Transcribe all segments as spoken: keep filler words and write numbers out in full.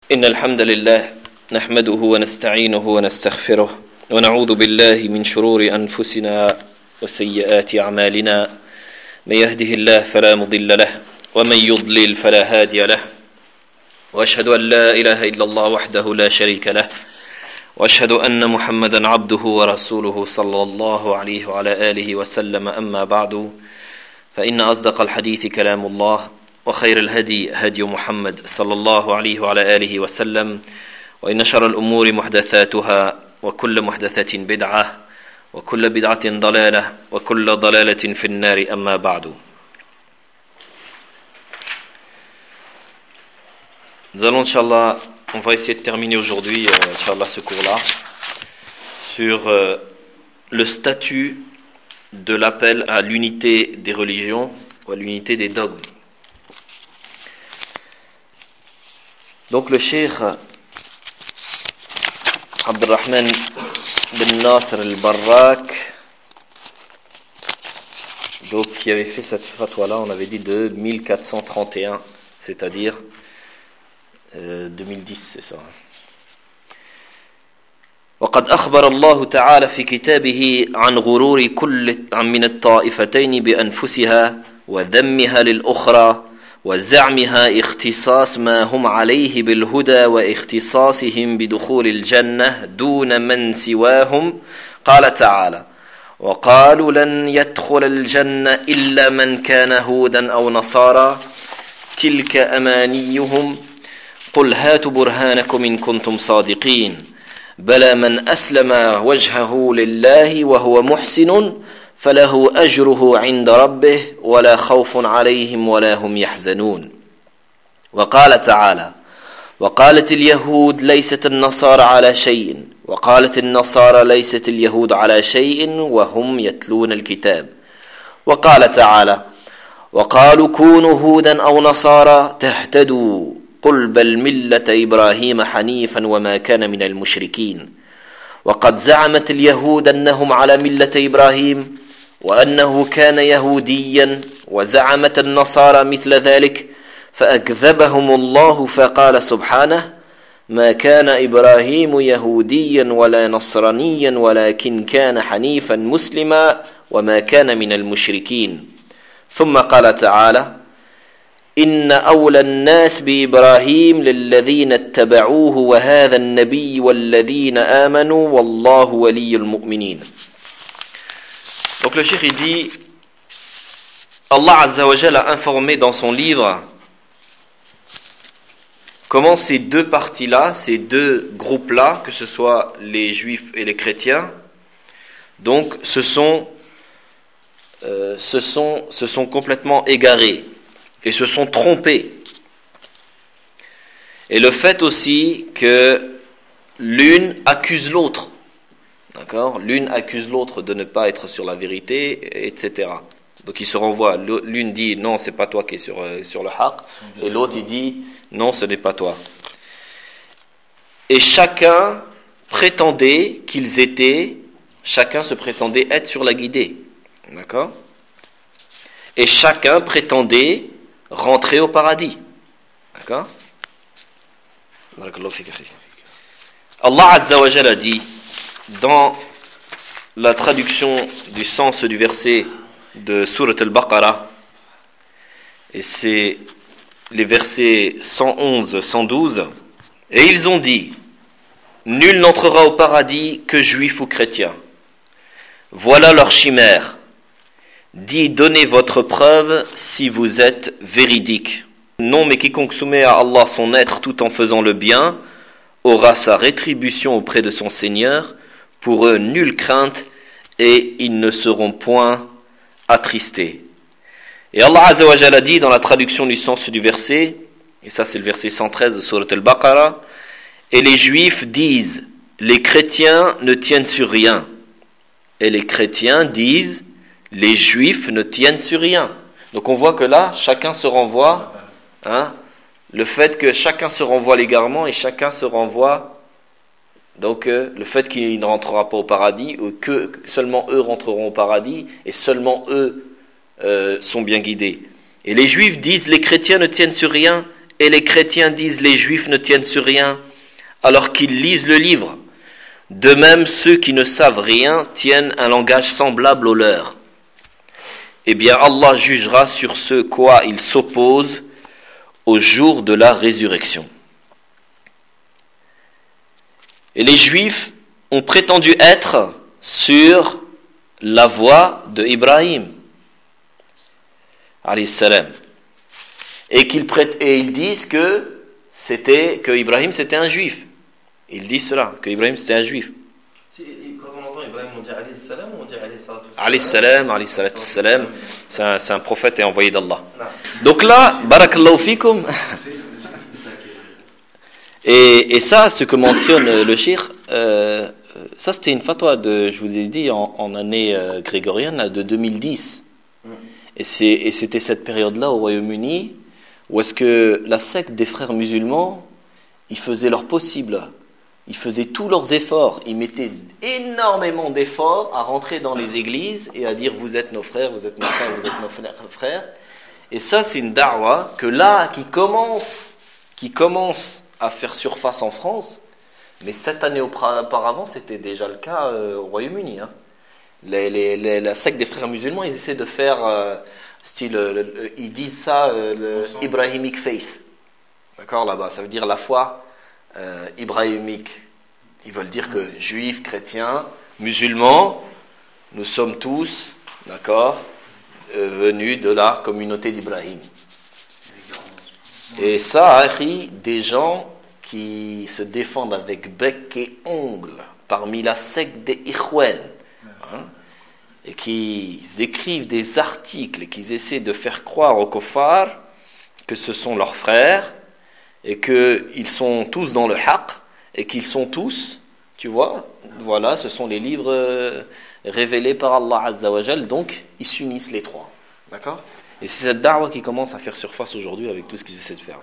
إن الحمد لله نحمده ونستعينه ونستغفره ونعوذ بالله من شرور أنفسنا وسيئات أعمالنا من يهده الله فلا مضل له ومن يضلل فلا هادي له وأشهد أن لا إله إلا الله وحده لا شريك له وأشهد أن محمدا عبده ورسوله صلى الله عليه وعلى آله وسلم أما بعد فإن أصدق الحديث كلام الله وخير الهدي هدي محمد صلى الله عليه وعلى آله وسلم وإن شر الأمور محدثاتها وكل محدثة بدعة وكل بدعة ضلالة وكل ضلالة في النار أما بعد. Nous allons, Inch'Allah, on va essayer de terminer aujourd'hui, euh, Inch'Allah, ce cours-là, sur euh, le statut de l'appel à l'unité des religions ou à l'unité des dogmes. Donc le cheikh Abdurrahman bin Nasr al-Barrak, donc qui avait fait cette fatwa-là, on avait dit de mille quatre cent trente et un, c'est-à-dire euh, deux mille dix, c'est ça. وقد أخبر الله تعالى في كتابه عن غرور كل من الطائفتين بأنفسها وذمها للأخرى وزعمها اختصاص ما هم عليه بالهدى واختصاصهم بدخول الجنة دون من سواهم. قال تعالى: وقالوا لن يدخل الجنة إلا من كان هودا أو نصارى تلك أمانيهم قل هاتوا برهانكم إن كنتم صادقين بلى من أسلم وجهه لله وهو محسن فله أجره عند ربه ولا خوف عليهم ولا هم يحزنون. وقال تعالى: وقالت اليهود ليست النصارى على شيء وقالت النصارى ليست اليهود على شيء وهم يتلون الكتاب. وقال تعالى: وقالوا كونوا هودا أو نصارى تهتدوا قل بل ملة إبراهيم حنيفا وما كان من المشركين. وقد زعمت اليهود أنهم على ملة إبراهيم وأنه كان يهوديا وزعمت النصارى مثل ذلك فأكذبهم الله فقال سبحانه: ما كان إبراهيم يهوديا ولا نصرانيا ولكن كان حنيفا مسلما وما كان من المشركين. ثم قال تعالى: إن أولى الناس بإبراهيم للذين اتبعوه وهذا النبي والذين آمنوا والله ولي المؤمنين. Donc le cheikh il dit, Allah Azza wa Jalla a informé dans son livre comment ces deux parties-là, ces deux groupes-là, que ce soit les juifs et les chrétiens, donc se sont, euh, se sont, se sont complètement égarés et se sont trompés. Et le fait aussi que l'une accuse l'autre. D'accord ? L'une accuse l'autre de ne pas être sur la vérité, et cetera. Donc ils se renvoient. L'une dit non, c'est pas toi qui es sur, sur le haqq, et l'autre il dit non, ce n'est pas toi. Et chacun prétendait qu'ils étaient, chacun se prétendait être sur la guidée. D'accord ? Et chacun prétendait rentrer au paradis. D'accord ? Allah Azza wa Jalla dit dans la traduction du sens du verset de Surat al-Baqarah, et c'est les versets cent onze cent douze, et ils ont dit: nul n'entrera au paradis que juif ou chrétien. Voilà leur chimère. Dis, donnez votre preuve si vous êtes véridique. Non, mais quiconque soumet à Allah son être tout en faisant le bien aura sa rétribution auprès de son Seigneur. Pour eux, nulle crainte et ils ne seront point attristés. Et Allah Azza wa Jalla dit dans la traduction du sens du verset, et ça c'est le verset cent treize de Surat al-Baqarah, et les juifs disent: les chrétiens ne tiennent sur rien. Et les chrétiens disent: les juifs ne tiennent sur rien. Donc on voit que là, chacun se renvoie, hein, le fait que chacun se renvoie à l'égarement et chacun se renvoie. Donc euh, le fait qu'il ne rentrera pas au paradis, ou que seulement eux rentreront au paradis, et seulement eux euh, sont bien guidés. Et les juifs disent: les chrétiens ne tiennent sur rien, et les chrétiens disent les juifs ne tiennent sur rien alors qu'ils lisent le livre. De même, ceux qui ne savent rien tiennent un langage semblable au leur. Eh bien, Allah jugera sur ce quoi ils s'opposent au jour de la résurrection. Et les juifs ont prétendu être sur la voie de Ibrahim, alayhi salam. Et qu'ils prêtent, et ils disent que c'était que Ibrahim c'était un juif. Ils disent cela, que Ibrahim c'était un juif. Quand on entend Ibrahim, on dit alayhi salam ou on dit alayhi salatu salam? Alayhi salam, alayhi salatu salam, c'est un, c'est un prophète et envoyé d'Allah. Donc là, barakallahu fikum. Et, et ça, ce que mentionne le cheikh, euh, ça c'était une fatwa de, je vous ai dit, en, en année euh, grégorienne de deux mille dix. Et, c'est, et c'était cette période-là au Royaume-Uni où est-ce que la secte des frères musulmans, ils faisaient leur possible. Ils faisaient tous leurs efforts. Ils mettaient énormément d'efforts à rentrer dans les églises et à dire vous êtes nos frères, vous êtes nos frères, vous êtes nos frères. Et ça, c'est une da'wa que là, qui commence, qui commence à faire surface en France, mais sept années auparavant, c'était déjà le cas euh, au Royaume-Uni. Hein. Les, les, les, la secte des frères musulmans, ils essaient de faire, euh, style, le, le, ils disent ça, euh, le Ibrahimic faith. D'accord, là-bas, ça veut dire la foi euh, ibrahimique. Ils veulent dire que juifs, chrétiens, musulmans, nous sommes tous, d'accord, euh, venus de la communauté d'Ibrahim. Et ça a ri des gens qui se défendent avec bec et ongles parmi la secte des Ikhwan, hein, et qui écrivent des articles et qui essaient de faire croire aux kuffars que ce sont leurs frères et qu'ils sont tous dans le haqq et qu'ils sont tous, tu vois, voilà, ce sont les livres révélés par Allah Azza wa Jal, donc ils s'unissent les trois, d'accord ? Et c'est cette da'wa qui commence à faire surface aujourd'hui avec tout ce qu'ils essaient de faire.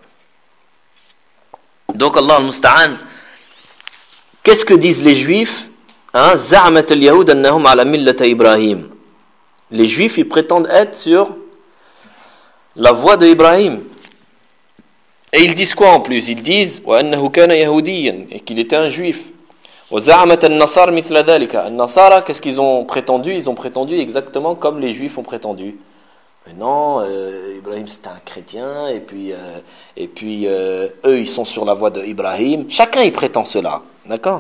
Donc Allah al-Musta'an, qu'est-ce que disent les juifs? Za'amat al-Yahoud annahum ala millata Ibrahim. Les juifs, ils prétendent être sur la voie de Ibrahim. Et ils disent quoi en plus? Ils disent wa annahu kana yahudiyan, et qu'il était un juif. Wa za'amat an-Nasara mithla dhalika. An-Nasara, qu'est-ce qu'ils ont prétendu? Ils ont prétendu exactement comme les juifs ont prétendu. Mais non, euh, Ibrahim c'était un chrétien, et puis, euh, et puis euh, eux ils sont sur la voie de Ibrahim. Chacun il prétend cela, d'accord?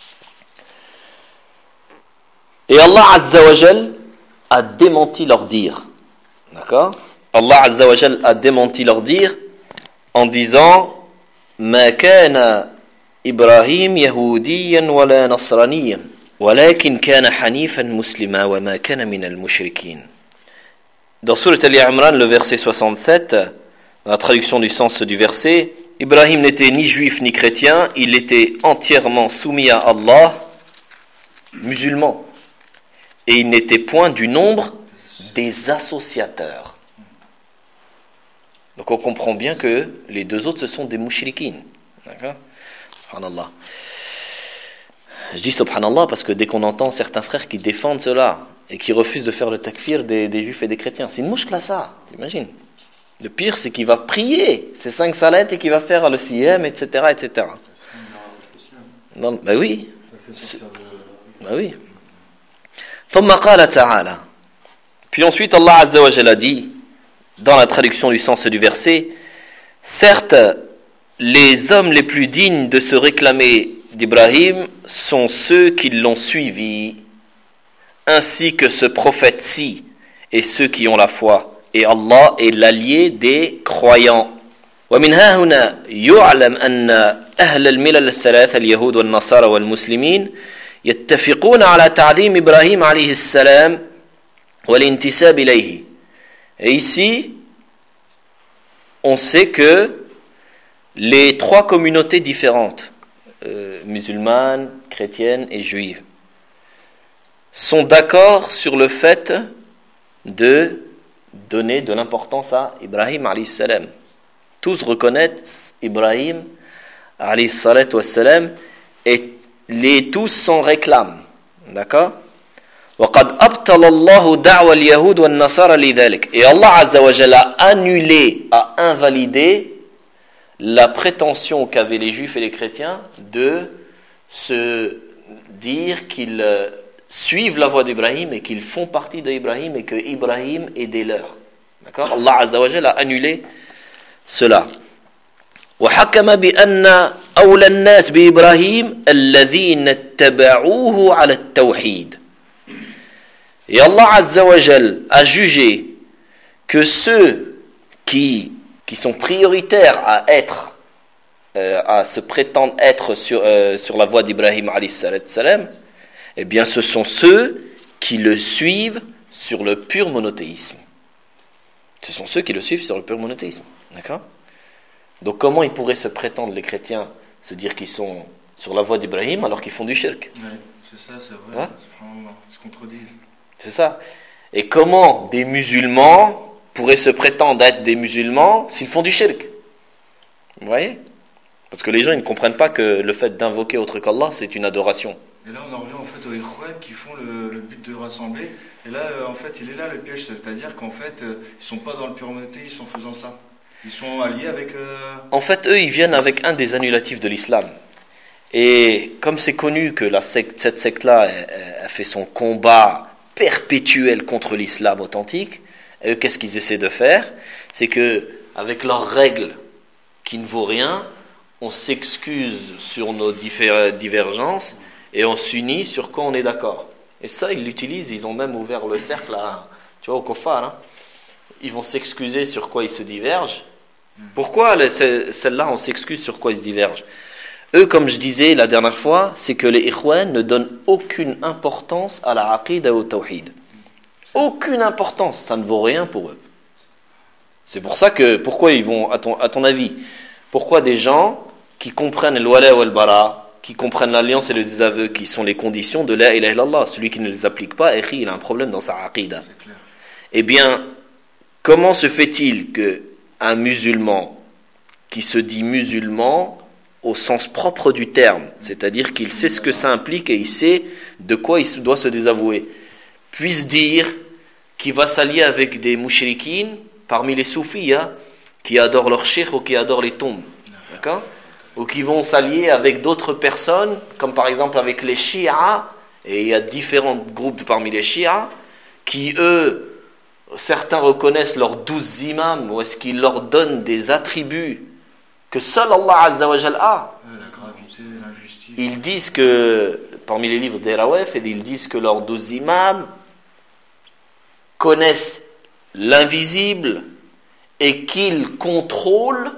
Et Allah Azza wa Jal a démenti leur dire, d'accord? Allah Azza wa Jal a démenti leur dire en disant Ma kana Ibrahim yahudiyan wala nasraniyan, walakin kana hanifan muslima wa ma kana min al-mushrikin. Dans Surat Al-Imran, le verset soixante-sept, dans la traduction du sens du verset, Ibrahim n'était ni juif ni chrétien, il était entièrement soumis à Allah, musulman. Et il n'était point du nombre des associateurs. Donc on comprend bien que les deux autres, ce sont des mouchriquines. D'accord ? Subhanallah. Je dis subhanallah parce que dès qu'on entend certains frères qui défendent cela, et qui refuse de faire le takfir des, des juifs et des chrétiens. C'est une mouchkla ça, t'imagines? Le pire, c'est qu'il va prier ces cinq salades et qu'il va faire le siyam, et cetera, et cetera. Non, ben oui. Ben oui. ثم قال تعالى. Puis ensuite, Allah Azza wa Jalla dit, dans la traduction du sens du verset, certes, les hommes les plus dignes de se réclamer d'Ibrahim sont ceux qui l'ont suivi, ainsi que ce prophète-ci et ceux qui ont la foi. Et Allah est l'allié des croyants. ومن ها هنا يعلم أن أهل الملل الثلاثة اليهود والنصارى والمسلمين يتفقون على تعظيم إبراهيم عليه السلام والانتساب إليه. Et ici, on sait que les trois communautés différentes, euh, musulmanes, chrétiennes et juives, sont d'accord sur le fait de donner de l'importance à Ibrahim alayhi salam. Tous reconnaissent Ibrahim alayhi salatu wassalam et les tous s'en réclament. D'accord? وَقَدْ أَبْطَلَ اللَّهُ دَعْوَ الْيَهُودِ وَالنَّصَارَى لِذَلِكَ. Et Allah Azza wa Jalla a annulé, a invalidé la prétention qu'avaient les juifs et les chrétiens de se dire qu'ils suivent la voie d'Ibrahim et qu'ils font partie d'Ibrahim et que Ibrahim est des leurs. D'accord ? Allah Azza wa Jalla a annulé cela. وحكم بأن أولى الناس بإبراهيم الذين اتبعوه على التوحيد. Et Allah Azza wa Jalla a jugé que ceux qui, qui sont prioritaires à être, euh, à se prétendre être sur, euh, sur la voie d'Ibrahim alayhi salam, eh bien ce sont ceux qui le suivent sur le pur monothéisme. Ce sont ceux qui le suivent sur le pur monothéisme. D'accord ? Donc comment ils pourraient se prétendre, les chrétiens, se dire qu'ils sont sur la voie d'Ibrahim alors qu'ils font du shirk ? Oui, c'est ça, c'est vrai. Hein ? Ils se contredisent. C'est ça. Et comment des musulmans pourraient se prétendre être des musulmans s'ils font du shirk ? Vous voyez ? Parce que les gens ils ne comprennent pas que le fait d'invoquer autre qu'Allah, c'est une adoration. Et là, on en revient en fait aux Ikhwan qui font le, le but de rassembler. Et là, euh, en fait, il est là le piège, c'est-à-dire qu'en fait, euh, ils sont pas dans le pur monothéisme en faisant ça. Ils sont alliés avec... Euh... En fait, eux, ils viennent avec un des annulatifs de l'islam. Et comme c'est connu que la secte, cette secte-là a fait son combat perpétuel contre l'islam authentique, eux, qu'est-ce qu'ils essaient de faire ? C'est que, avec leurs règles qui ne vaut rien, on s'excuse sur nos diffé- divergences et on s'unit sur quoi on est d'accord. Et ça, ils l'utilisent, ils ont même ouvert le cercle à, tu vois, au Kofar, hein. Ils vont s'excuser sur quoi ils se divergent. Pourquoi les, celle-là, on s'excuse sur quoi ils se divergent ? Eux, comme je disais la dernière fois, c'est que les Ikhwan ne donnent aucune importance à la aqida ou au tawhid. Aucune importance, ça ne vaut rien pour eux. C'est pour ça que, pourquoi ils vont, à ton, à ton avis, pourquoi des gens qui comprennent le wala ou le bara, qui comprennent l'alliance et le désaveu, qui sont les conditions de la ilaha illallah, celui qui ne les applique pas, il a un problème dans sa aqida. Eh bien, comment se fait-il qu'un musulman qui se dit musulman au sens propre du terme, c'est-à-dire qu'il sait ce que ça implique et il sait de quoi il doit se désavouer, puisse dire qu'il va s'allier avec des mouchrikines parmi les soufis, hein, qui adorent leurs cheikh ou qui adorent les tombes, d'accord ? Ou qui vont s'allier avec d'autres personnes, comme par exemple avec les chiites, et il y a différents groupes parmi les chiites, qui eux, certains reconnaissent leurs douze imams, ou est-ce qu'ils leur donnent des attributs que seul Allah Azza wa Jal a. La gravité, l'injustice. Ils disent que, parmi les livres des Rawaf, ils disent que leurs douze imams connaissent l'invisible et qu'ils contrôlent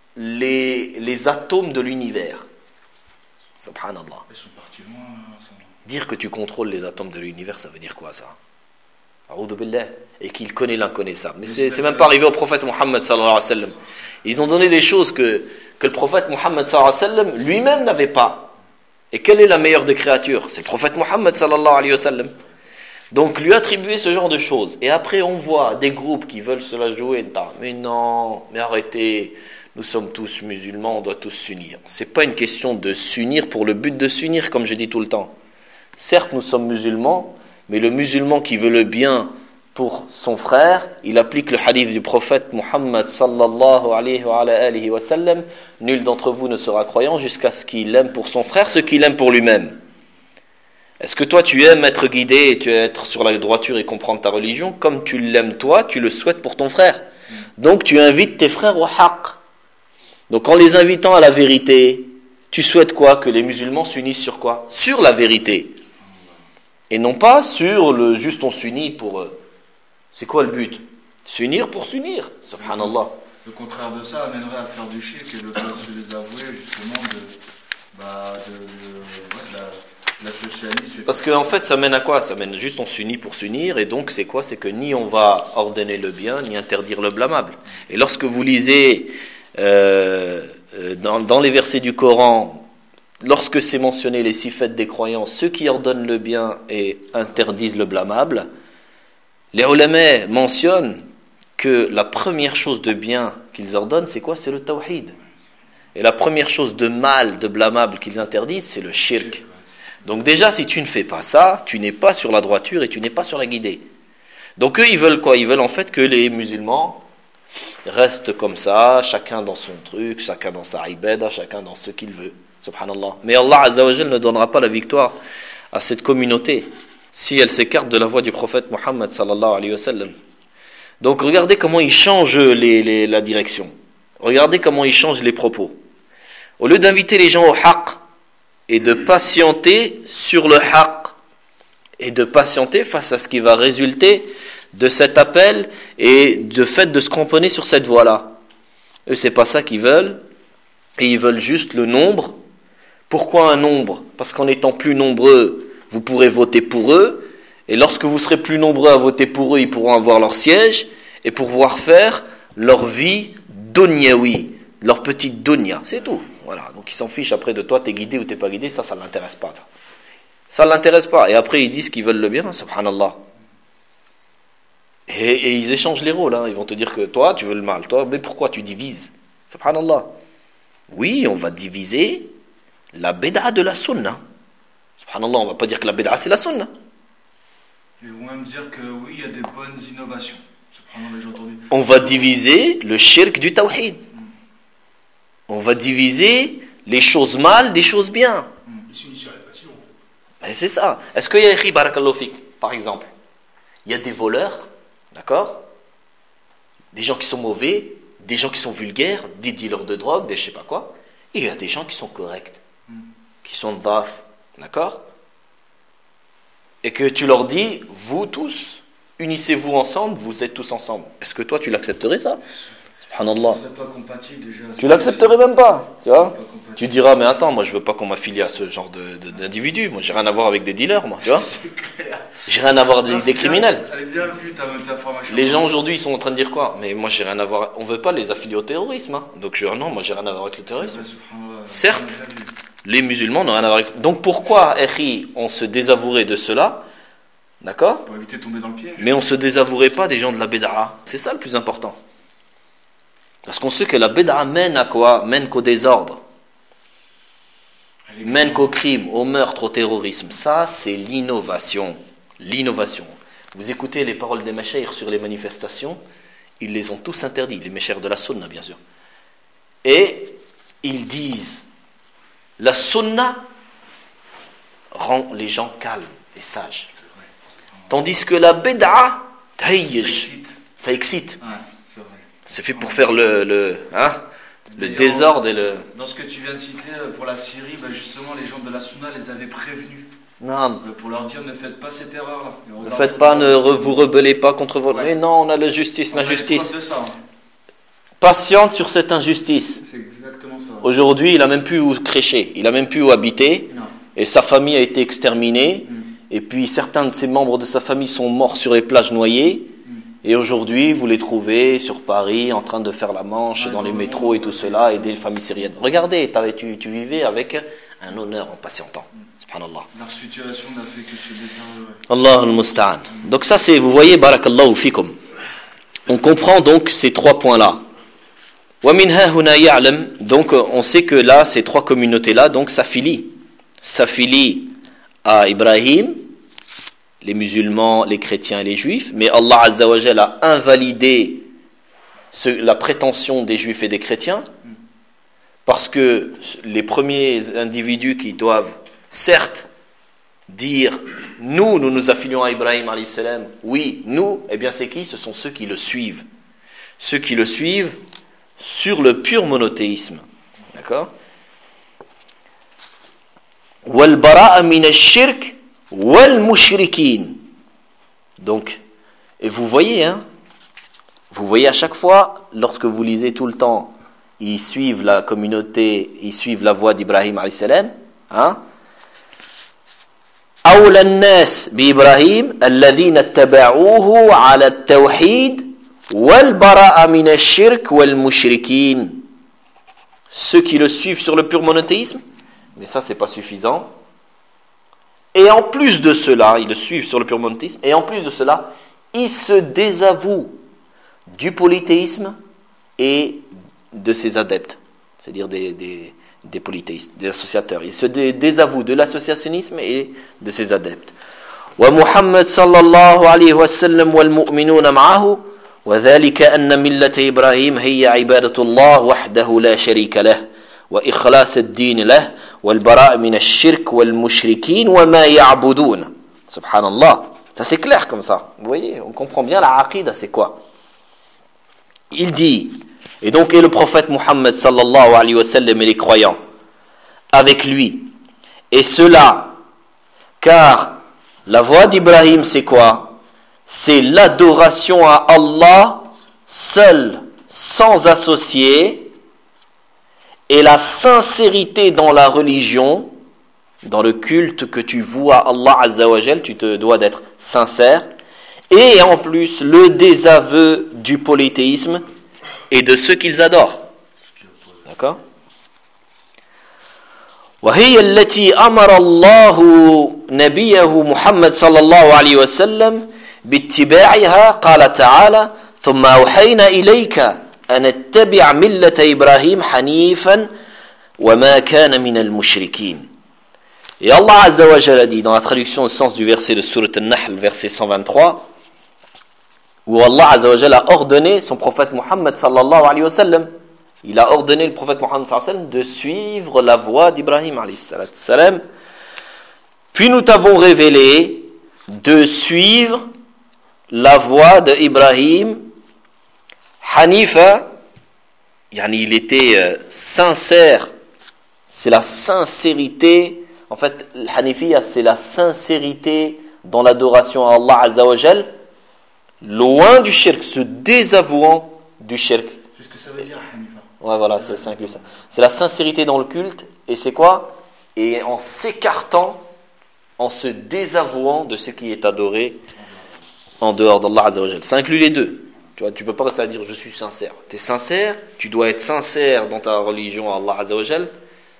les, les atomes de l'univers. Subhanallah. Ils sont partis loin. Ça. Dire que tu contrôles les atomes de l'univers, ça veut dire quoi ça ? A'udhu billah. Et qu'il connaît l'inconnaissable. Mais c'est, c'est même pas arrivé au prophète Muhammad sallallahu alayhi wa sallam. Ils ont donné des choses que, que le prophète Muhammad sallallahu alayhi wa sallam lui-même n'avait pas. Et quelle est la meilleure des créatures ? C'est le prophète Muhammad sallallahu alayhi wa sallam. Donc lui attribuer ce genre de choses. Et après on voit des groupes qui veulent se la jouer. Mais non, mais arrêtez. Nous sommes tous musulmans, on doit tous s'unir. C'est pas une question de s'unir pour le but de s'unir, comme je dis tout le temps. Certes, nous sommes musulmans, mais le musulman qui veut le bien pour son frère, il applique le hadith du prophète Muhammad sallallahu alayhi wa alihi wa sallam. Nul d'entre vous ne sera croyant jusqu'à ce qu'il aime pour son frère ce qu'il aime pour lui-même. Est-ce que toi tu aimes être guidé et tu aimes être sur la droiture et comprendre ta religion comme tu l'aimes toi, tu le souhaites pour ton frère. Donc tu invites tes frères au haqq. Donc en les invitant à la vérité, tu souhaites quoi ? Que les musulmans s'unissent sur quoi ? Sur la vérité. Et non pas sur le juste on s'unit pour... Euh, c'est quoi le but ? S'unir pour s'unir. Subhanallah. Le contraire de ça amènerait à faire du shirk et de se désavouer justement de, bah, de, de, ouais, de, la, de la socialisme. Parce qu'en en fait ça mène à quoi ? Ça mène juste on s'unit pour s'unir. Et donc c'est quoi ? C'est que ni on va ordonner le bien, ni interdire le blâmable. Et lorsque vous lisez... Euh, dans, dans les versets du Coran, lorsque c'est mentionné les six fêtes des croyants, ceux qui ordonnent le bien et interdisent le blâmable, les ulama mentionnent que la première chose de bien qu'ils ordonnent, c'est quoi ? C'est le tawhid. Et la première chose de mal, de blâmable qu'ils interdisent, c'est le shirk. Donc déjà, si tu ne fais pas ça, tu n'es pas sur la droiture et tu n'es pas sur la guidée. Donc eux, ils veulent quoi ? Ils veulent en fait que les musulmans reste comme ça, chacun dans son truc, chacun dans sa ibada, chacun dans ce qu'il veut. Subhanallah. Mais Allah Azza wa Jal ne donnera pas la victoire à cette communauté si elle s'écarte de la voie du prophète Muhammad sallallahu alayhi wa sallam. Donc regardez comment il change les, les, la direction. Regardez comment il change les propos. Au lieu d'inviter les gens au haqq et de patienter sur le haqq et de patienter face à ce qui va résulter de cet appel et de fait de se cramponner sur cette voie-là. Eux, c'est pas ça qu'ils veulent, et ils veulent juste le nombre. Pourquoi un nombre ? Parce qu'en étant plus nombreux, vous pourrez voter pour eux, et lorsque vous serez plus nombreux à voter pour eux, ils pourront avoir leur siège et pouvoir faire leur vie donyaoui, leur petite donia, c'est tout. Voilà. Donc ils s'en fichent après de toi, t'es guidé ou t'es pas guidé, ça, ça ne l'intéresse pas. Ça ne l'intéresse pas. Et après, ils disent qu'ils veulent le bien, subhanallah. Et, et ils échangent les rôles. Hein. Ils vont te dire que toi, tu veux le mal. Toi, mais pourquoi tu divises ? Subhanallah. Oui, on va diviser la bid'a de la sunna. Subhanallah, on ne va pas dire que la bid'a, c'est la sunna. Ils vont même dire que oui, il y a des bonnes innovations. Subhanallah, j'ai entendu. On va diviser le shirk du tawhid. Mm. On va diviser les choses mal des choses bien. Mm. Ben, c'est ça. Est-ce qu'il y a écrit barakallahu fik, par exemple ? Il y a des voleurs, d'accord ? Des gens qui sont mauvais, des gens qui sont vulgaires, des dealers de drogue, des je sais pas quoi. Et il y a des gens qui sont corrects, mm. qui sont dhaf, d'accord ? Et que tu leur dis, vous tous, unissez-vous ensemble, vous êtes tous ensemble. Est-ce que toi tu l'accepterais ça ? Subhanallah. Pas compatible, déjà. Tu l'accepterais même pas, tu vois ? Tu diras, mais attends, moi je veux pas qu'on m'affilie à ce genre de, de, d'individus. Moi j'ai rien à voir avec des dealers, moi, tu vois ? C'est clair. J'ai rien à voir avec des, des criminels. Elle est bien vue, ta, ta formation. Les gens aujourd'hui ils sont en train de dire quoi ? Mais moi j'ai rien à voir. On veut pas les affilier au terrorisme. Hein. Donc je non, moi j'ai rien à voir avec le terrorisme. Certes, les musulmans n'ont rien à voir avec. Donc pourquoi, Echi, on se désavouerait de cela ? D'accord ? Pour éviter de tomber dans le piège. Mais on ne se désavouerait pas des gens de la bid'a. C'est ça le plus important. Parce qu'on sait que la bid'a mène à quoi ? Mène qu'au désordre. Mène qu'au crime, au meurtre, au terrorisme. Ça, c'est l'innovation. L'innovation. Vous écoutez les paroles des mashayikh sur les manifestations, ils les ont tous interdits, les mashayikh de la sunna, bien sûr. Et ils disent, la sunna rend les gens calmes et sages. Tandis que la bid'a, ça excite. Ça excite. Ouais, c'est vrai. C'est fait pour faire le, le, hein, le désordre et le... Dans ce que tu viens de citer, pour la Syrie, bah justement, les gens de la Sunna les avaient prévenus. Non. Pour leur dire, ne faites pas cette erreur-là. Ne faites pas, ne re, vous rebellez pas contre votre... Ouais. Mais non, on a la justice, on l'injustice. De ça, hein. Patiente sur cette injustice. C'est exactement ça. Aujourd'hui, il n'a même plus où crécher, il n'a même plus où habiter. Non. Et sa famille a été exterminée. Mm. Et puis certains de ses membres de sa famille sont morts sur les plages noyées. Mm. Et aujourd'hui, vous les trouvez sur Paris en train de faire la manche ouais, dans les métros et tout cela, aider les familles syriennes. Regardez, tu, tu vivais avec un honneur en patientant. Mm. Subhanallah. Leur situation n'a fait que se détériorer. Allah al-musta'an. Donc ça c'est, vous voyez, barakallahu fikum. On comprend donc ces trois points-là. Wa minha huna ya'lam. Donc on sait que là, ces trois communautés-là, donc s'affilient. S'affilient à Ibrahim, les musulmans, les chrétiens et les juifs, mais Allah Azza wa Jalla a invalidé ce, la prétention des juifs et des chrétiens, parce que les premiers individus qui doivent certes dire nous, nous nous affilions à Ibrahim alayhi salam, oui, nous, eh bien c'est qui ? Ce sont ceux qui le suivent. Ceux qui le suivent sur le pur monothéisme. D'accord ? Wal bara'a min ash-shirk wal mushrikin. Donc, et vous voyez, hein, vous voyez à chaque fois, lorsque vous lisez tout le temps, ils suivent la communauté, ils suivent la voie d'Ibrahim alayhi salam, hein. أولى الناس بإبراهيم الذين اتبعوه على التوحيد والبراءة من الشرك والمشركين. Ceux qui le suivent sur le pur monothéisme, mais ça c'est pas suffisant. Et en plus de cela, ils le suivent sur le pur monothéisme, et en plus de cela, ils se désavouent du polythéisme et de ses adeptes, c'est-à-dire des, des, des polythéistes, des associateurs. Ils se dé- désavouent de l'associationnisme et de ses adeptes. ومحمد صلى الله عليه وسلم والمؤمنون معه وذلك أن ملة إبراهيم هي عبادة الله وحده لا شريك له وإخلاص الدين له والبراء من الشرك والمشركين وما يعبدون. Subhanallah. Ça c'est clair comme ça. Vous voyez, on comprend bien la aqida, c'est quoi? Il dit, et donc et le prophète Muhammad sallallahu alayhi wa sallam et les croyants avec lui. Et cela, car la voie d'Ibrahim c'est quoi? C'est l'adoration à Allah seul, sans associé, et la sincérité dans la religion, dans le culte que tu voues à Allah Azza wa Jal, tu te dois d'être sincère, et en plus le désaveu du polythéisme et de ceux qu'ils adorent. D'accord? وهي التي أمر الله نبيه محمد صلى الله عليه وسلم باتباعها قال تعالى ثم أوحينا إليك أن اتبع ملة إبراهيم حنيفا وما كان من المشركين. Et Allah Azza wa Jalla dit dans la traduction au sens du verset de Surat An-Nahl, verset cent vingt-trois, où Allah Azza wa Jalla a ordonné son prophète Muhammad sallallahu alayhi wa sallam, il a ordonné le prophète Muhammad sallallahu alayhi wa sallam de suivre la voie d'Ibrahim alayhi salam. Puis nous t'avons révélé de suivre la voie d'Ibrahim Hanifa, yani il était euh, sincère, c'est la sincérité. En fait, l'Hanifiyya, c'est la sincérité dans l'adoration à Allah Azza wa Jal, loin du shirk, se désavouant du shirk. C'est ce que ça veut dire, Hanifa. Ouais, voilà, c'est ça, ça. C'est la sincérité dans le culte, et c'est quoi? Et en s'écartant, en se désavouant de ce qui est adoré en dehors d'Allah Azza wa Jal. Ça inclut les deux. Tu vois, tu peux pas rester à dire je suis sincère. Tu es sincère, tu dois être sincère dans ta religion à Allah Azza wa Jal.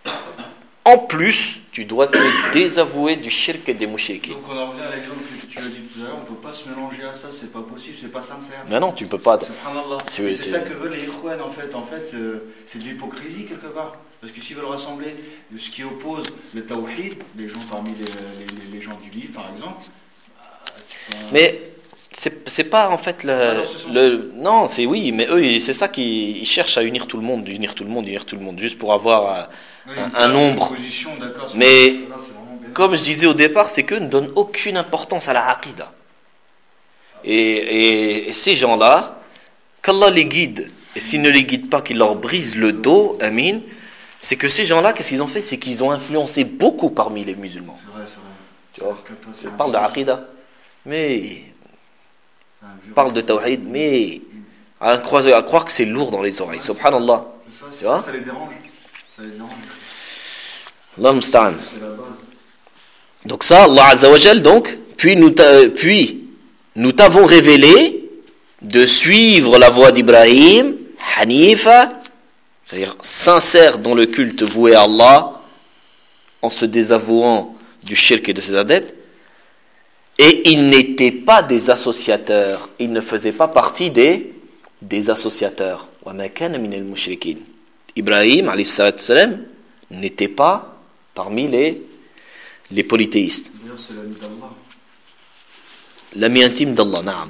En plus, tu dois te désavouer du shirk et des mouchriquins. Donc on en revient à l'exemple que tu as dit tout à l'heure, on ne peut pas se mélanger à ça, c'est pas possible, c'est pas sincère. Mais non, tu peux pas. Subhanallah. Tu, c'est tu... ça que veulent les ikhwan en fait. En fait, euh, c'est de l'hypocrisie quelque part. Parce que s'ils veulent rassembler ce qui oppose le tawhid, les gens parmi les, les, les gens du livre par exemple. Pas... Mais c'est, c'est pas en fait le, le non, c'est oui, mais eux c'est ça qu'ils cherchent à unir tout le monde, unir tout le monde, unir tout le monde, juste pour avoir oui, un, un nombre. Mais comme je disais au départ, c'est qu'eux ne donnent aucune importance à la aqida. Et, et, et ces gens-là, qu'Allah les guide, et s'il ne les guide pas, qu'il leur brise le dos, amin, c'est que ces gens-là, qu'est-ce qu'ils ont fait? C'est qu'ils ont influencé beaucoup parmi les musulmans. C'est vrai, c'est vrai. Tu vois, on parle de aqida, mais on parle de tawhid, mais à croire, à croire que c'est lourd dans les oreilles. Subhanallah. C'est ça, c'est tu vois? ça, ça les dérange. Ça les dérange. Allah musta'an. C'est la base. Donc ça, Allah Azza wa Jal, donc, puis nous, puis nous t'avons révélé de suivre la voie d'Ibrahim, Hanifa, c'est-à-dire sincère dans le culte voué à Allah, en se désavouant du shirk et de ses adeptes, et ils n'étaient pas des associateurs, ils ne faisaient pas partie des, des associateurs. وَمَا كَانَ مِنَ الْمُشْرِكِينَ. Ibrahim, alayhi salatu salam, n'était pas parmi les les polythéistes. D'ailleurs, c'est l'ami d'Allah. L'ami intime d'Allah, نعم.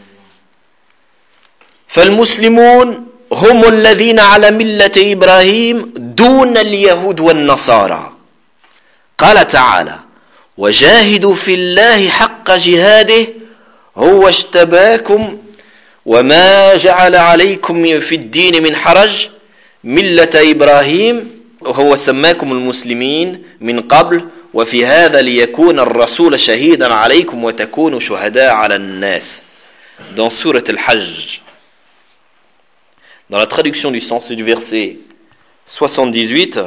فالمسلمون هم الذين على ملة إبراهيم دون اليهود والنصارى. قال تعالى: وجاهدوا في الله حق جهاده هو اجتباكم وما جعل عليكم في الدين من حرج ملة إبراهيم وهو سماكم المسلمين من قبل وفي هذا ليكون الرسول شهيدا عليكم وتكونوا شهداء على الناس. Dans Surat Al-Hajj, dans la traduction du sens du verset soixante-dix-huit,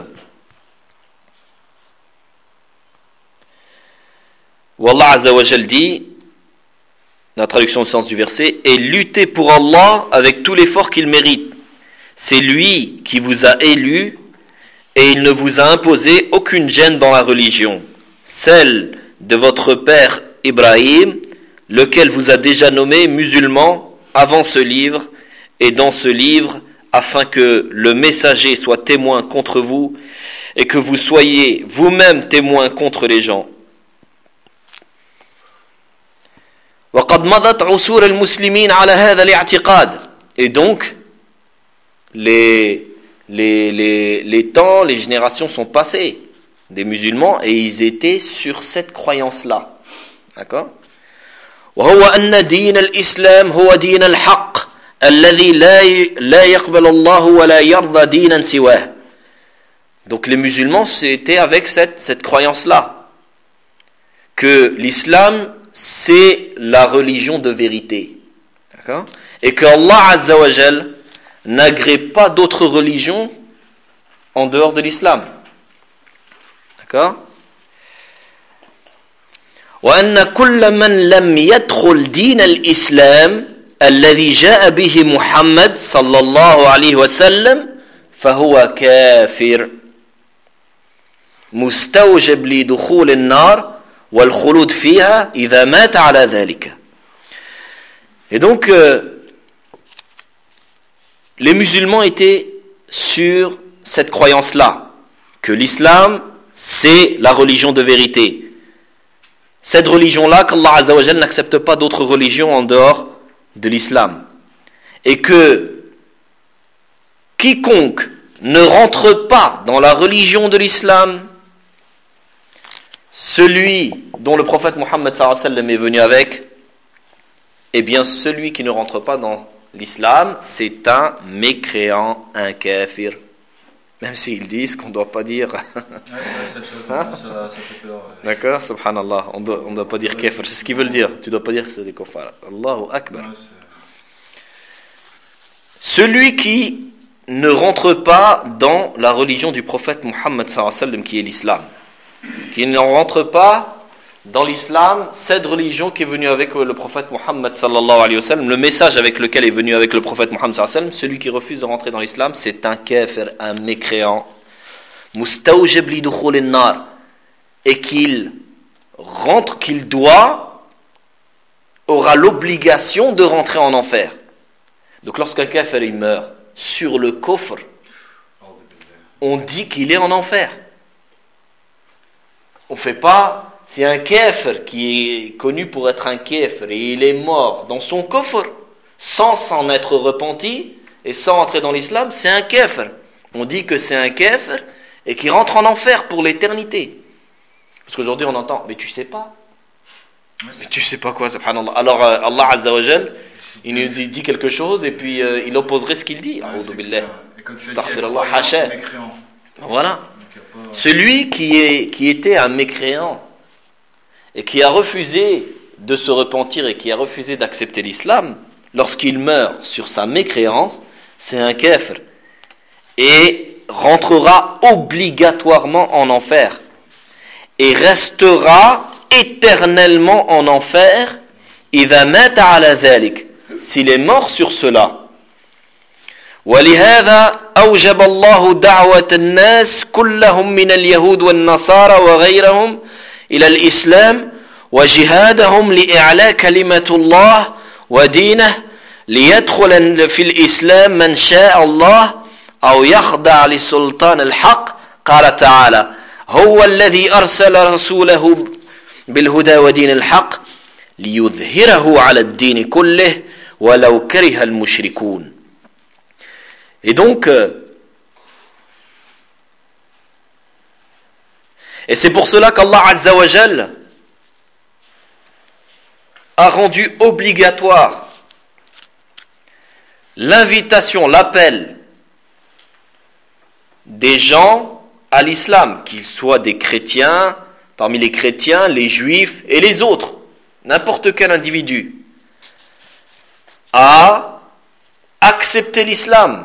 où Allah Azza wa Jal dit, dans la traduction du sens du verset, et luttez pour Allah avec tout l'effort qu'il mérite. C'est lui qui vous a élu et il ne vous a imposé aucune gêne dans la religion, celle de votre père Ibrahim, lequel vous a déjà nommé musulman avant ce livre et dans ce livre, afin que le messager soit témoin contre vous et que vous soyez vous-même témoin contre les gens. وقد مضت عصور المسلمين على هذا الاعتقاد. Et donc, les, les, les, les temps, les générations sont passées des musulmans et ils étaient sur cette croyance-là. D'accord? وهو أن دين الإسلام هو دين الحق الذي لا لا يقبل الله ولا يرضى دينا سواه. Donc les musulmans c'était avec cette, cette croyance-là que l'islam c'est la religion de vérité. D'accord? Et que Allah Azza wa Jal n'agrée pas d'autres religions en dehors de l'islam. D'accord? وأن كل من لم يدخل دين الإسلام الذي جاء به محمد صلى الله عليه وسلم فهو كافر مستوجب لدخول النار والخلود فيها إذا مات على ذلك. Et donc euh, les musulmans étaient sur cette croyance-là, que l'islam c'est la religion de vérité. Cette religion-là, qu'Allah Azza wa Jal n'accepte pas d'autres religions en dehors de l'islam. Et que quiconque ne rentre pas dans la religion de l'islam, celui dont le prophète Mohammed sallallahu alayhi wa sallam est venu avec, eh bien celui qui ne rentre pas dans l'islam, c'est un mécréant, un kafir. Même s'ils disent qu'on ne doit pas dire. Hein? D'accord, subhanallah. On doit, ne doit pas dire kafir. C'est ce qu'ils veulent dire. Tu ne dois pas dire que c'est des kuffar. Allahu Akbar. Celui qui ne rentre pas dans la religion du prophète Mohammed sallallahu alayhi wa sallam, qui est l'islam, qui ne rentre pas dans l'islam, cette religion qui est venue avec le prophète Mohammed sallallahu alayhi wa sallam, le message avec lequel est venu avec le prophète Mohammed sallallahu alayhi wa sallam, celui qui refuse de rentrer dans l'islam, c'est un kafir, un mécréant, mustawjib li dukhul an-nar, et qu'il rentre, qu'il doit, aura l'obligation de rentrer en enfer. Donc lorsqu'un kafir il meurt sur le kufr, on dit qu'il est en enfer. On ne fait pas. Si un kafir qui est connu pour être un kafir et il est mort dans son kufr sans s'en être repenti et sans entrer dans l'islam, c'est un kafir. On dit que c'est un kafir et qui rentre en enfer pour l'éternité. Parce qu'aujourd'hui on entend, mais tu sais pas. Mais tu sais pas quoi, subhanallah. Alors euh, Allah Azza wa Jal, il nous dit quelque chose et puis euh, il opposerait ce qu'il dit. A'udhu billah. Astaghfirullah, hasha. Voilà. Celui qui, est, qui était un mécréant et qui a refusé de se repentir et qui a refusé d'accepter l'islam, lorsqu'il meurt sur sa mécréance, c'est un kafir et rentrera obligatoirement en enfer et restera éternellement en enfer إذا مات على ذلك, s'il est mort sur cela. ولهذا أوجب الله دعوة الناس كلهم من اليهود والنصارى وغيرهم إلى الإسلام وجهادهم لإعلاء كلمة الله ودينه ليدخل في الإسلام من شاء الله أو يخضع لسلطان الحق. قال تعالى هو الذي أرسل رسوله بالهدى ودين الحق ليظهره على الدين كله ولو كره المشركون. Et donc, et c'est pour cela qu'Allah Azza wa Jal a rendu obligatoire l'invitation, l'appel des gens à l'islam, qu'ils soient des chrétiens, parmi les chrétiens, les juifs et les autres, n'importe quel individu, à accepter l'islam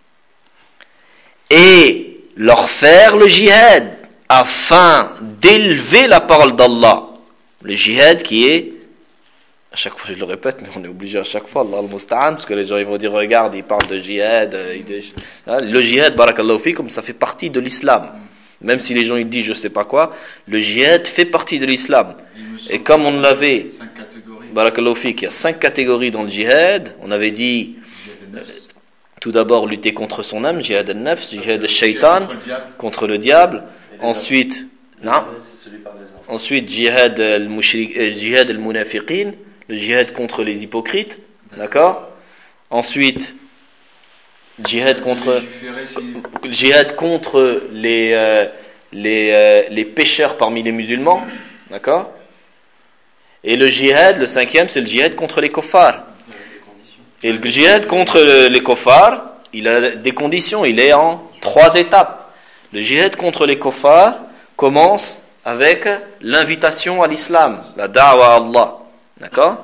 et leur faire le jihad afin d'élever la parole d'Allah. Le jihad qui est, à chaque fois je le répète, mais on est obligé à chaque fois, Allah al-Musta'an, parce que les gens ils vont dire, regarde, ils parlent de jihad. Le jihad, barakallahu fikum, ça fait partie de l'islam. Même si les gens ils disent je sais pas quoi, le jihad fait partie de l'islam. Et comme on l'avait, barakallahu fik, il y a cinq catégories dans le jihad. On avait dit euh, tout d'abord lutter contre son âme, jihad al-nafs, jihad al-shaytan, contre le diable. Ensuite, non. Ensuite, jihad al-mushrik, jihad al-munafiqin, le djihad contre les hypocrites, d'accord? Ensuite, djihad contre, djihad contre les, euh, les, euh, les pécheurs parmi les musulmans, d'accord? Et le djihad, le cinquième, c'est le djihad contre les kuffars. Et le djihad contre le, les kuffars, il a des conditions, il est en trois étapes. Le djihad contre les kuffars commence avec l'invitation à l'islam, la da'wa à Allah, d'accord?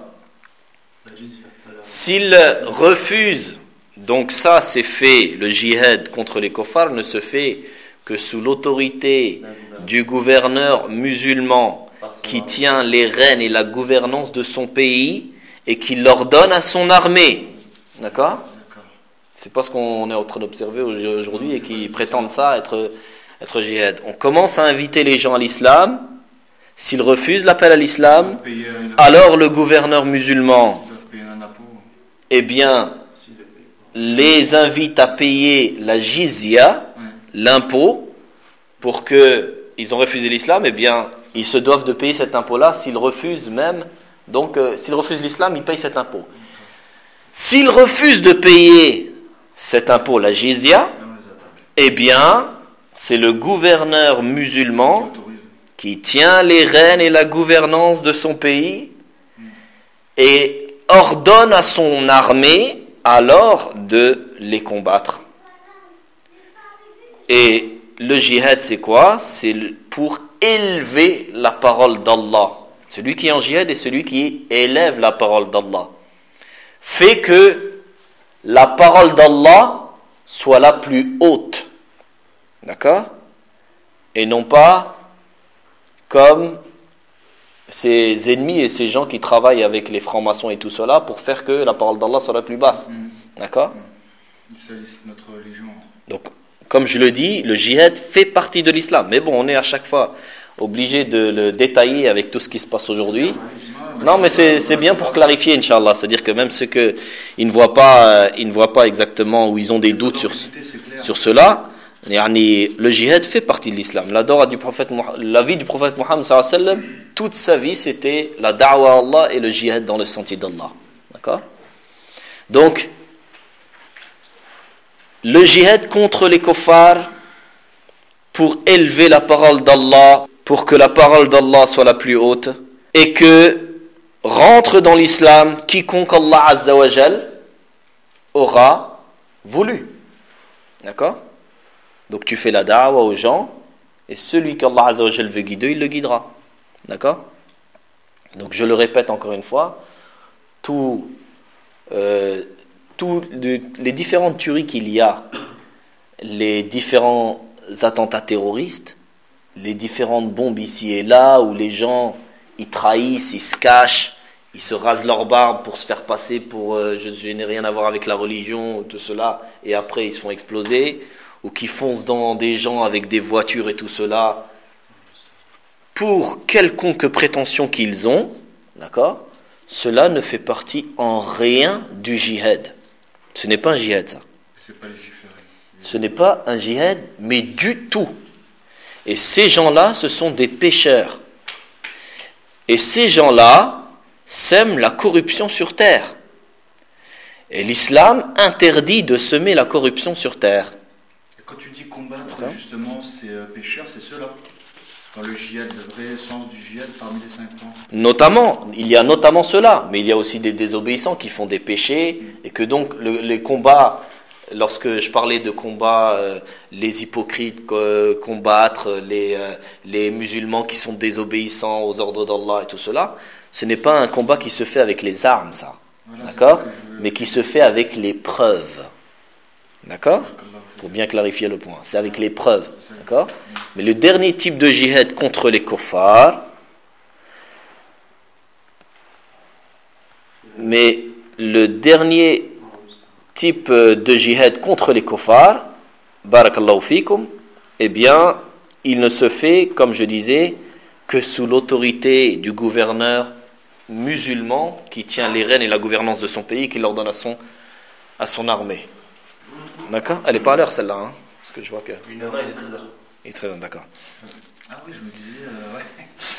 S'il refuse, donc ça c'est fait, le djihad contre les kuffars ne se fait que sous l'autorité du gouverneur musulman qui tient les rênes et la gouvernance de son pays et qui l'ordonne à son armée, d'accord? C'est pas ce qu'on est en train d'observer aujourd'hui et qui prétendent ça être, être djihad. On commence à inviter les gens à l'islam. S'ils refusent l'appel à l'islam, alors le gouverneur musulman, eh bien, les invite à payer la jizya, l'impôt, pour que ils ont refusé l'islam, eh bien, ils se doivent de payer cet impôt-là. S'ils refusent même, donc, euh, s'ils refusent l'islam, ils payent cet impôt. S'ils refusent de payer cet impôt, la jizya, eh bien, c'est le gouverneur musulman qui tient les rênes et la gouvernance de son pays et ordonne à son armée alors de les combattre. Et le djihad, c'est quoi? C'est pour élever la parole d'Allah. Celui qui est en djihad est celui qui élève la parole d'Allah. Fait que la parole d'Allah soit la plus haute. D'accord? Et non pas comme ces ennemis et ces gens qui travaillent avec les francs-maçons et tout cela pour faire que la parole d'Allah soit la plus basse. Mmh. D'accord? C'est notre religion. Donc, comme je le dis, le djihad fait partie de l'islam. Mais bon, on est à chaque fois obligé de le détailler avec tout ce qui se passe aujourd'hui. Non, mais c'est, c'est bien pour clarifier, Inch'Allah. C'est-à-dire que même ceux qui ne voient pas, ils ne voient pas exactement, ou ils ont des doutes sur, sur cela, le djihad fait partie de l'islam. La, du prophète, la vie du prophète Mohammed sallallahu alayhi wa sallam, toute sa vie, c'était la da'wa à Allah et le djihad dans le sentier d'Allah. D'accord? Donc, le djihad contre les kuffars pour élever la parole d'Allah, pour que la parole d'Allah soit la plus haute, et que rentre dans l'islam quiconque Allah Azza wa Jal aura voulu. D'accord? Donc tu fais la da'wa aux gens, et celui qu'Allah Azza wa Jal veut guider, il le guidera. D'accord? Donc je le répète encore une fois, tout, euh, tout de, les différentes tueries qu'il y a, les différents attentats terroristes, les différentes bombes ici et là, où les gens ils trahissent, ils se cachent, ils se rasent leur barbe pour se faire passer pour euh, je, je n'ai rien à voir avec la religion, tout cela, et après ils se font exploser, ou qui foncent dans des gens avec des voitures et tout cela, pour quelconque prétention qu'ils ont, d'accord, cela ne fait partie en rien du djihad. Ce n'est pas un djihad, ça. C'est pas légiféré. Ce n'est pas un djihad, mais du tout. Et ces gens-là, ce sont des pécheurs. Et ces gens-là sèment la corruption sur terre. Et l'islam interdit de semer la corruption sur terre. Et quand tu dis combattre, justement, ces euh, pécheurs, c'est ceux-là. Dans le djihad, le vrai sens du djihad parmi les cinq points. Notamment, il y a notamment ceux-là, mais il y a aussi des désobéissants qui font des péchés, et que donc le, les combats, lorsque je parlais de combats, euh, les hypocrites euh, combattre, les, euh, les musulmans qui sont désobéissants aux ordres d'Allah et tout cela, ce n'est pas un combat qui se fait avec les armes, ça, voilà, d'accord, veux... mais qui se fait avec les preuves, d'accord, pour bien clarifier le point, c'est avec les preuves, d'accord. Mais le dernier type de djihad contre les kuffars, mais le dernier type de djihad contre les kuffars, barakallahu fikum, eh bien, il ne se fait, comme je disais, que sous l'autorité du gouverneur musulman qui tient les rênes et la gouvernance de son pays, qui l'ordonne à son, à son armée. D'accord? Elle n'est pas à l'heure celle-là, hein, parce que je vois que... Une heure, il est treize heures. Il est très bien, d'accord. Ah oui, je me disais, euh, ouais.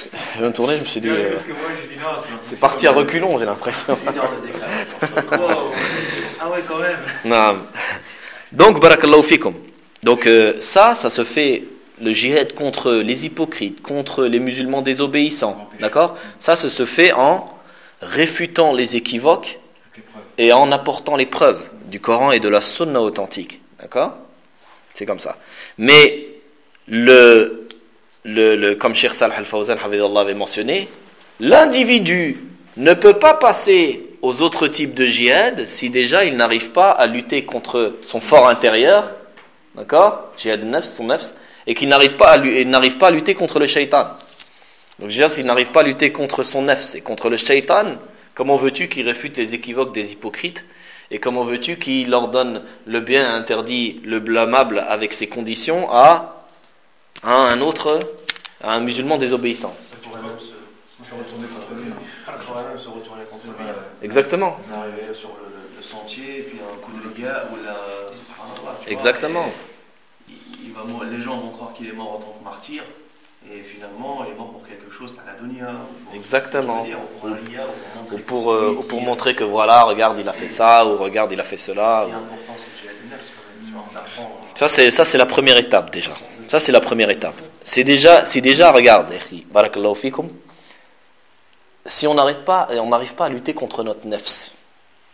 Je vais me tourner, je me suis dit. Euh, Parce que moi, j'ai dit non, c'est, c'est parti à reculons, j'ai l'impression. C'est une heure de décalage. Wow. Ah ouais, quand même. Non. Donc, barakallahu fikum. Donc, euh, ça, ça se fait, le jihad contre les hypocrites, contre les musulmans désobéissants. D'accord ? Ça, ça se fait en réfutant les équivoques et en apportant les preuves du Coran et de la sunna authentique. D'accord ? C'est comme ça. Mais, le, le, le, comme Cheikh Salih Al-Fawzan avait mentionné, l'individu ne peut pas passer aux autres types de djihad si déjà il n'arrive pas à lutter contre son fort intérieur, d'accord, djihad nafs, son nafs, et qu'il n'arrive pas à, il n'arrive pas à lutter contre le shaitan. Donc déjà, s'il n'arrive pas à lutter contre son nafs et contre le shaitan, comment veux-tu qu'il réfute les équivoques des hypocrites, et comment veux-tu qu'il leur donne le bien interdit, le blâmable avec ses conditions à, à un autre, à un musulman désobéissant. Ça pourrait même se, se retourner contre lui. Ça pourrait même se retourner contre lui. Exactement. On est arrivé sur le, le, le sentier, et puis un coup de dégâts, ou la. Subhanallah, tu Exactement. vois, il, il va, mourir- les gens vont croire qu'il est mort en tant que martyr, et finalement, il est mort pour quelque chose, t'as la dunya. ou pour- Exactement. dire, ou pour un ria, ou pour Ou montrer pour, que c'est euh, lui ou pour qui- montrer que voilà, regarde, il a fait ça, ou regarde, il a fait cela. Ce qui est ou- important, c'est le djihad nafs, quand même. Tu vois, on t'apprend, euh, Ça, c'est, ça, c'est la première étape déjà. Ça, c'est la première étape. C'est déjà, c'est déjà regarde, akhi, barakallahu fikum, si on n'arrête pas, on n'arrive pas à lutter contre notre nafs, d'accord ?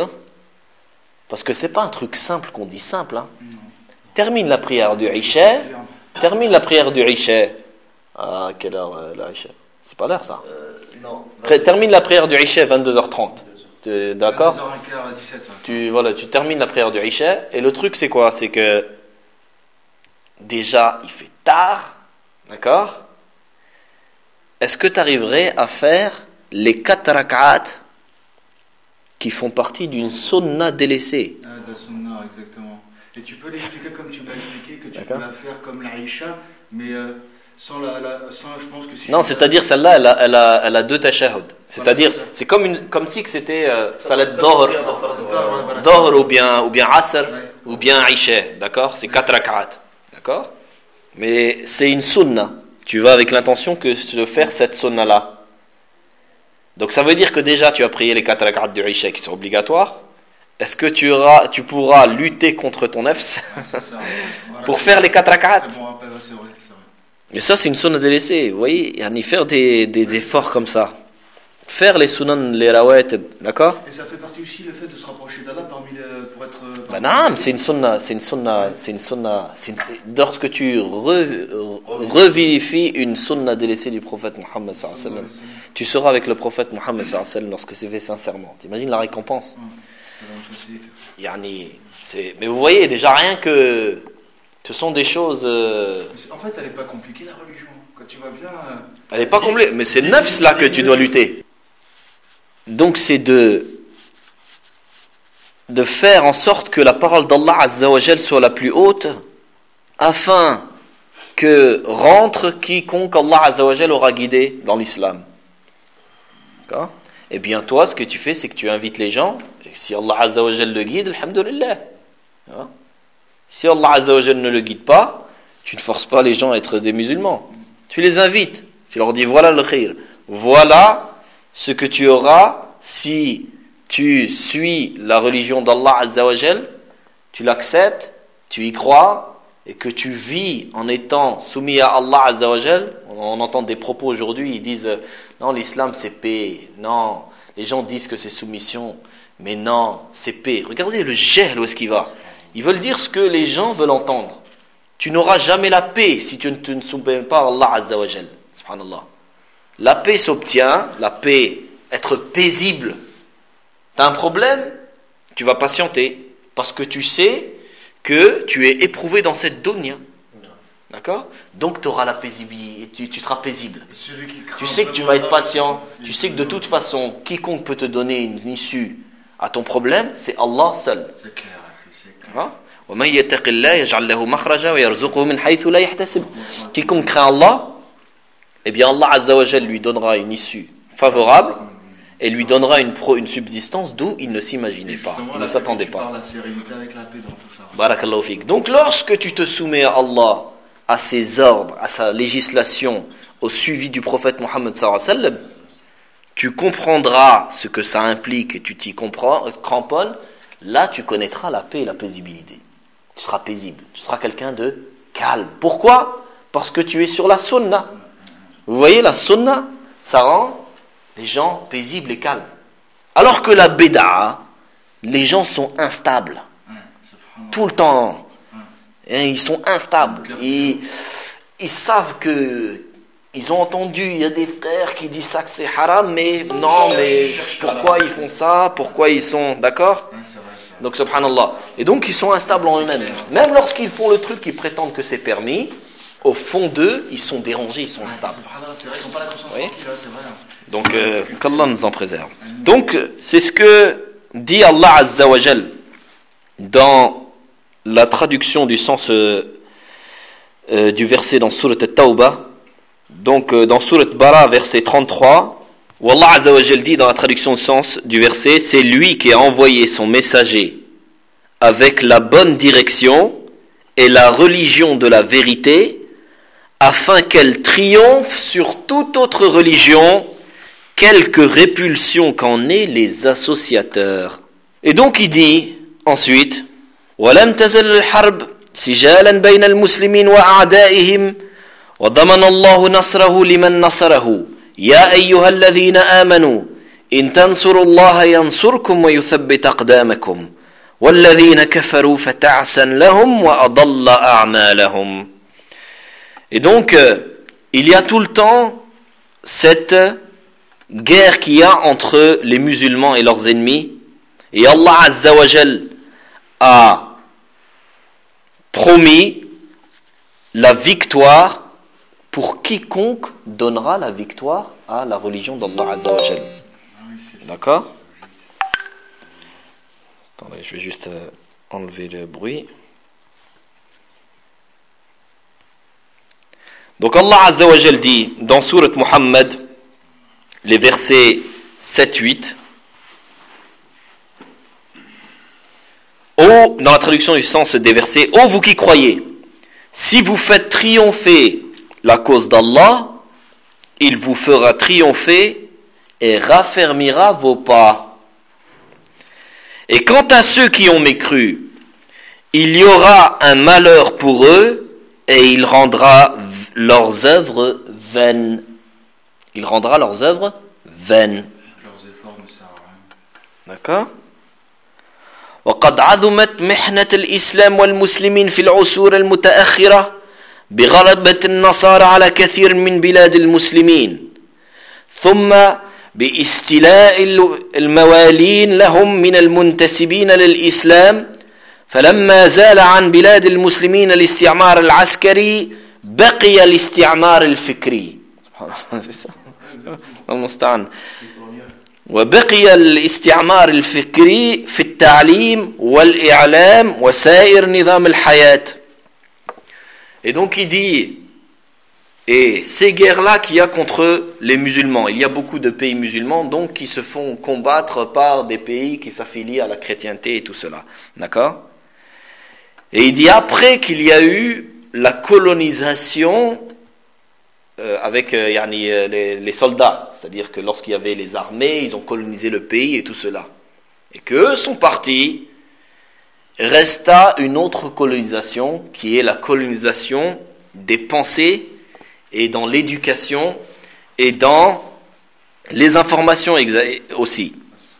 Parce que c'est pas un truc simple qu'on dit simple. Hein. Termine la prière du Isha, termine la prière du Isha. À quelle heure euh, la Isha ? C'est pas l'heure ça. euh, non. Pré- termine la prière du Isha vingt-deux heures trente. Tu- D'accord ? vingt-deux heures quinze à dix-sept. hein. Tu, voilà, tu termines la prière du Isha, et le truc c'est quoi ? C'est que déjà il fait tard, d'accord ? Est-ce que tu arriverais à faire les quatre rak'at qui font partie d'une sunna délaissée ? Ah, de la sunna, exactement. Et tu peux l'expliquer comme tu m'as expliqué, que tu D'accord. peux la faire comme la Isha, mais euh, sans la, la- sans, je pense que si Non, tu- c'est-à-dire celle-là, elle a, elle a, elle a deux tashahhud. C'est-à-dire, c'est ça. c'est comme, une, comme si que c'était euh, salat dohr, Voilà. dohr ou bien, ou bien asr, Ouais. ou bien isha, d'accord ? C'est quatre rak'at, d'accord ? Mais c'est une sunna. Tu vas avec l'intention que de faire cette sunna-là. Donc ça veut dire que déjà tu as prié les quatre rak'at du isha qui sont obligatoires. Est-ce que tu, auras, tu pourras lutter contre ton nafs C'est ça. Voilà. pour faire les quatre rak'at ? C'est bon rappel, ouais, c'est vrai, c'est vrai. Mais ça, c'est une sunna délaissée. Vous voyez, yani faire des, des efforts comme ça. Faire les sunan, les rawat, d'accord ? Et ça fait partie aussi le fait de se rapprocher d'Allah parmi les, pour être. euh, Ben parmi- non, c'est une sunna, c'est une sunna, c'est une sunna. c'est une- Lorsque tu re- revérifies une sunna délaissée du prophète Mohammed sallallahu alayhi wa sallam, tu seras avec le prophète Mohammed sallallahu alayhi wa sallam lorsque c'est fait sincèrement. T'imagines la récompense ? C'est la même chose, c'est- Yani, c'est... Mais vous voyez, déjà rien que ce sont des choses... euh, Mais c'est- En fait, elle n'est pas compliquée la religion. Quand tu vas bien. euh, Elle n'est pas complète, mais c'est neuf là que tu dois lutter. Donc c'est de de faire en sorte que la parole d'Allah Azza wa Jal soit la plus haute, afin que rentre quiconque Allah Azza wa Jal aura guidé dans l'islam. D'accord ? Et bien toi, ce que tu fais, c'est que tu invites les gens, et si Allah Azza wa Jal le guide, alhamdulillah. Hein ? Si Allah Azza wa Jal ne le guide pas, tu ne forces pas les gens à être des musulmans. Tu les invites, tu leur dis voilà le khir, voilà ce que tu auras si tu suis la religion d'Allah Azza wa Jal, tu l'acceptes, tu y crois, et que tu vis en étant soumis à Allah Azza wa Jal. On entend des propos aujourd'hui, ils disent euh, non, l'islam c'est paix, non, les gens disent que c'est soumission, mais non, c'est paix. Regardez le jahl, où est-ce qu'il va ? Ils veulent dire ce que les gens veulent entendre. Tu n'auras jamais la paix si tu ne te soumets pas à Allah Azza wa Jal. Subhanallah. La paix s'obtient, la paix, être paisible. Tu as un problème, tu vas patienter, parce que tu sais que tu es éprouvé dans cette dunya. D'accord ? Donc tu auras la paisibilité, tu, tu seras paisible. et celui qui craint Tu sais que tu vraiment vas être Allah, patient, il tu sais que de peut- toute façon, quiconque peut te donner une issue à ton problème, c'est Allah seul. C'est clair, c'est clair. Hein? وَمَنْ يَتَّقِ اللَّهِ يَجْعَلْ لَهُ مَخْرَجًا وَيَرْزُقْهُ مِنْ حَيْثُ لَا يَحْتَسِبُ. Quiconque craint Allah, eh bien Allah Azza wa Jal lui donnera une issue favorable et lui donnera une, pro, une subsistance d'où il ne s'imaginait Et pas, justement, il la ne paix, s'attendait tu pas. parles la sérénité avec la paix dans tout ça. Barakallahu fik. Donc lorsque tu te soumets à Allah à ses ordres, à sa législation, au suivi du prophète Mohammed sallallahu alayhi wa sallam, tu comprendras ce que ça implique et tu t'y comprends, cramponnes, là tu connaîtras la paix et la paisibilité. Tu seras paisible, tu seras quelqu'un de calme. Pourquoi ? Parce que tu es sur la sunna. Vous voyez, la sunna, ça rend les gens paisibles et calmes. Alors que la bid'a, les gens sont instables. Tout le temps. Et ils sont instables. Ils, ils savent que... Ils ont entendu, il y a des frères qui disent ça que c'est haram, mais non, mais pourquoi ils font ça ? Pourquoi ils sont... D'accord ? Donc, subhanallah. Et donc, ils sont instables en eux-mêmes. Même lorsqu'ils font le truc, ils prétendent que c'est permis, au fond d'eux, ils sont dérangés, ils sont instables. Oui. Donc, euh, qu'Allah nous en préserve. Donc, c'est ce que dit Allah Azza wa Jal dans la traduction du sens euh, euh, du verset dans Surat At-Tawbah. Donc, euh, dans Surat Bara, verset trente-trois, où Allah Azza wa Jal dit dans la traduction du sens du verset, c'est lui qui a envoyé son messager avec la bonne direction et la religion de la vérité, afin qu'elle triomphe sur toute autre religion, quelque répulsion qu'en aient les associateurs. Et donc il dit ensuite, وَلَمْ تَزَلْ الْحَرْبِ سِجَالًا بَيْنَ الْمُسْلِمِينَ وَأَعْدَائِهِمْ وَضَمَنَ اللَّهُ نَصْرَهُ لِمَنْ نَصَرَهُ يَا أَيُّهَا الَّذِينَ آمَنُوا إِن تَنْصُرُوا اللَّهَ يَنْصُرْكُمْ وَيُثَبِّتْ أَقْدَامَكُمْ وَالَّذِينَ كَفَرُوا فَتَعْسًا لَهُمْ وَأَضَلَّ أَعْمَالَهُمْ. Et donc, euh, il y a tout le temps cette guerre qu'il y a entre les musulmans et leurs ennemis. Et Allah Azza wa Jal a promis la victoire pour quiconque donnera la victoire à la religion d'Allah Azza wa Jal. D'accord ? Attendez, je vais juste euh, enlever le bruit. Donc Allah Azza wa Jal dit dans Surat Muhammad, les versets sept huit, ô, dans la traduction du sens des versets, ô vous qui croyez, si vous faites triompher la cause d'Allah, il vous fera triompher et raffermira vos pas. Et quant à ceux qui ont mécru, il y aura un malheur pour eux et il rendra leurs œuvres vaines. Il rendra leurs œuvres vaines. Leurs efforts ne servent à rien. D'accord ? وقد عظمت محنة الإسلام والمسلمين في العصور المتأخرة بغلبة النصارى على كثير من بلاد المسلمين ثم باستيلاء الموالين لهم من المنتسبين للإسلام فلما زال عن بلاد المسلمين الاستعمار العسكري بقي الاستعمار الفكري المستعان وبقي الاستعمار الفكري في التعليم والإعلام وسائر نظام الحياة. Et donc il dit, et ces guerres-là qu'il y a contre les musulmans, il y a beaucoup de pays musulmans donc qui se font combattre par des pays qui s'affilient à la chrétienté et tout cela, d'accord ? Et il dit après qu'il y a eu la colonisation euh, avec euh, yani, euh, les, les soldats, c'est-à-dire que lorsqu'il y avait les armées, ils ont colonisé le pays et tout cela, et qu'eux sont partis. Resta une autre colonisation qui est la colonisation des pensées et dans l'éducation et dans les informations aussi.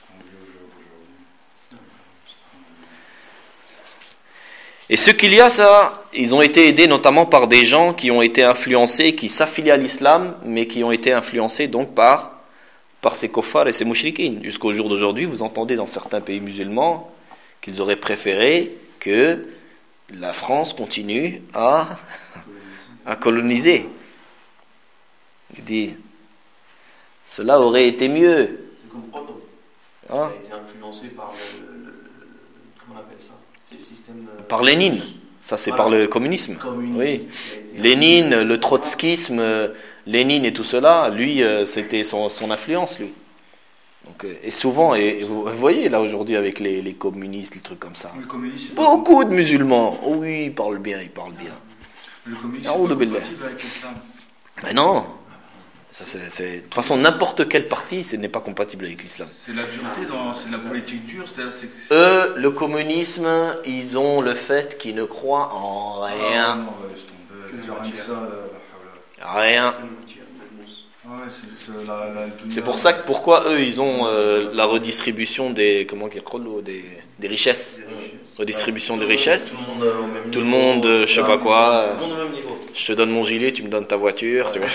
Et ce qu'il y a, ça, ils ont été aidés notamment par des gens qui ont été influencés, qui s'affilient à l'islam, mais qui ont été influencés donc par, par ces kuffars et ces mouchriquines. Jusqu'au jour d'aujourd'hui, vous entendez dans certains pays musulmans qu'ils auraient préféré que la France continue à, à coloniser. Il dit, cela aurait été mieux. C'est comme Proto. Hein? Il a été influencé par le, le, le, le comment on appelle ça? C'est le système. Euh, par Lénine. Ça, c'est voilà. Par le communisme. Communisme. Oui. Lénine, le trotskisme, Lénine et tout cela, lui, c'était son, son influence, lui. Donc, et souvent, et vous voyez là aujourd'hui avec les, les communistes, les trucs comme ça. Beaucoup de musulmans, oh oui, ils parlent bien, ils parlent bien. Le communisme est pas compatible avec l'islam. Mais non. Ça, c'est, c'est... De toute façon, n'importe quel parti, ce n'est pas compatible avec l'islam. C'est la dureté, dans... c'est la politique dure. C'est... Eux, le communisme, ils ont le fait qu'ils ne croient en rien. Ah, non, ouais, laisse tomber. Rien. Ouais, c'est, c'est, la, la, c'est pour ça que pourquoi eux ils ont euh, la redistribution des comment qu'ils des des richesses, redistribution des richesses. Tout le monde, euh, tout le monde euh, je sais pas quoi. Tout le monde au même niveau. Je te donne mon gilet, tu me donnes ta voiture. Tu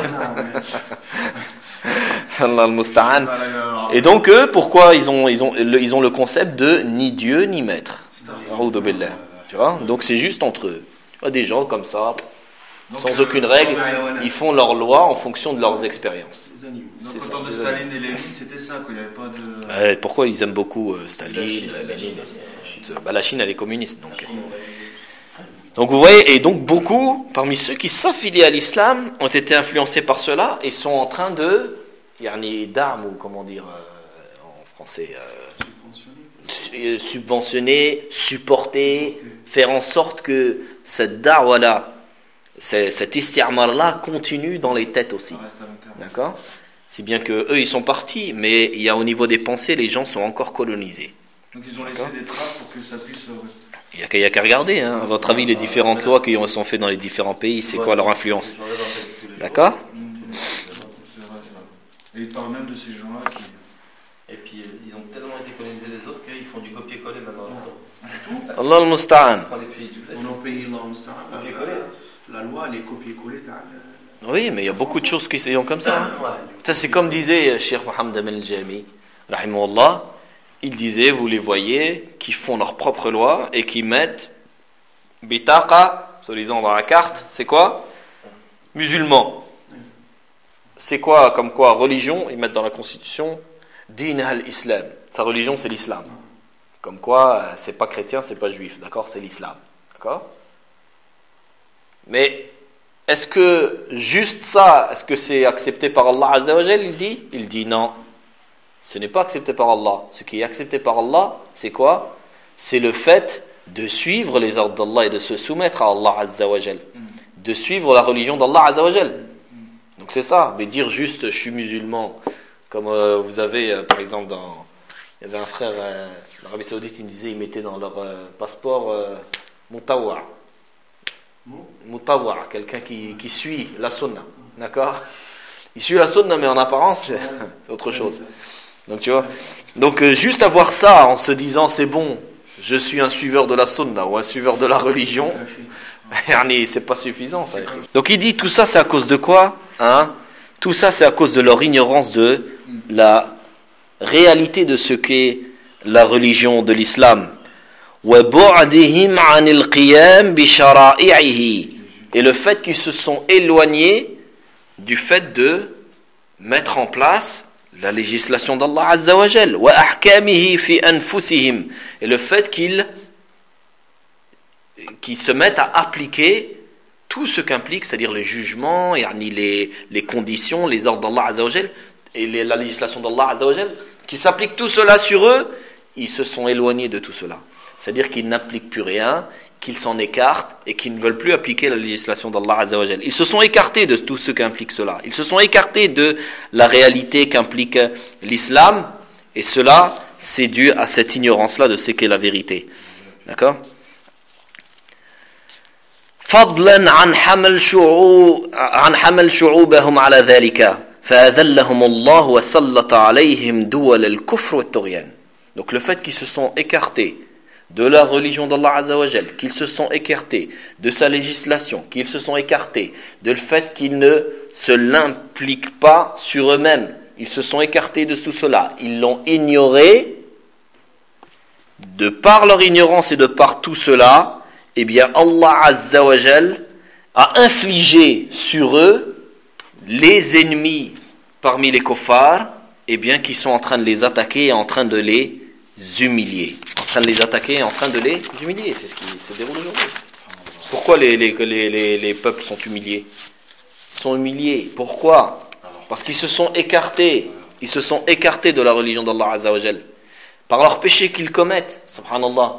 Allah al-Musta'an. Et donc eux, pourquoi ils ont ils ont le, ils ont le concept de ni Dieu ni maître. Tu vois, donc c'est juste entre eux. Tu vois, des gens comme ça. Donc, sans euh, aucune règle, ils font leurs lois en fonction de leurs expériences. Donc au temps de Staline et Lénine, c'était ça, qu'il n'y avait pas de... Euh, pourquoi ils aiment beaucoup euh, Staline, la Chine, Lénine la Chine, bah, la Chine, elle est communiste. Donc. donc vous voyez, et donc beaucoup, parmi ceux qui s'affilient à l'islam, ont été influencés par cela et sont en train de... Yani d'armes, ou comment dire euh, en français euh, subventionner, supporter, faire en sorte que cette da'wa-là, C'est, cet isti'mar-là continue dans les têtes aussi. D'accord ? Si bien que eux ils sont partis, mais il y a au niveau des pensées, les gens sont encore colonisés. Donc ils ont laissé D'accord ? des traces pour que ça puisse... Il n'y a, a qu'à regarder. Hein. À votre avis, les différentes lois qui sont faites dans les différents pays, c'est quoi leur influence ? D'accord ? Et ils parlent même de ces gens-là qui... Et puis ils ont tellement été colonisés les autres qu'ils font du copier-coller maintenant. Allah al-Musta'an. On a payé Allah al-Musta'an. Copier-coller. La loi, elle est copier-coller. Oui, mais il y a beaucoup de choses qui sont comme ça. Hein. Ça, c'est comme disait Cheikh Mohammed al-Jami, rahimahullah. Il disait, vous les voyez, qui font leur propre loi et qui mettent bitaqa, soi-disant dans la carte, c'est quoi ? Musulman. C'est quoi, comme quoi, religion ? Ils mettent dans la constitution, din al-islam. Sa religion, c'est l'islam. Comme quoi, c'est pas chrétien, c'est pas juif, d'accord ? C'est l'islam, d'accord ? Mais est-ce que juste ça, est-ce que c'est accepté par Allah Azza wa Jal ? Il dit, il dit non. Ce n'est pas accepté par Allah. Ce qui est accepté par Allah, c'est quoi ? C'est le fait de suivre les ordres d'Allah et de se soumettre à Allah Azza wa Jal. De suivre la religion d'Allah Azza wa Jal. Donc c'est ça. Mais dire juste je suis musulman, comme euh, vous avez euh, par exemple dans, il y avait un frère euh, l'Arabie Saoudite, il me disait ils mettaient dans leur euh, passeport euh, Mutawwa. Mutawwa, quelqu'un qui, qui suit la sunna, d'accord ? Il suit la sunna, mais en apparence, c'est autre chose. Donc tu vois, donc euh, juste avoir ça en se disant c'est bon, je suis un suiveur de la sunna ou un suiveur de la religion, c'est pas suffisant ça. Donc il dit tout ça c'est à cause de quoi, hein ? Tout ça c'est à cause de leur ignorance de la réalité de ce qu'est la religion de l'islam. وَبُعْدِهِمْ عَنِ الْقِيَامِ بِشَرَائِعِهِ. Et le fait qu'ils se sont éloignés du fait de mettre en place la législation d'Allah Azza wa Jal. وَأَحْكَامِهِ فِي أَنفُسِهِمْ. Et le fait qu'ils, qu'ils se mettent à appliquer tout ce qu'implique, c'est-à-dire le jugement, les, les conditions, les ordres d'Allah Azza wa Jal, et les, la législation d'Allah Azza wa Jal, qui s'applique tout cela sur eux, ils se sont éloignés de tout cela. C'est-à-dire qu'ils n'appliquent plus rien, qu'ils s'en écartent et qu'ils ne veulent plus appliquer la législation d'Allah Azza wa Jal. Ils se sont écartés de tout ce qu'implique cela. Ils se sont écartés de la réalité qu'implique l'islam, et cela, c'est dû à cette ignorance-là de ce qu'est la vérité. D'accord ? فضلا عن حمل شعوب عن حمل شعوبهم على ذلك فأذلهم الله وسلط عليهم دول الكفر والطغيان. Donc le fait qu'ils se sont écartés de la religion d'Allah Azza wa Jal, qu'ils se sont écartés de sa législation, qu'ils se sont écartés de le fait qu'ils ne se l'impliquent pas sur eux-mêmes, ils se sont écartés de tout cela, ils l'ont ignoré, de par leur ignorance et de par tout cela, eh bien Allah Azza wa Jal a infligé sur eux les ennemis parmi les kuffars, eh bien qui sont en train de les attaquer et en train de les humilier. En train de les attaquer et en train de les humilier. C'est ce qui se déroule aujourd'hui. Pourquoi les, les, les, les, les peuples sont humiliés ? Ils sont humiliés. Pourquoi ? Parce qu'ils se sont écartés. Ils se sont écartés de la religion d'Allah Azza wa Jal. Par leurs péchés qu'ils commettent. Subhanallah.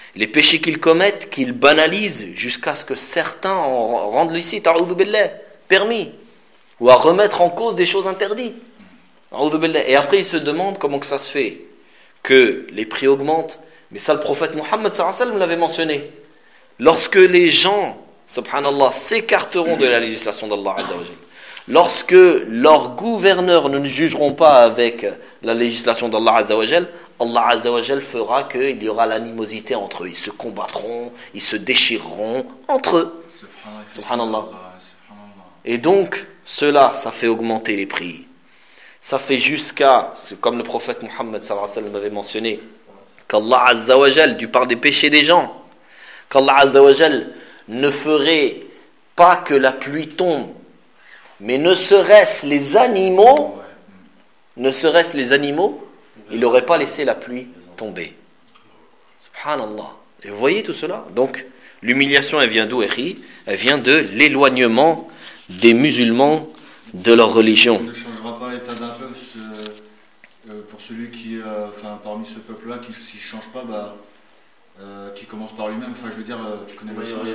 Les péchés qu'ils commettent, qu'ils banalisent jusqu'à ce que certains en rendent licite, a'udhu billah, permis, ou à remettre en cause des choses interdites. A'udhu billah. Et après ils se demandent comment que ça se fait que les prix augmentent. Mais ça le prophète Mohammed sallallahu alayhi wa sallam l'avait mentionné. Lorsque les gens, subhanallah, s'écarteront de la législation d'Allah azza wa jalla, lorsque leurs gouverneurs ne jugeront pas avec la législation d'Allah azza wa jalla, Allah azza wa jalla fera qu'il y aura l'animosité entre eux. Ils se combattront, ils se déchireront entre eux. Subhanallah. Et donc, cela, ça fait augmenter les prix. Ça fait jusqu'à, comme le prophète Mohammed sallallahu alayhi wa sallam avait mentionné, qu'Allah azza wa jalla, du par des péchés des gens, qu'Allah azza wa jalla ne ferait pas que la pluie tombe, mais ne serait-ce les animaux, ne serait-ce les animaux, il n'aurait pas laissé la pluie tomber. Subhanallah. Et vous voyez tout cela? Donc, l'humiliation, elle vient d'où, Eri? Elle vient de l'éloignement des musulmans de leur religion. On ne changera pas l'état d'un peuple euh, pour celui qui, euh, enfin, parmi ce peuple-là, qui s'il ne change pas, bah, euh, qui commence par lui-même. Enfin, je veux dire, euh, tu connais la chose.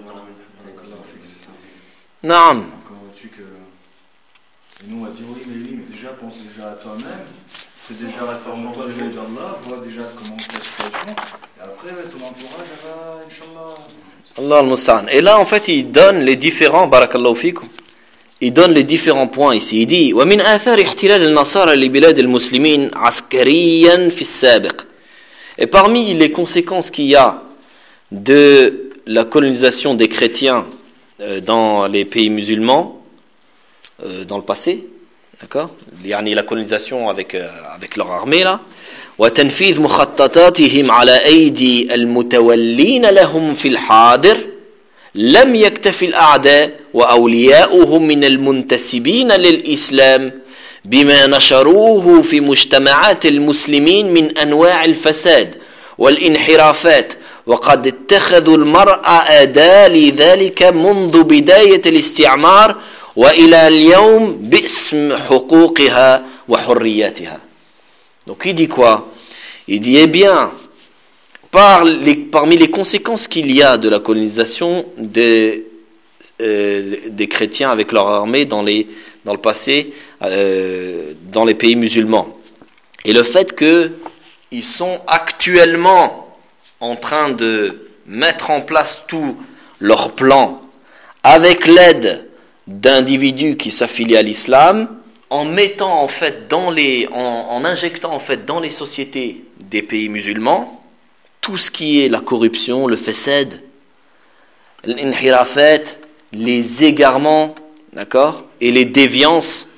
Naam. Comment vois-tu que... Et nous, on va dire, oui, mais oui, mais déjà, pense déjà à toi-même. C'est déjà réforme-toi déjà d'Allah, vois déjà comment ta situation. Et après, ton entourage, va, Inch'Allah. Allah al-Musta'an. Et là, en fait, il donne les différents, barakallahu fikum, il donne les différents points ici. Il dit وَمِنْ آثَارِ احْتِلَالِ النَّصَارَى لِبِلَادِ الْمُسْلِمِينَ عَسْكَرِيًّا فِي السَّابِقِ. Et parmi les conséquences qu'il y a de la colonisation des chrétiens dans les pays musulmans, dans le passé, d'accord, يعني la colonisation avec, avec leur armée là, وتنفيذ مخططاتهم على أيدي المتولين لهم في الحاضر لم يكتف الأعداء وأولياؤهم من المنتسبين للإسلام بما نشروه في مجتمعات المسلمين من أنواع الفساد والانحرافات وقد اتخذوا المرأة أداة لذلك منذ بداية الاستعمار وإلى اليوم باسم حقوقها وحرياتها. Donc il dit quoi? Il dit, eh bien, par les, parmi les conséquences qu'il y a de la colonisation des, euh, des chrétiens avec leur armée dans, les, dans le passé, euh, dans les pays musulmans, et le fait qu'ils sont actuellement en train de mettre en place tous leurs plans avec l'aide d'individus qui s'affilient à l'islam, en mettant en fait dans les, en, en injectant en fait dans les sociétés des pays musulmans tout ce qui est la corruption, le fasad, l'inhirafat, les égarements, d'accord, et les déviances.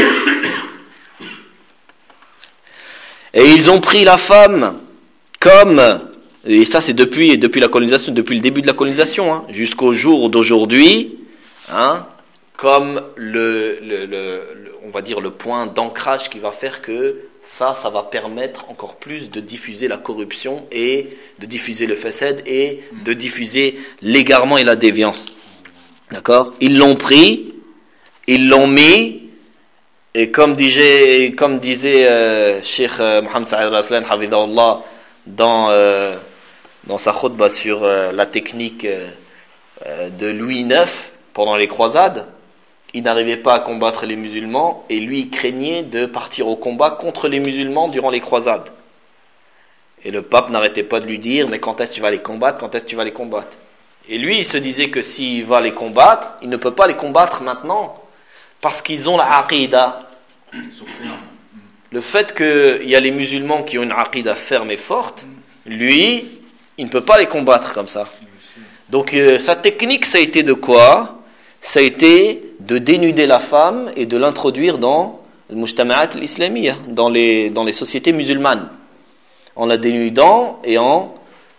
Et ils ont pris la femme comme, et ça c'est depuis depuis la colonisation, depuis le début de la colonisation, hein, jusqu'au jour d'aujourd'hui, hein, comme le, le, le, le, on va dire le point d'ancrage qui va faire que ça, ça va permettre encore plus de diffuser la corruption et de diffuser le fasad et de diffuser l'égarement et la déviance. D'accord? Ils l'ont pris, ils l'ont mis, et comme disait, comme disait euh, Cheikh euh, Mohammed Saïd Raslan, Hafidahullah, dans, euh, dans sa khutbah sur euh, la technique euh, de Louis neuf pendant les croisades, il n'arrivait pas à combattre les musulmans et lui il craignait de partir au combat contre les musulmans durant les croisades. Et le pape n'arrêtait pas de lui dire, mais quand est-ce que tu vas les combattre, quand est-ce que tu vas les combattre? Et lui il se disait que s'il va les combattre, il ne peut pas les combattre maintenant parce qu'ils ont la aqida. Le fait qu'il y a les musulmans qui ont une aqida ferme et forte, lui il ne peut pas les combattre comme ça. Donc euh, sa technique ça a été de quoi? Ça a été de dénuder la femme et de l'introduire dans le mujtama'at l'islamiyya, dans les, dans les sociétés musulmanes, en la dénudant et en,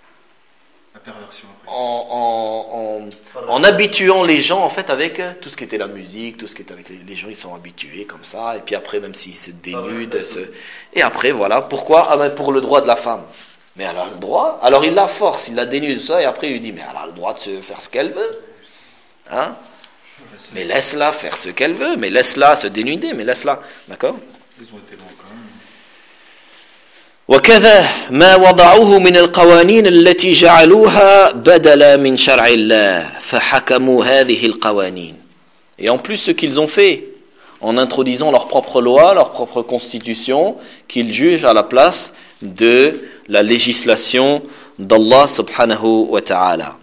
en, en, en, en habituant les gens en fait avec tout ce qui était la musique, tout ce qui était avec les, les gens ils sont habitués comme ça, et puis après même s'ils se dénudent, se, et après voilà, pourquoi? Ah ben pour le droit de la femme. Mais elle a le droit, alors il la force, il la dénude ça, et après il lui dit mais elle a le droit de se faire ce qu'elle veut, hein? Mais laisse-la faire ce qu'elle veut, mais laisse-la se dénuder, mais laisse-la, d'accord? Ils ont été loin quand même. وكذا ما وضعوه من القوانين التي جعلوها بدلا من شرع الله فحكموا هذه القوانين. Et en plus ce qu'ils ont fait en introduisant leur propre loi, leur propre constitution, qu'ils jugent à la place de la législation d'Allah subhanahu wa ta'ala.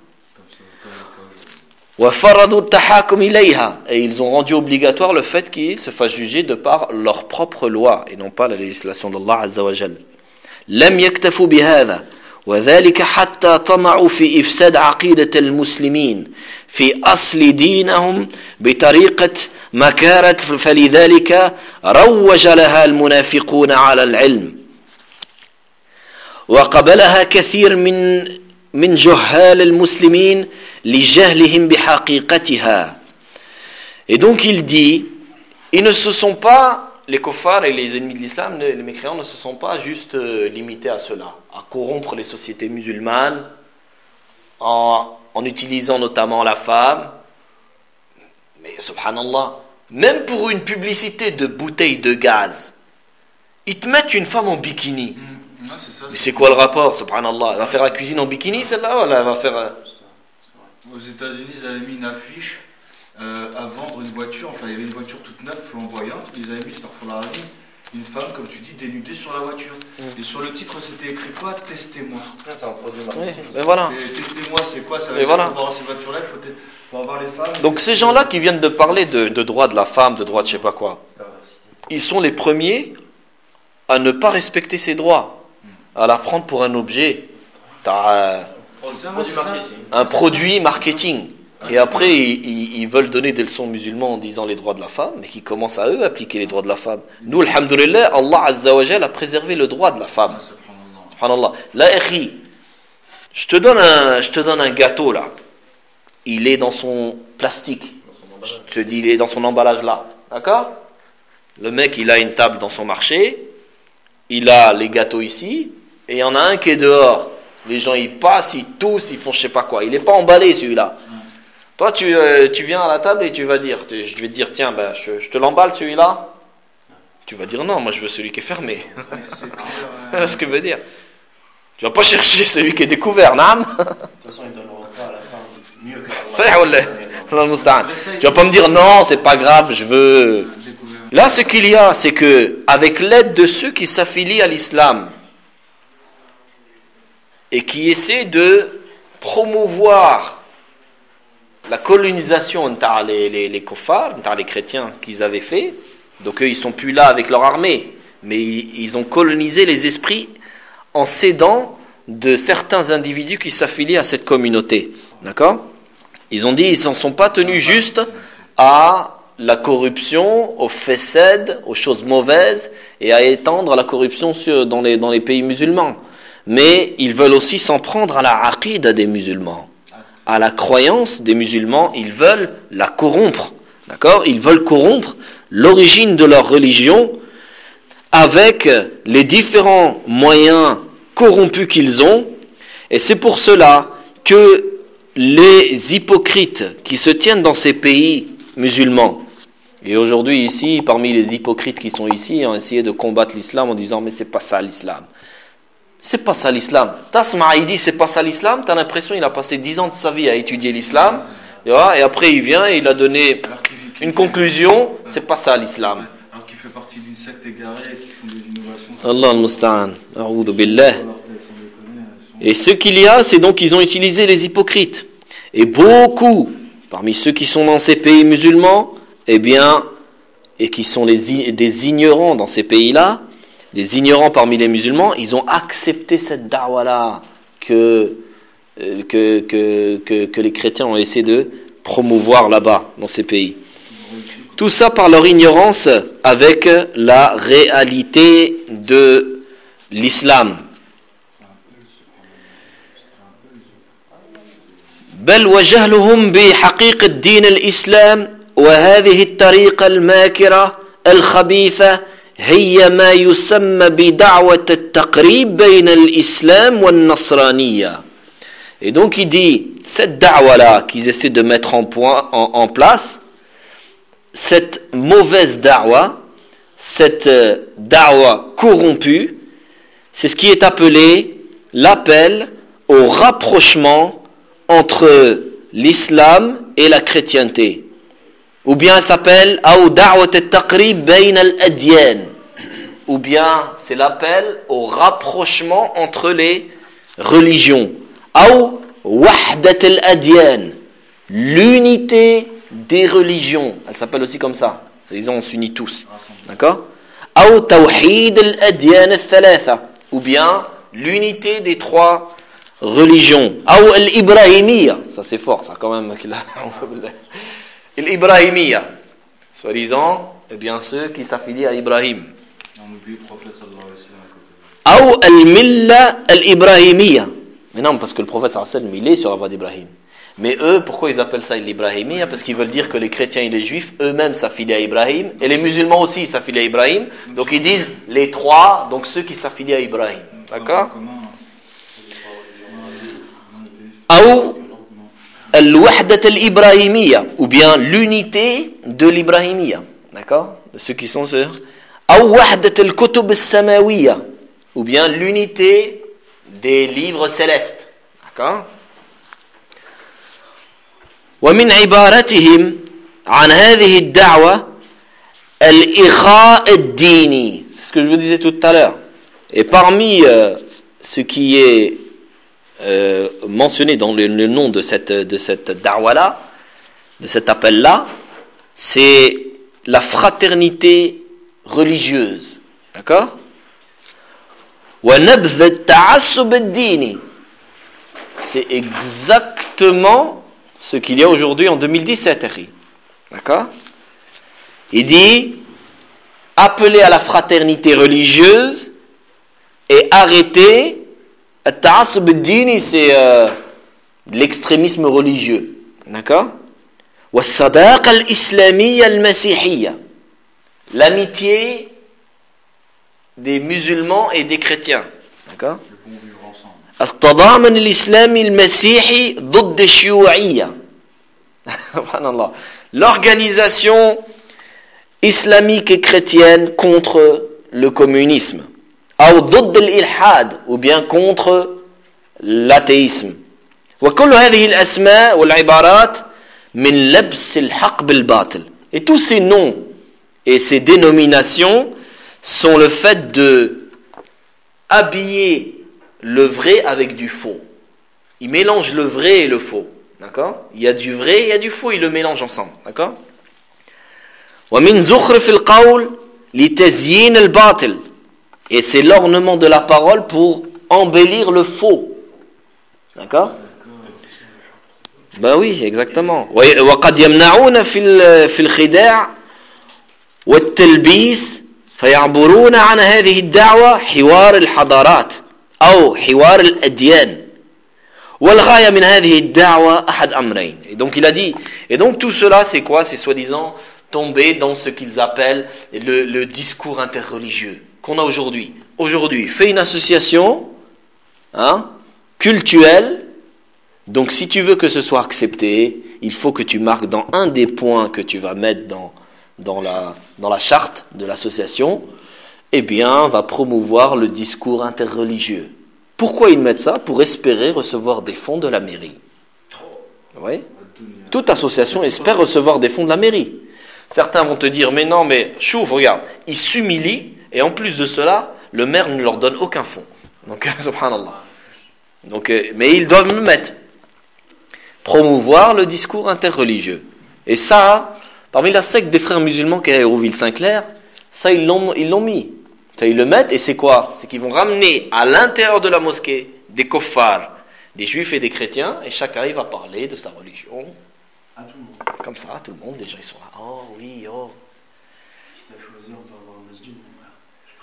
وَفَرَضُوا التَّحَاكُمْ إِلَيْهَا. Et ils ont rendu obligatoire le fait qu'ils se fassent juger de par leur propre loi et non pas la législation d'Allah azza wa jal. لم يكتفوا بهذا وذلك حتى طمعوا في إفساد عقيدة المسلمين في أصل دينهم بطريقة مكارة فلذلك روج لها المنافقون على العلم وقبلها كثير من من جهال المسلمين لجهلهم بحقيقتها. Et donc il dit, ils ne se sont pas, les kuffars et les ennemis de l'islam, les mécréants ne se sont pas juste limités à cela, à corrompre les sociétés musulmanes en, en utilisant notamment la femme. Mais subhanallah, même pour une publicité de bouteille de gaz, ils te mettent une femme en bikini. Mmh. Non, c'est ça, mais c'est quoi le rapport, subhanallah? Elle va faire la cuisine en bikini celle-là, ou elle va faire... Aux États-Unis, ils avaient mis une affiche euh, à vendre une voiture. Enfin, il y avait une voiture toute neuve, flamboyante. Ils avaient mis une femme, comme tu dis, dénudée sur la voiture. Mm. Et sur le titre, c'était écrit quoi? Testez-moi. C'est un produit marketing. Oui, mais voilà. Et testez-moi, c'est quoi? Ça veut dire voilà. Pour avoir ces voitures-là, il faut, te... faut avoir les femmes. Donc ces gens-là qui viennent de parler de, de droit de la femme, de droit de je sais pas quoi, ils sont les premiers à ne pas respecter ces droits, à la prendre pour un objet. T'as un produit marketing. Un produit marketing. Et après, ils, ils veulent donner des leçons musulmans en disant les droits de la femme, mais qui commencent à eux appliquer les droits de la femme. Nous, alhamdoulilah, Allah Azza wa Jal a préservé le droit de la femme. Subhanallah. Là, Ekhi, je te donne un, je te donne un gâteau là. Il est dans son plastique. Je te dis, il est dans son emballage là. D'accord? Le mec, il a une table dans son marché. Il a les gâteaux ici. Et il y en a un qui est dehors. Les gens, ils passent, ils toussent, ils font je sais pas quoi. Il n'est pas emballé celui-là. Toi, tu, euh, tu viens à la table et tu vas dire, je vais te dire, tiens, ben, je, je te l'emballe celui-là. Tu vas dire, non, moi je veux celui qui est fermé. C'est ce que je veux dire. Tu vas pas chercher celui qui est découvert, nam. De toute façon, il donne le repas à la fin mieux que Allah. Tu vas pas me dire, non, c'est pas grave, je veux. Là, ce qu'il y a, c'est que, avec l'aide de ceux qui s'affilient à l'islam et qui essaient de promouvoir la colonisation par les, les, les kuffars, par les chrétiens qu'ils avaient fait. Donc eux, ils sont plus là avec leur armée, mais ils, ils ont colonisé les esprits en s'aidant de certains individus qui s'affilient à cette communauté. D'accord? Ils ont dit, ils ne sont pas tenus juste à la corruption, au faisad, aux choses mauvaises, et à étendre la corruption sur, dans, les, dans les pays musulmans. Mais ils veulent aussi s'en prendre à la aqida des musulmans, à la croyance des musulmans. Ils veulent la corrompre, d'accord? Ils veulent corrompre l'origine de leur religion avec les différents moyens corrompus qu'ils ont. Et c'est pour cela que les hypocrites qui se tiennent dans ces pays musulmans, et aujourd'hui ici, parmi les hypocrites qui sont ici, ont essayé de combattre l'islam en disant mais c'est pas ça l'islam. C'est pas ça l'islam. Tasma, il dit c'est pas ça l'islam, t'as l'impression qu'il a passé dix ans de sa vie à étudier l'islam, et après il vient et il a donné une conclusion, c'est pas ça l'islam. Alors qu'il fait partie d'une secte égarée qui font des innovations. Allah al-Musta'an. A'udhu billah. Et ce qu'il y a, c'est donc qu'ils ont utilisé les hypocrites. Et beaucoup, parmi ceux qui sont dans ces pays musulmans, eh bien, et qui sont les, des ignorants dans ces pays-là, des ignorants parmi les musulmans, ils ont accepté cette da'wa-là que, que, que, que, que les chrétiens ont essayé de promouvoir là-bas, dans ces pays. Tout ça par leur ignorance avec la réalité de l'islam. بل وجهلهم بحقيقة دين الإسلام وهذه الطريقة الماكرة الخبيثة هي ما يسمى بدعوة التقريب بين الإسلام والنصرانية. Et donc il dit, cette da'wa-là qu'ils essaient de mettre en, point, en, en place, cette mauvaise da'wa, cette da'wa corrompue, c'est ce qui est appelé l'appel au rapprochement entre l'islam et la chrétienté. Ou bien elle s'appelle أو دعوة التقريب بين الأديان. Ou bien c'est l'appel au rapprochement entre les religions. أو وحدة الأديان. L'unité des religions. Elle s'appelle aussi comme ça. Ils on s'unit tous. D'accord? أو توحيد الأديان الثلاثة. Ou bien l'unité des trois religions. أو الإبراهيمية. Ça c'est fort, ça quand même. L'Ibrahimiyya, soi-disant, eh bien ceux qui s'affilient à Ibrahim. On oublie le prophète sallallahu alayhi wa sallam. Ou al-Milla al-Ibrahimiyya. Mais non, parce que le prophète sallallahu alayhi wa sallam, il est sur la voie d'Ibrahim. Mais eux, pourquoi ils appellent ça l'Ibrahimiyya? Parce qu'ils veulent dire que les chrétiens et les juifs eux-mêmes s'affilient à Ibrahim, et les musulmans aussi s'affilient à Ibrahim. Donc ils disent les trois, donc ceux qui s'affilient à Ibrahim. D'accord? Ou Al-Wahdat al-Ibrahimiyya, ou bien l'unité de l'Ibrahimiyya, d'accord, de ceux qui sont sur Ou Wahdat al-Kutub al-Samawiyya, ou bien l'unité des livres célestes, d'accord. ومن عبارتهم عن هذه الدعوة الإخاء الديني, c'est ce que je vous disais tout à l'heure. Et parmi euh, ce qui est Euh, mentionné dans le, le nom de cette, de cette da'wa-là, de cet appel-là, c'est la fraternité religieuse. D'accord? C'est exactement ce qu'il y a aujourd'hui en deux mille dix-sept. D'accord? Il dit appeler à la fraternité religieuse et arrêter. At-ta'assub ad-dini, c'est euh, l'extrémisme religieux. D'accord? Was-sadaqa al-islamiyya al-masihiyya. L'amitié des musulmans et des chrétiens. D'accord? Al-tadaman al-islami al-masihi ضد الشيوعية. Subhanallah. L'organisation islamique et chrétienne contre le communisme. أو ضد الإلحاد, ou bien contre l'athéisme. وكل هذه الأسماء والعبارات من لبس الحق بالباطل. Et tous ces noms et ces dénominations sont le fait de habiller le vrai avec du faux. Ils mélangent le vrai et le faux. D'accord? Il y a du vrai et il y a du faux, ils le mélangent ensemble. D'accord? ومن زخرف القول لتزيين الباطل. Et c'est l'ornement de la parole pour embellir le faux. D'accord? Ben oui, exactement. وقد يمنعون في في الخداع والتلبيس فيعبرون عن هذه الدعوة حوار الحضارات أو حوار الأديان والغاية من هذه الدعوة أحد أمرين. Et donc il a dit, et donc tout cela c'est quoi? C'est soi-disant tomber dans ce qu'ils appellent le, le discours interreligieux qu'on a aujourd'hui. Aujourd'hui, fais une association hein, cultuelle. Donc si tu veux que ce soit accepté, il faut que tu marques dans un des points que tu vas mettre dans, dans, la, dans la charte de l'association, eh bien, va promouvoir le discours interreligieux. Pourquoi ils mettent ça? Pour espérer recevoir des fonds de la mairie. Oui. Toute association espère recevoir des fonds de la mairie. Certains vont te dire, mais non, mais chouf, regarde, ils s'humilient. Et en plus de cela, le maire ne leur donne aucun fonds. Donc, subhanallah. Donc, euh, mais ils doivent le mettre. Promouvoir le discours interreligieux. Et ça, parmi la secte des frères musulmans qui est à Hérouville-Saint-Clair, ça, ils l'ont, ils l'ont mis. Ça, ils le mettent, et c'est quoi? C'est qu'ils vont ramener à l'intérieur de la mosquée des koffars, des juifs et des chrétiens, et chacun il va parler de sa religion. À tout le monde. Comme ça, tout le monde, déjà ils sont là. Oh oui, oh. Si tu as choisi, on peut avoir un masjid, mon frère.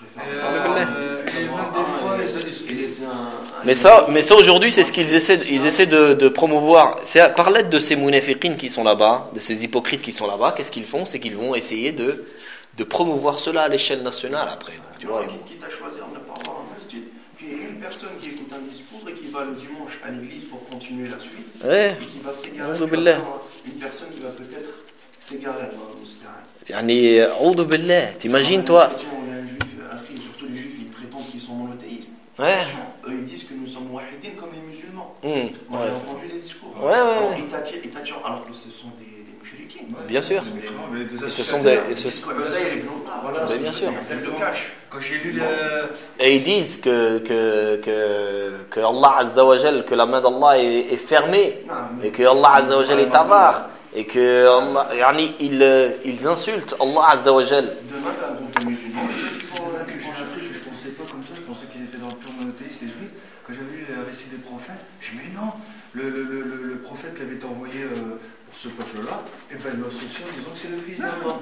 Mais ça, mais ça aujourd'hui, c'est ce qu'ils essaient, ils essaient de, de promouvoir. C'est par l'aide de ces munafiqines qui sont là-bas, de ces hypocrites qui sont là-bas. Qu'est-ce qu'ils font? C'est qu'ils vont essayer de, de promouvoir cela à l'échelle nationale après. Donc, tu vois, qui t'a choisi, on ne peut pas avoir un masjid. Puis une personne qui écoute un discours et qui va le dimanche à l'église pour continuer la suite, ouais. Et qui va s'égarer. Une personne qui va peut-être s'égarer dans le musta'an. Yani, a'udhu billah. T'imagines toi? Surtout les juifs, ils prétendent qu'ils sont monothéistes. Ouais. Attention, eux ils disent que nous sommes wahidin comme les musulmans. Mmh. Moi Ouais, j'ai c'est entendu les discours. Ouais, ouais, Alors, ouais. ils t'attirent, ils t'attirent, alors que ce sont des, des mushrikin. Bien sûr. Des mécréants, mais des Et ce sont des. et Ils ce- disent quoi, Uzaïr ibn Allah, voilà, Mais c'est- bien sûr. Il y a plein de cash. Quand j'ai lu le. Et ils disent que, que, que, que Allah Azza wa Jal, que la main d'Allah est, est fermée, Non, mais- et que Allah Azza wa Jal est avare, et que Allah, yani, ils, euh, ils insultent Allah Azza wa Jal. Demain, t'as un groupe de musulmans. ils font la Que j'ai culture appris, africaine. je pensais pas comme ça, je pensais qu'ils étaient dans le pur monothéisme et juif. Quand j'ai vu le récit des prophètes, je me dis mais non, le, le, le, le, le prophète qui avait été envoyé euh, pour ce peuple-là, et ben il l'associe en disant que c'est le fils d'Allah.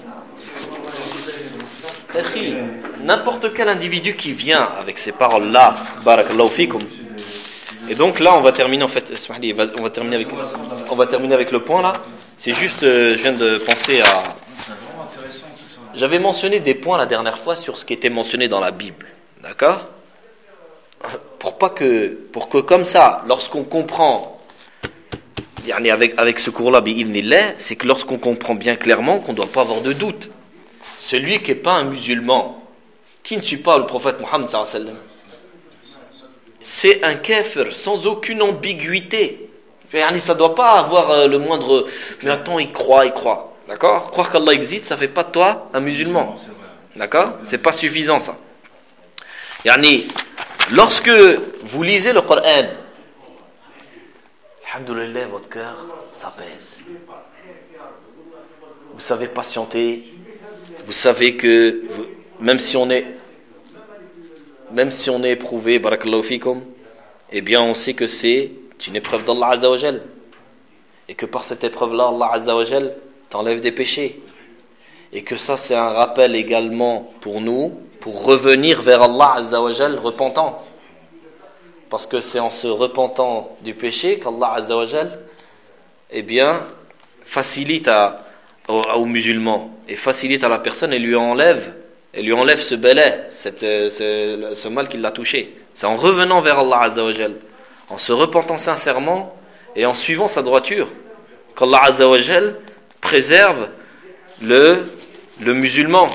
Akhi, n'importe quel individu qui vient avec ces paroles-là, barakallahu fikum. Et donc là, on va terminer en fait, Ismaili, on va terminer avec, on va terminer avec le point là. C'est juste, euh, je viens de penser à. C'est vraiment intéressant tout ça. J'avais mentionné des points la dernière fois sur ce qui était mentionné dans la Bible, d'accord ? Pour pas que, pour que comme ça, lorsqu'on comprend, yani avec avec ce cours-là, bi'idhnillah, c'est que lorsqu'on comprend bien clairement qu'on ne doit pas avoir de doute. Celui qui n'est pas un musulman, qui ne suit pas le prophète Mohammed sallallahu alayhi wa sallam, c'est un kafir sans aucune ambiguïté. Yani, ça ne doit pas avoir euh, le moindre. Mais attends, il croit, il croit. D'accord ? Croire qu'Allah existe, ça ne fait pas de toi un musulman. C'est vrai. D'accord ? C'est pas suffisant ça. Yani, lorsque vous lisez le Coran, alhamdoulilah, votre cœur s'apaise. Vous savez patienter. Vous savez que vous, même si on est même si on est éprouvé, barakallahu fikum, eh bien on sait que c'est une épreuve d'Allah Azza wa Jal. Et que par cette épreuve-là, Allah Azza wa Jal t'enlève des péchés. Et que ça c'est un rappel également pour nous, pour revenir vers Allah Azza wa Jal repentant. Parce que c'est en se repentant du péché qu'Allah Azza wa Jal, eh bien, facilite à, aux, aux musulmans et facilite à la personne et lui enlève, et lui enlève ce belai, cette, ce, ce mal qui l'a touché. C'est en revenant vers Allah Azza wa Jal, en se repentant sincèrement et en suivant sa droiture, qu'Allah Azza wa Jal préserve le, le musulman.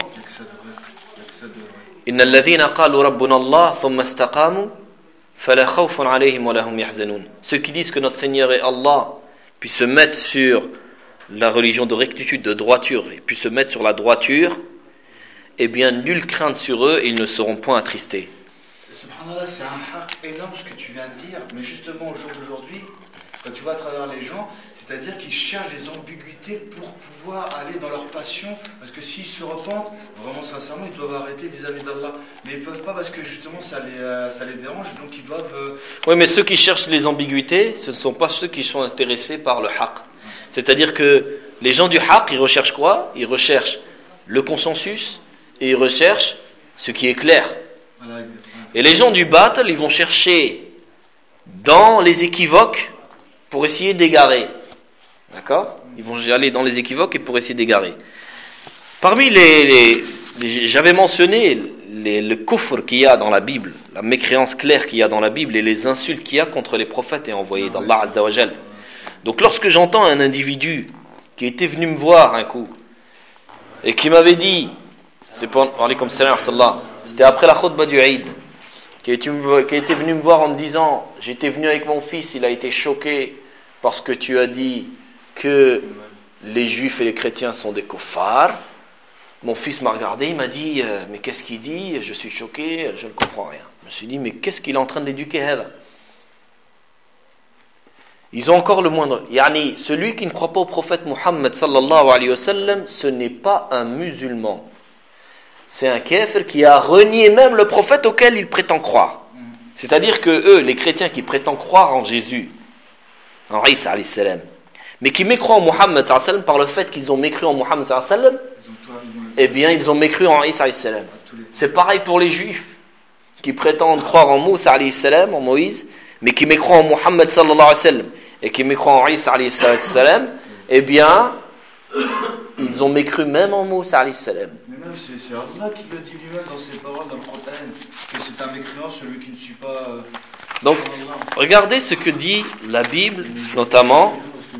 Inna alladhina qalu rabbuna Allah thumma istaqamu fala khawfun alayhim wa lahum yahzanun. Ceux qui disent que notre Seigneur est Allah, puis se mettent sur la religion de rectitude, de droiture, et puis se mettre sur la droiture, eh bien, nulle crainte sur eux, et ils ne seront point attristés. Subhanallah, c'est un haq énorme ce que tu viens de dire, mais justement au jour d'aujourd'hui, quand tu vas à travers les gens, c'est-à-dire qu'ils cherchent des ambiguïtés pour pouvoir aller dans leur passion, parce que s'ils se repentent, vraiment sincèrement, ils doivent arrêter vis-à-vis d'Allah. Mais ils ne peuvent pas parce que justement ça les, euh, ça les dérange, donc ils doivent... Euh... Oui, mais ceux qui cherchent les ambiguïtés, ce ne sont pas ceux qui sont intéressés par le haq. C'est-à-dire que les gens du haq, ils recherchent quoi ? Ils recherchent le consensus et ils recherchent ce qui est clair. Voilà. Et les gens du batil, ils vont chercher dans les équivoques pour essayer d'égarer. D'accord ? Ils vont aller dans les équivoques et pour essayer d'égarer. Parmi les... les, les j'avais mentionné les, le kufr qu'il y a dans la Bible, la mécréance claire qu'il y a dans la Bible et les insultes qu'il y a contre les prophètes et envoyés d'Allah Azza wa Jal. Donc lorsque j'entends un individu qui était venu me voir un coup et qui m'avait dit, c'est pour, c'était après la khutbah du Eid, qui était venu me voir en me disant, j'étais venu avec mon fils, il a été choqué parce que tu as dit que les juifs et les chrétiens sont des kuffars. Mon fils m'a regardé, il m'a dit, mais qu'est-ce qu'il dit ? Je suis choqué, je ne comprends rien. Je me suis dit, mais qu'est-ce qu'il est en train de l'éduquer là ? Ils ont encore le moindre. Yani, celui qui ne croit pas au prophète Muhammad sallallahu alayhi wa sallam, ce n'est pas un musulman. C'est un kafir qui a renié même le prophète auquel il prétend croire. C'est-à-dire que eux, les chrétiens qui prétendent croire en Jésus, en Isa alayhi salam, mais qui mécroient en Muhammad sallallahu alayhi wa sallam par le fait qu'ils ont mécru en Muhammad sallallahu alayhi wa sallam, eh bien ils ont mécru en Isa alayhi salam. C'est pareil pour les juifs qui prétendent croire en Moussa alayhi salam, en Moïse, mais qui mécroient en Muhammad sallallahu alayhi wa sallam et qui mécroient en Isa alayhi salam, eh bien ils ont mécru même en Moussa alayhi salam. Mais même c'est, c'est Allah qui le dit lui-même dans ses paroles dans le Coran, que c'est un mécréant celui qui ne suit pas. Euh, Donc regardez ce que dit la Bible, notamment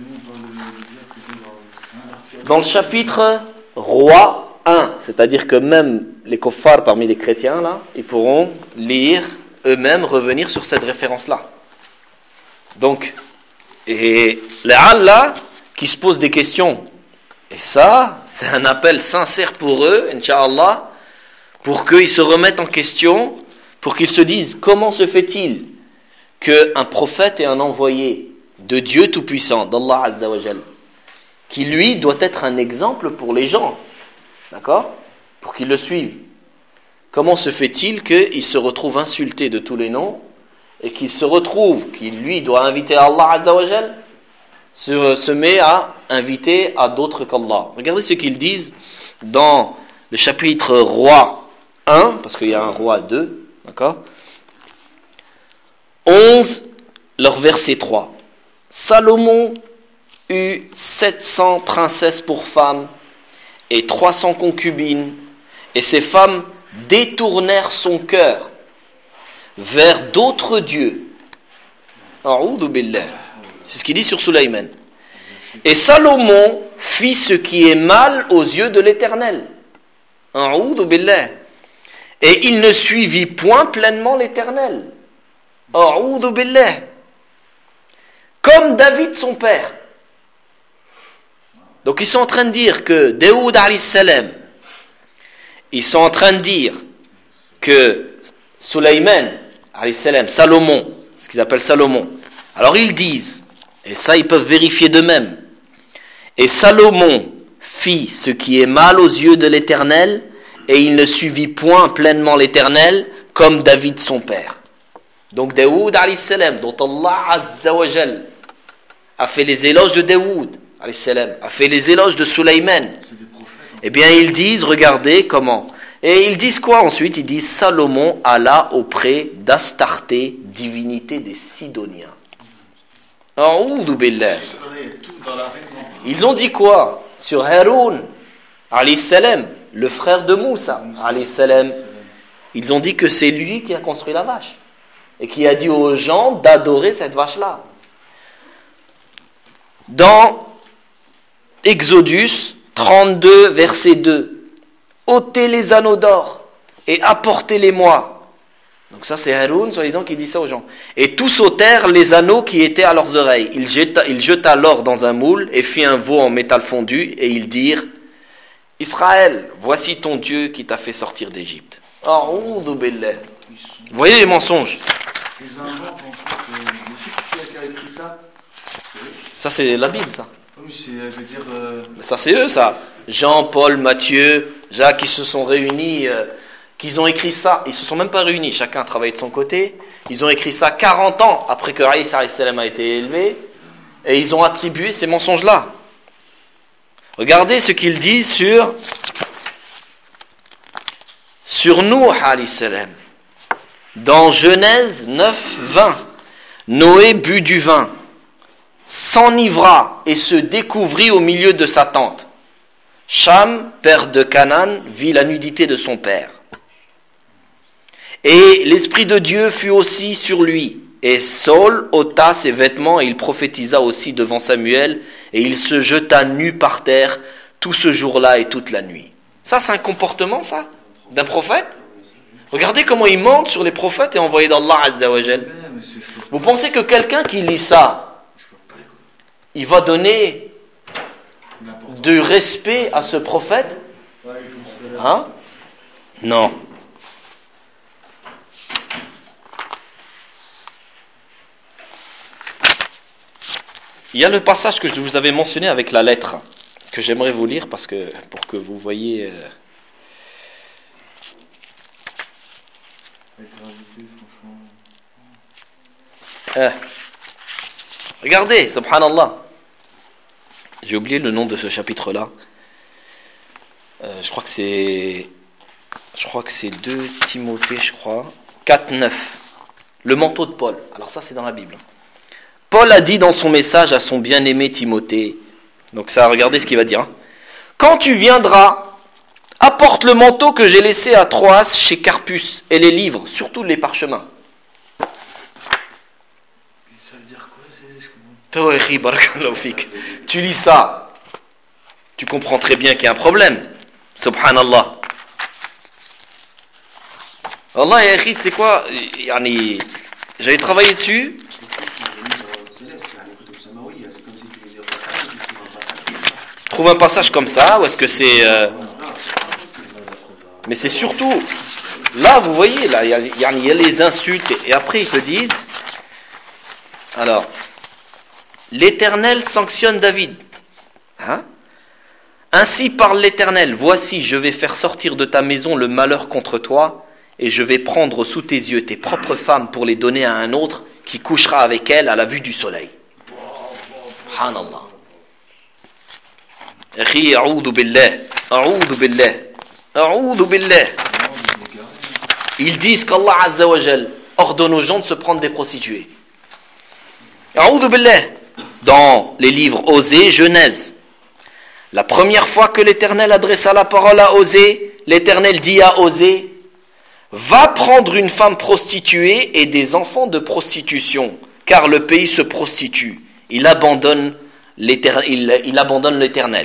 dans le chapitre Roi un, c'est-à-dire que même les kuffars parmi les chrétiens là, ils pourront lire eux-mêmes revenir sur cette référence-là. Donc, et les Allah qui se posent des questions, et ça, c'est un appel sincère pour eux, Inch'Allah, pour qu'ils se remettent en question, pour qu'ils se disent, comment se fait-il qu'un prophète et un envoyé de Dieu Tout-Puissant, d'Allah Azza wa Jal, qui lui doit être un exemple pour les gens, d'accord, pour qu'ils le suivent. Comment se fait-il qu'il se retrouve insulté de tous les noms et qu'il se retrouve, qu'il lui doit inviter Allah Azza wa Jal, se, se met à inviter à d'autres qu'Allah. Regardez ce qu'ils disent dans le chapitre Roi un, parce qu'il y a un Roi deux, d'accord, onze, leur verset trois. Salomon eut sept cents princesses pour femmes et trois cents concubines, et ces femmes détournèrent son cœur vers d'autres dieux. A'oudhu billah. C'est ce qu'il dit sur Sulayman. Et Salomon fit ce qui est mal aux yeux de l'Éternel. A'oudhu billah. Et il ne suivit point pleinement l'Éternel. A'oudhu billah. Comme David son père. Donc ils sont en train de dire que Daoud alayhi salam, ils sont en train de dire que Sulayman alayhi salam, Salomon, ce qu'ils appellent Salomon. Alors ils disent, et ça ils peuvent vérifier d'eux-mêmes, et Salomon fit ce qui est mal aux yeux de l'Éternel, et il ne suivit point pleinement l'Éternel, comme David son père. Donc Daoud alayhi salam, dont Allah Azza wa Jal a fait les éloges de Daoud alayhi salam, a fait les éloges de Sulayman, eh bien ils disent, regardez comment. Et ils disent quoi ensuite? Ils disent Salomon alla auprès d'Astarté, divinité des Sidoniens. A'oudhu billah. Ils ont dit quoi sur Haroun alayhi salam, le frère de Moussa alayhi salam? Ils ont dit que c'est lui qui a construit la vache et qui a dit aux gens d'adorer cette vache-là. Dans Exodus trente-deux, verset deux. Ôtez les anneaux d'or et apportez-les-moi. Donc ça c'est Haroun, soi-disant, qui dit ça aux gens. Et tous ôtèrent les anneaux qui étaient à leurs oreilles. Il jeta, il jeta l'or dans un moule et fit un veau en métal fondu. Et ils dirent, Israël, voici ton Dieu qui t'a fait sortir d'Égypte. A'oudhu billah. Vous voyez les mensonges? Ça c'est la Bible, ça. Oui, c'est, je veux dire, euh... Ça c'est eux, ça. Jean, Paul, Matthieu, Jacques, qui se sont réunis, euh, qu'ils ont écrit ça. Ils se sont même pas réunis, chacun a travaillé de son côté. Ils ont écrit ça quarante ans après que Isa alayhi salam a été élevé, et ils ont attribué ces mensonges-là. Regardez ce qu'ils disent sur sur Nuh alayhi salam. Dans Genèse neuf, vingt, Noé but du vin, s'enivra et se découvrit au milieu de sa tente. Cham, père de Canaan, vit la nudité de son père. Et l'Esprit de Dieu fut aussi sur lui. Et Saul ôta ses vêtements et il prophétisa aussi devant Samuel. Et il se jeta nu par terre tout ce jour-là et toute la nuit. Ça, c'est un comportement, ça, d'un prophète? Regardez comment il mente sur les prophètes et envoyés d'Allah Azza wa Jal. Vous pensez que quelqu'un qui lit ça, il va donner de respect à ce prophète? Hein? Non. Il y a le passage que je vous avais mentionné avec la lettre, que j'aimerais vous lire parce que, pour que vous voyez... Euh... Euh. Regardez, subhanallah. J'ai oublié le nom de ce chapitre-là. Euh, je crois que c'est... Je crois que c'est deux Timothée, je crois. quatre neuf. Le manteau de Paul. Alors ça, c'est dans la Bible. Paul a dit dans son message à son bien-aimé Timothée. Donc ça, regardez ce qu'il va dire. Quand tu viendras, apporte le manteau que j'ai laissé à Troas chez Carpus et les livres, surtout les parchemins. Ça veut dire quoi? Tu lis ça, tu comprends très bien qu'il y a un problème. Subhanallah. Allah ya akhi, tu sais quoi, yani, j'avais travaillé dessus. Trouve un passage comme ça, ou est-ce que c'est... Euh... Mais c'est surtout... Là, vous voyez, là, il y, y, y a les insultes, et après ils te disent... Alors, l'Éternel sanctionne David. Hein? Ainsi parle l'Éternel, voici, je vais faire sortir de ta maison le malheur contre toi, et je vais prendre sous tes yeux tes propres femmes pour les donner à un autre qui couchera avec elles à la vue du soleil. Subhanallah. Akhi, a'oudhu billah, a'oudhu billah, a'oudhu billah. Ils disent qu'Allah Azza wa Jal ordonne aux gens de se prendre des prostituées. A'oudhu billah. Dans les livres Osée, Genèse, la première fois que l'Éternel adressa la parole à Osée, l'Éternel dit à Osée, va prendre une femme prostituée et des enfants de prostitution, car le pays se prostitue. Il abandonne l'Éternel. Il, il abandonne l'Éternel.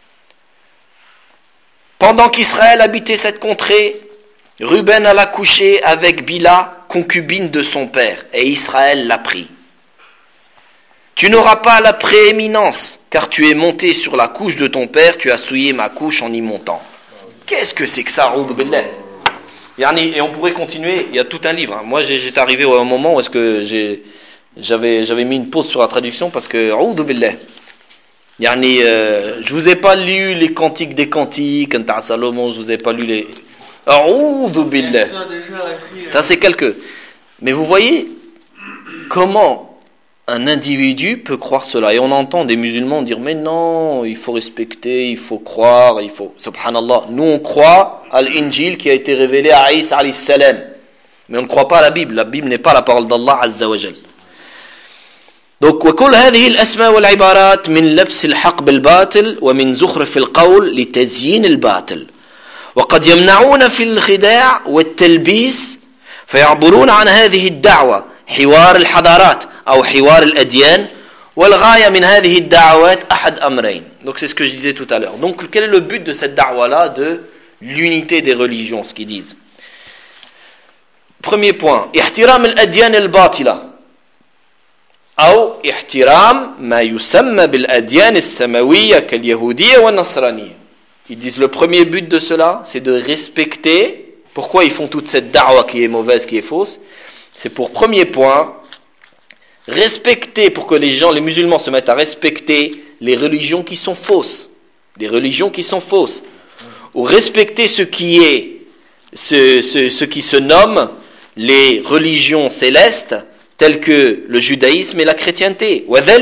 Pendant qu'Israël habitait cette contrée, Ruben alla coucher avec Bila, concubine de son père, et Israël l'a pris. Tu n'auras pas la prééminence, car tu es monté sur la couche de ton père, tu as souillé ma couche en y montant. Qu'est-ce que c'est que ça, A'oudhu billah? Et on pourrait continuer, il y a tout un livre. Moi, j'étais arrivé à un moment où est-ce que j'ai, j'avais, j'avais mis une pause sur la traduction parce que, A'oudhu billah. Yani, euh, je vous ai pas lu les cantiques des cantiques, Anta Salomon, je vous ai pas lu les... A'oudhu billah. Ça, c'est quelques... Mais vous voyez comment un individu peut croire cela. Et on entend des musulmans dire, mais non, il faut respecter, il faut croire, il faut... Subhanallah. Nous, on croit à l'Injil qui a été révélé à Isa alayhi salam. Mais on ne croit pas à la Bible. La Bible n'est pas la parole d'Allah Azza wa Jal. Donc, وكل هذه الأسماء والعبارات من لبس الحق بالباطل ومن زخرف القول لتزيين الباطل. وقد يمنعون في الخداع والتلبيس فيعبرون عن هذه الدعوة حوار الحضارات أو حوار الأديان والغاية من هذه الدعوات أحد أمرين. Donc c'est ce que je disais tout à l'heure. Donc quel est le but de cette da'wa là, de l'unité des religions, ce qu'ils disent? Premier point, احترام الأديان الباطلة أو احترام ما يسمى بالأديان السماوية كاليهودية والنصرانية. Ils disent le premier but de cela, c'est de respecter. Pourquoi ils font toute cette da'wa qui est mauvaise, qui est fausse? C'est pour premier point, respecter, pour que les gens, les musulmans se mettent à respecter les religions qui sont fausses. Les religions qui sont fausses. Ou respecter ce qui est, ce, ce, ce qui se nomme les religions célestes, telles que le judaïsme et la chrétienté.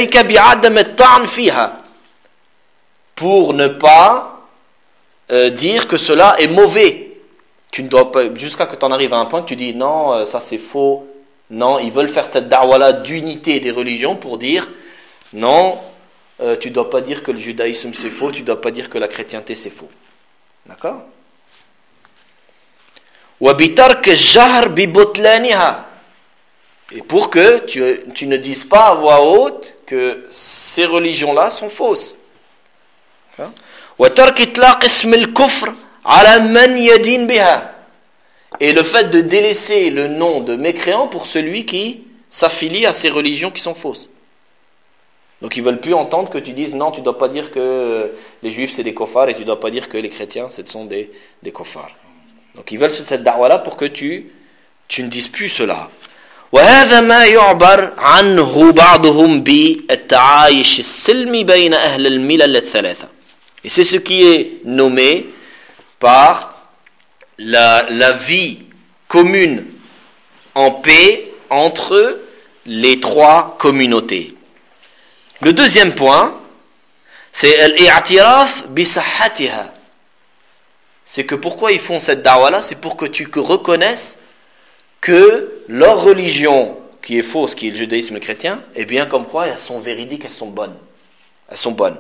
Pour ne pas euh, dire que cela est mauvais. Tu ne dois pas, jusqu'à que tu en arrives à un point que tu dis non, ça c'est faux. Non, ils veulent faire cette da'wa-là d'unité des religions pour dire non, euh, tu ne dois pas dire que le judaïsme c'est faux, tu ne dois pas dire que la chrétienté c'est faux. D'accord? Et pour que tu, tu ne dises pas à voix haute que ces religions-là sont fausses. Et le fait de délaisser le nom de mécréant pour celui qui s'affilie à ces religions qui sont fausses. Donc ils ne veulent plus entendre que tu dises non, tu ne dois pas dire que les juifs c'est des kofars et tu ne dois pas dire que les chrétiens ce sont des, des kofars. Donc ils veulent cette da'wa-là pour que tu, tu ne dises plus cela. وهذا ما يعبر عنه بعضهم بالتعايش السلمي بين أهل الملل الثلاثة. Et c'est ce qui est nommé par la, la vie commune en paix entre les trois communautés. Le deuxième point, c'est al-i'tiraf bi sahhatiha. C'est que pourquoi ils font cette da'wa-là, c'est pour que tu reconnaisses que leur religion, qui est fausse, qui est le judaïsme chrétien, eh bien comme quoi elles sont véridiques, elles sont bonnes. Elles sont bonnes.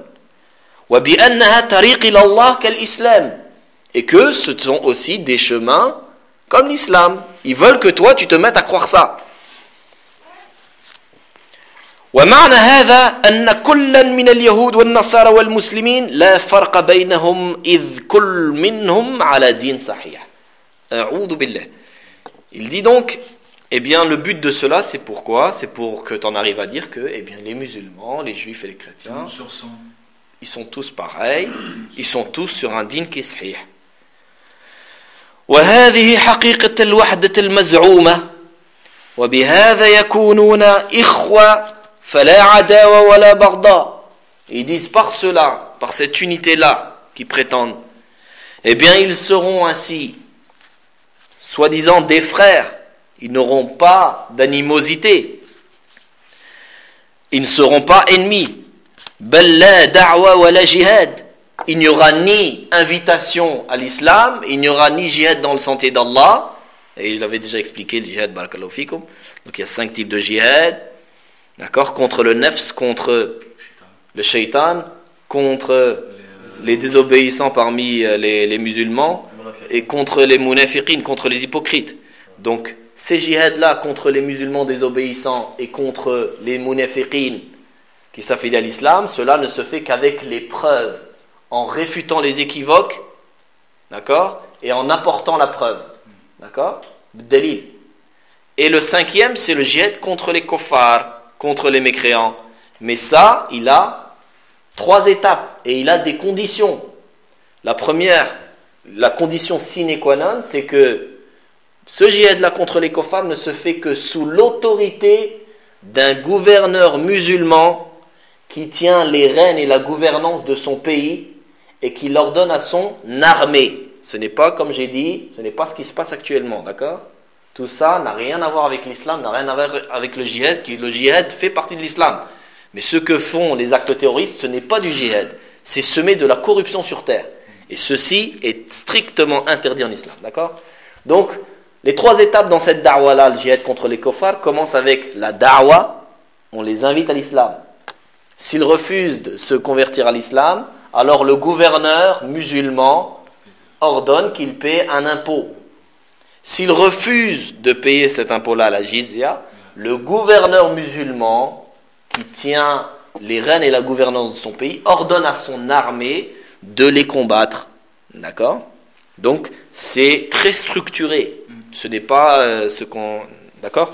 Et que ce sont aussi des chemins comme l'islam. Ils veulent que toi tu te mettes à croire ça. ومعنى هذا أن كلا من اليهود والنصارى والمسلمين لا فرق بينهم إذ كل منهم على دين صحيح. أعوذ بالله. Il dit donc, eh bien, le but de cela, c'est pourquoi? C'est pour que tu en arrives à dire que, eh bien, les musulmans, les juifs et les chrétiens, ils sont tous pareils, ils sont tous sur un din qui est sahih. وهذه حقيقة الوحدة المزعومة وبهذا يكونون إخوة فلا عداوة ولا بغضاء. Ils disent par cela, par cette unité-là qu'ils prétendent, eh bien ils seront ainsi, soi-disant des frères, ils n'auront pas d'animosité, ils ne seront pas ennemis. بل لا دعوة ولا جهاد. Il n'y aura ni invitation à l'islam, il n'y aura ni jihad dans le sentier d'Allah. Et je l'avais déjà expliqué, le jihad, barakallahu fikum. Donc il y a cinq types de jihad. D'accord? Contre le nefs, contre le shaitan, contre les désobéissants parmi les, les musulmans, et contre les munafiqin, contre les hypocrites. Donc ces jihads-là contre les musulmans désobéissants et contre les munafiqin qui s'affilient à l'islam, cela ne se fait qu'avec les preuves, en réfutant les équivoques, d'accord, et en apportant la preuve, d'accord, dalil. Et le cinquième, c'est le jihad contre les kuffars, contre les mécréants. Mais ça, il a trois étapes et il a des conditions. La première, la condition sine qua non, c'est que ce jihad-là contre les kuffars ne se fait que sous l'autorité d'un gouverneur musulman qui tient les rênes et la gouvernance de son pays et qui l'ordonne à son armée. Ce n'est pas, comme j'ai dit, ce n'est pas ce qui se passe actuellement, d'accord? Tout ça n'a rien à voir avec l'islam, n'a rien à voir avec le djihad, qui le djihad fait partie de l'islam. Mais ce que font les actes terroristes, ce n'est pas du djihad, c'est semer de la corruption sur terre. Et ceci est strictement interdit en islam, d'accord? Donc, les trois étapes dans cette da'wa-là, le djihad contre les kuffars, commencent avec la da'wa, on les invite à l'islam. S'ils refusent de se convertir à l'islam, alors le gouverneur musulman ordonne qu'il paie un impôt. S'il refuse de payer cet impôt-là, la jizya, le gouverneur musulman qui tient les rênes et la gouvernance de son pays ordonne à son armée de les combattre. D'accord? Donc, c'est très structuré. Ce n'est pas euh, ce qu'on... D'accord?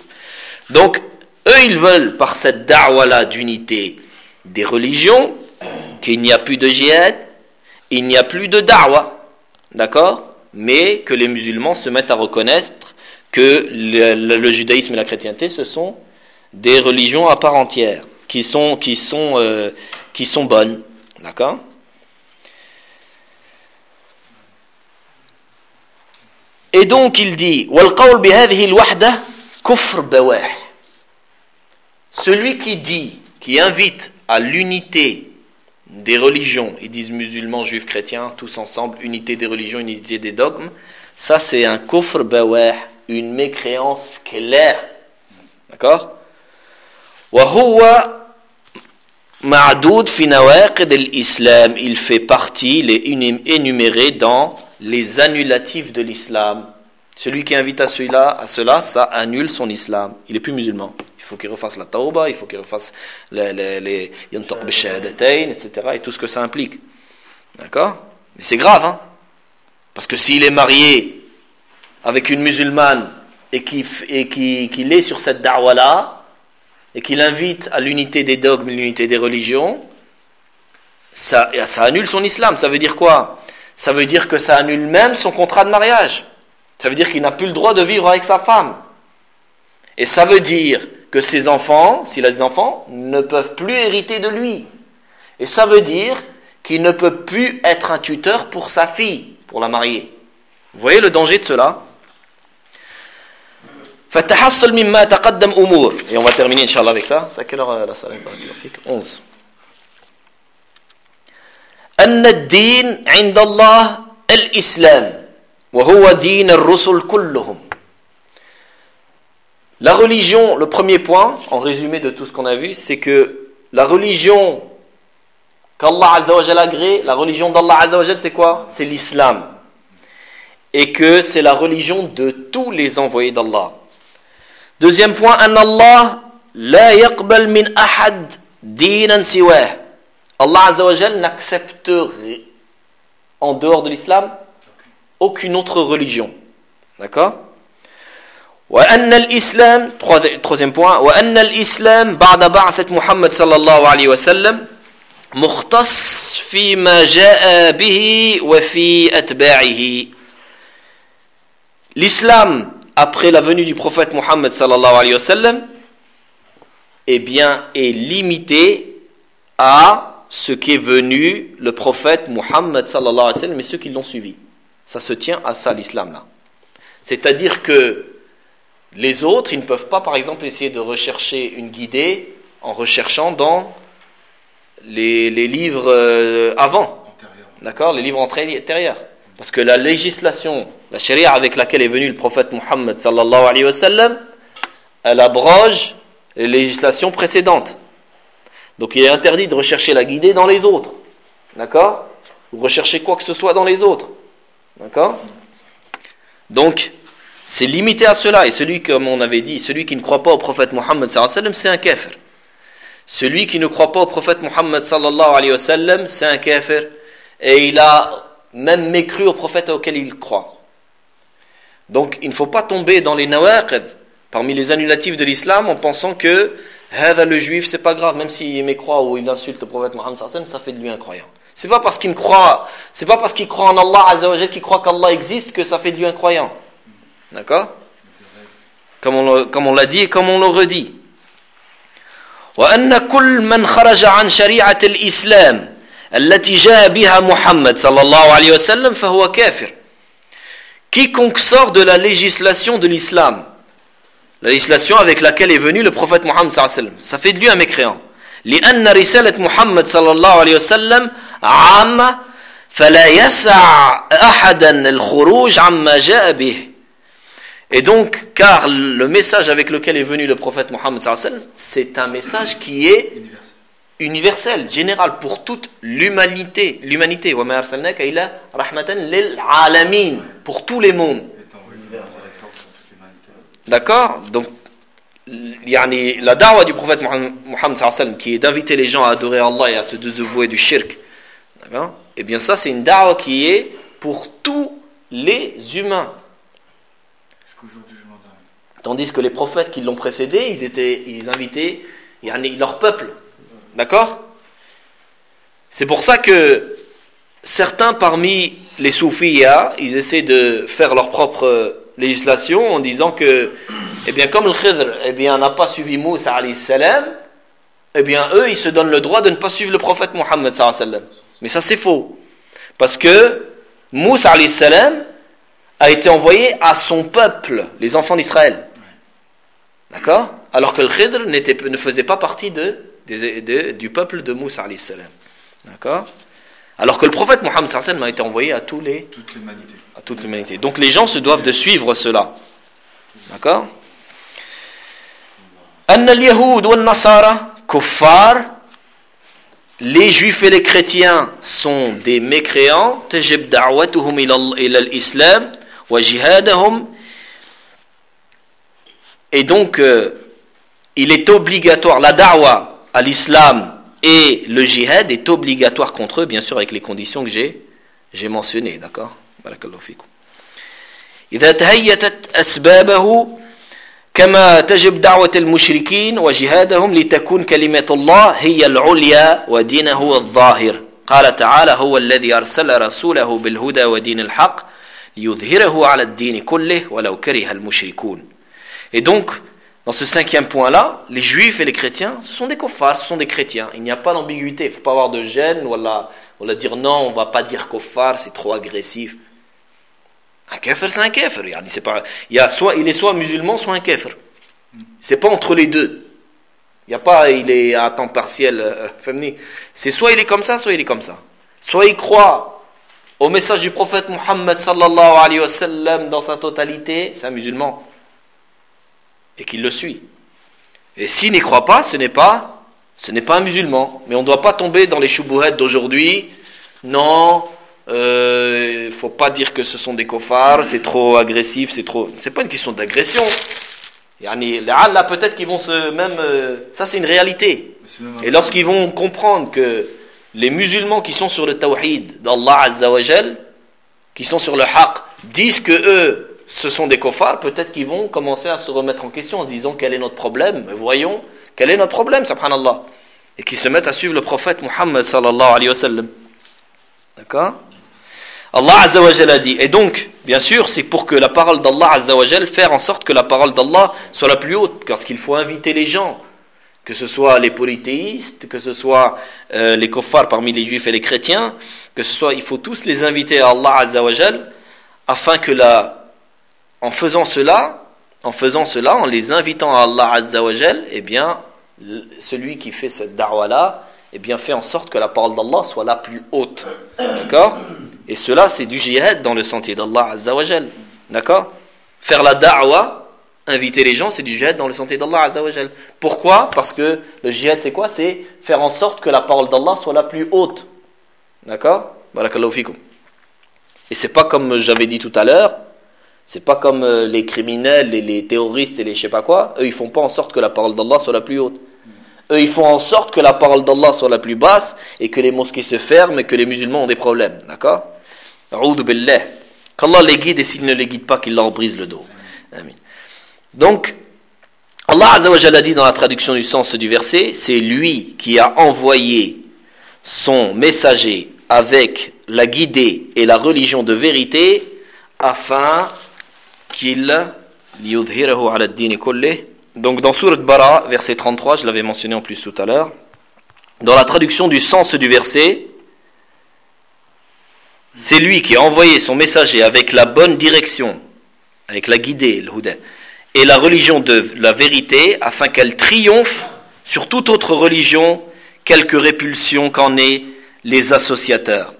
Donc, eux, ils veulent, par cette da'wa-là d'unité des religions, qu'il n'y a plus de djihad, il n'y a plus de da'wa, d'accord? Mais que les musulmans se mettent à reconnaître que le, le, le judaïsme et la chrétienté, ce sont des religions à part entière, qui sont, qui sont, euh, qui sont bonnes, d'accord? Et donc il dit, وَالْقَوْلُ بِهَذِهِ الْوَحْدَةِ كُفْرْ بَوَاحٍ. Celui qui dit, qui invite à l'unité des religions, ils disent musulmans, juifs, chrétiens, tous ensemble, unité des religions, unité des dogmes, ça c'est un kufr bawah, une mécréance claire. D'accord? وَهُوَ مَعْدُودٌ فِي نَوَاقِضِ الْإِسْلَامِ. Il fait partie, il est énuméré dans les annulatifs de l'islam. Celui qui invite à cela, à cela, ça annule son islam. Il n'est plus musulman. Il faut qu'il refasse la tauba, il faut qu'il refasse les, les, les yantak bishahadatayn, et cetera. Et tout ce que ça implique. D'accord? Mais c'est grave, hein? Parce que s'il est marié avec une musulmane et qu'il et qui, qui est sur cette da'wa-là, et qu'il invite à l'unité des dogmes, l'unité des religions, ça, ça annule son islam. Ça veut dire quoi? Ça veut dire que ça annule même son contrat de mariage. Ça veut dire qu'il n'a plus le droit de vivre avec sa femme. Et ça veut dire que ses enfants, s'il a des enfants, ne peuvent plus hériter de lui. Et ça veut dire qu'il ne peut plus être un tuteur pour sa fille, pour la marier. Vous voyez le danger de cela? فَتَحَصَّلْ مِمَّا تَقَدَّمْ أُمُورٍ. Et on va terminer, Inch'Allah, avec ça. C'est à quelle heure la salle? onze. أن الدين عند الله الإسلام وهو دين الرسل كلهم. La religion, le premier point, en résumé de tout ce qu'on a vu, c'est que la religion qu'Allah Azza wa Jal a agréée, la religion d'Allah Azza wa Jal, c'est quoi? C'est l'islam. Et que c'est la religion de tous les envoyés d'Allah. Deuxième point, أن الله لا يقبل من أحد دينا سواه. Allah Azza wa Jal n'accepte en dehors de l'islam aucune autre religion. D'accord? وأن الإسلام troisième point وأن الإسلام بعد بعثة محمد صلى الله عليه وسلم مختص فيما جاء به وفي أتباعه. L'islam après la venue du prophète Mohammed sallallahu alayhi wa sallam eh bien est limité à ce qui est venu le prophète Mohammed sallallahu alayhi wa sallam et ceux qui l'ont suivi. Ça se tient à ça l'islam là. C'est-à-dire que les autres, ils ne peuvent pas par exemple essayer de rechercher une guidée en recherchant dans les, les livres euh, avant. Antérieur. D'accord, les livres antérieurs. Parce que la législation, la charia avec laquelle est venu le prophète Mohammed sallallahu alayhi wa sallam, elle abroge les législations précédentes. Donc il est interdit de rechercher la guidée dans les autres. D'accord? Ou rechercher quoi que ce soit dans les autres. D'accord? Donc, c'est limité à cela. Et celui, comme on avait dit, celui qui ne croit pas au prophète Mohammed sallallahu alayhi wa sallam, c'est un kafir. Celui qui ne croit pas au prophète Mohammed sallallahu alayhi wa sallam, c'est un kafir. Et il a même mécru au prophète auquel il croit. Donc, il ne faut pas tomber dans les nawaqid, parmi les annulatifs de l'islam, en pensant que le juif, c'est pas grave, même s'il mécroit ou il insulte le prophète Mohammed sallallahu alayhi wa sallam, ça fait de lui un croyant. C'est pas parce qu'il ne croit, c'est pas parce qu'il croit en Allah azza wa jalla, qu'il croit qu'Allah existe, que ça fait de lui un croyant. D'accord? Comme on, comme on l'a dit et comme on le redit. وأن كل من خرج عن شريعة الإسلام التي جاء بها محمد صلى الله عليه وسلم فهو كافر. Quiconque sort de la législation de l'islam, la législation avec laquelle est venu le prophète Mohammed sallallahu alayhi wa sallam, ça fait de lui un mécréant. لأن رسالة محمد صلى الله عليه وسلم عامة فلا يسع أحدا الخروج عما جاء به. Et donc, car le message avec lequel est venu le prophète Mohammed sallallahu alayhi wa sallam, c'est un message qui est universel, général, pour toute l'humanité. L'humanité, wa ma arsalnaka illa rahmatan lil alamin, pour tous les mondes. D'accord? Donc, yani, la da'wa du prophète Mohammed sallallahu alayhi wa sallam, qui est d'inviter les gens à adorer Allah et à se dévouer du shirk, d'accord? Eh bien, ça, c'est une da'wa qui est pour tous les humains. Tandis que les prophètes qui l'ont précédé, ils étaient, ils invitaient yani, leur peuple. D'accord? C'est pour ça que certains parmi les soufiyas, ils essaient de faire leur propre législation en disant que, eh bien, comme le Khidr, eh bien, n'a pas suivi Moussa alayhi salam, eh bien, eux, ils se donnent le droit de ne pas suivre le prophète Mohammed sallallahu alayhi wa sallam. Mais ça, c'est faux. Parce que Moussa alayhi salam a été envoyé à son peuple, les enfants d'Israël. D'accord? Alors que le Khidr n'était, ne faisait pas partie de, de, de, du peuple de Moussa alayhi salam. D'accord? Alors que le prophète Mohammed sallallahu alayhi wa sallam a été envoyé à tous les, toute l'humanité. à toute l'humanité. Donc les gens se doivent de suivre cela. D'accord? أن اليهود والنصارى كفار. Les juifs et les chrétiens sont des mécréants. تجب دعوتهم إلى الإسلام وجهادهم. Et donc, euh, il est obligatoire, la da'wa à l'islam et le jihad est obligatoire contre eux, bien sûr, avec les conditions que j'ai, j'ai mentionnées, d'accord? Barakallahu fikum. إذا تهيأت أسبابه كما تجب دعوة المشركين وجهادهم لتكون كلمة الله هي العليا ودينه الظاهر. قال تعالى هو الذي أرسل رسوله بالهدى ودين الحق ليظهره على الدين كله ولو كره المشركون. Et donc, dans ce cinquième point-là, les juifs et les chrétiens, ce sont des kuffars, ce sont des chrétiens. Il n'y a pas d'ambiguïté, il ne faut pas avoir de gêne, ou la dire non, on ne va pas dire kuffar, c'est trop agressif. Un kafir, c'est un kafir. C'est pas, il, y a soit, il est soit musulman, soit un kafir. C'est pas entre les deux. Il n'y a pas, il est à temps partiel. Euh, c'est soit il est comme ça, soit il est comme ça. Soit il croit au message du prophète Mohammed sallallahu alayhi wa sallam dans sa totalité, c'est un musulman. Et qu'il le suit. Et s'il n'y croit pas, ce n'est pas, ce n'est pas un musulman. Mais on ne doit pas tomber dans les choubouhettes d'aujourd'hui. Non, il euh, ne faut pas dire que ce sont des kofars, c'est trop agressif, c'est trop. C'est pas une question d'agression. Yani, là, peut-être qu'ils vont se même. Euh, ça, c'est une réalité. Et lorsqu'ils vont comprendre que les musulmans qui sont sur le tawhid d'Allah Azza wa Jal, qui sont sur le haqq, disent que eux ce sont des kuffars, peut-être qu'ils vont commencer à se remettre en question en disant quel est notre problème, voyons, quel est notre problème, subhanallah, et qui se mettent à suivre le prophète Muhammad sallallahu alayhi wa sallam. D'accord? Allah Azza wa Jalla a dit, et donc, bien sûr, c'est pour que la parole d'Allah Azza wa Jalla, faire en sorte que la parole d'Allah soit la plus haute, parce qu'il faut inviter les gens, que ce soit les polythéistes, que ce soit euh, les kuffars parmi les juifs et les chrétiens, que ce soit, il faut tous les inviter à Allah Azza wa Jalla, afin que la, en faisant cela, en faisant cela, en les invitant à Allah Azza wa Jalla, eh bien, celui qui fait cette da'wa-là, eh bien, fait en sorte que la parole d'Allah soit la plus haute. D'accord? Et cela, c'est du jihad dans le sentier d'Allah Azza wa Jal. D'accord? Faire la da'wa, inviter les gens, c'est du jihad dans le sentier d'Allah Azza wa Jal. Pourquoi? Parce que le jihad, c'est quoi? C'est faire en sorte que la parole d'Allah soit la plus haute. D'accord? Barakallahu fikum. Et c'est pas comme j'avais dit tout à l'heure, c'est pas comme les criminels, et les terroristes et les je sais pas quoi. Eux, ils font pas en sorte que la parole d'Allah soit la plus haute. Eux, ils font en sorte que la parole d'Allah soit la plus basse et que les mosquées se ferment et que les musulmans ont des problèmes. D'accord? A'udhu billah. Qu'Allah les guide et s'il ne les guide pas, qu'il leur brise le dos. Amin. Donc, Allah Azza wa Jalla dit dans la traduction du sens du verset, c'est lui qui a envoyé son messager avec la guidée et la religion de vérité afin qu'il liyudhhirahu ala ad-din kullih. Donc dans Sourate Bara, verset trente-trois, je l'avais mentionné en plus tout à l'heure, dans la traduction du sens du verset, c'est lui qui a envoyé son messager avec la bonne direction, avec la guidée, le huda, et la religion de la vérité, afin qu'elle triomphe sur toute autre religion, quelque répulsion qu'en aient les associateurs.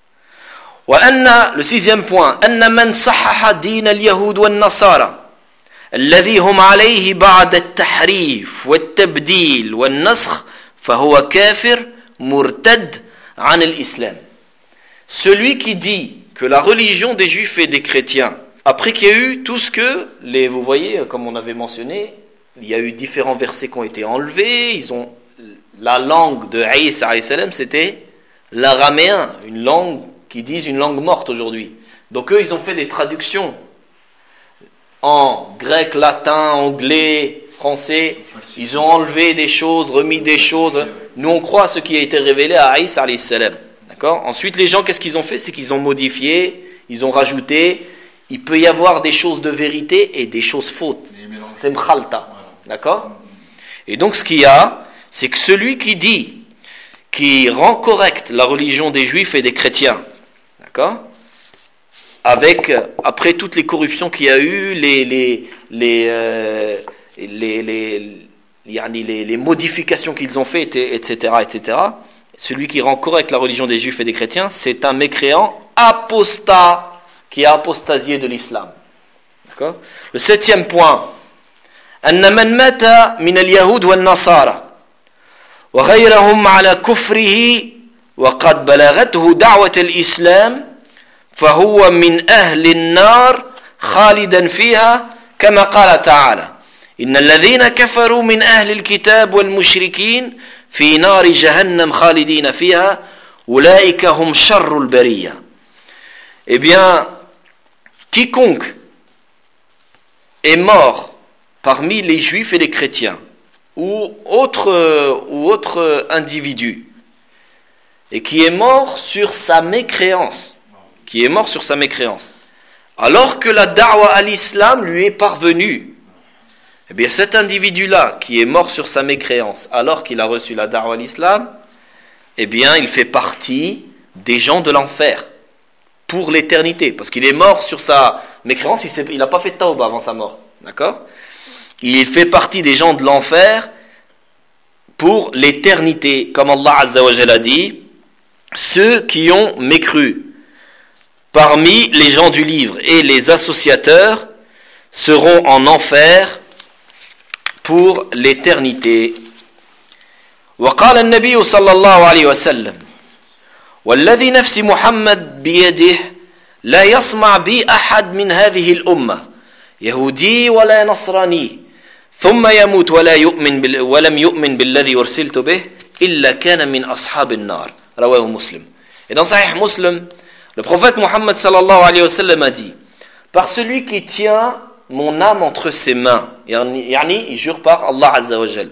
Le sixième point, أن من صحح دين اليهود والنصارى الذي هم عليه بعد التحريف والتبديل والنسخ فهو كافر مرتد عن الإسلام. Celui qui dit que la religion des juifs et des chrétiens, après qu'il y a eu tout ce que, les, vous voyez, comme on avait mentionné, il y a eu différents versets qui ont été enlevés, ils ont, la langue de Isa alayhi salam, c'était l'araméen, une langue qui disent une langue morte aujourd'hui. Donc eux, ils ont fait des traductions en grec, latin, anglais, français. Ils ont enlevé des choses, remis des choses. Nous, on croit à ce qui a été révélé à Isa alayhi salam. D'accord? Ensuite, les gens, qu'est-ce qu'ils ont fait? C'est qu'ils ont modifié, ils ont rajouté. Il peut y avoir des choses de vérité et des choses fautes. C'est mkhalta. D'accord? Et donc, ce qu'il y a, c'est que celui qui dit, qui rend correcte la religion des juifs et des chrétiens, d'accord? Avec, après toutes les corruptions qu'il y a eu, les, les, les, euh, les, les, les, les modifications qu'ils ont faites, et cetera, et cetera, celui qui rend correcte la religion des juifs et des chrétiens, c'est un mécréant apostat qui a apostasié de l'islam. D'accord? Le septième point, أن من مات من اليهود والنصارى وغيرهم على كفره وقد بلغته دعوة الإسلام فهو من أهل النار خالدا فيها كما قال تعالى إن الذين كفروا من أهل الكتاب والمشركين في نار جهنم خالدين فيها أولئك هم شر البرية. Eh bien, quiconque est mort parmi les juifs et les chrétiens ou autres ou autre individus et qui est mort sur sa mécréance, qui est mort sur sa mécréance, alors que la da'wa à l'islam lui est parvenue, eh bien cet individu-là qui est mort sur sa mécréance, alors qu'il a reçu la da'wa à l'islam, eh bien il fait partie des gens de l'enfer pour l'éternité, parce qu'il est mort sur sa mécréance, il n'a pas fait de tawbah avant sa mort, d'accord? Il fait partie des gens de l'enfer pour l'éternité, comme Allah Azza wa Jalla dit, ceux qui ont mécru parmi les gens du livre et les associateurs seront en enfer pour l'éternité. وقال النبي صلى الله عليه وسلم والذي نفس محمد بيده لا يسمع بي أحد من هذه الأمة يهودي ولا نصراني ثم يموت ولا يؤمن بال ولم يؤمن بالذي أرسلت به إلا كان من أصحاب النار رواه مسلم. Et dans Sahih Muslim, le prophète Muhammad sallallahu alayhi wa sallam a dit, par celui qui tient mon âme entre ses mains. Yani, il jure par Allah Azza wa Jal.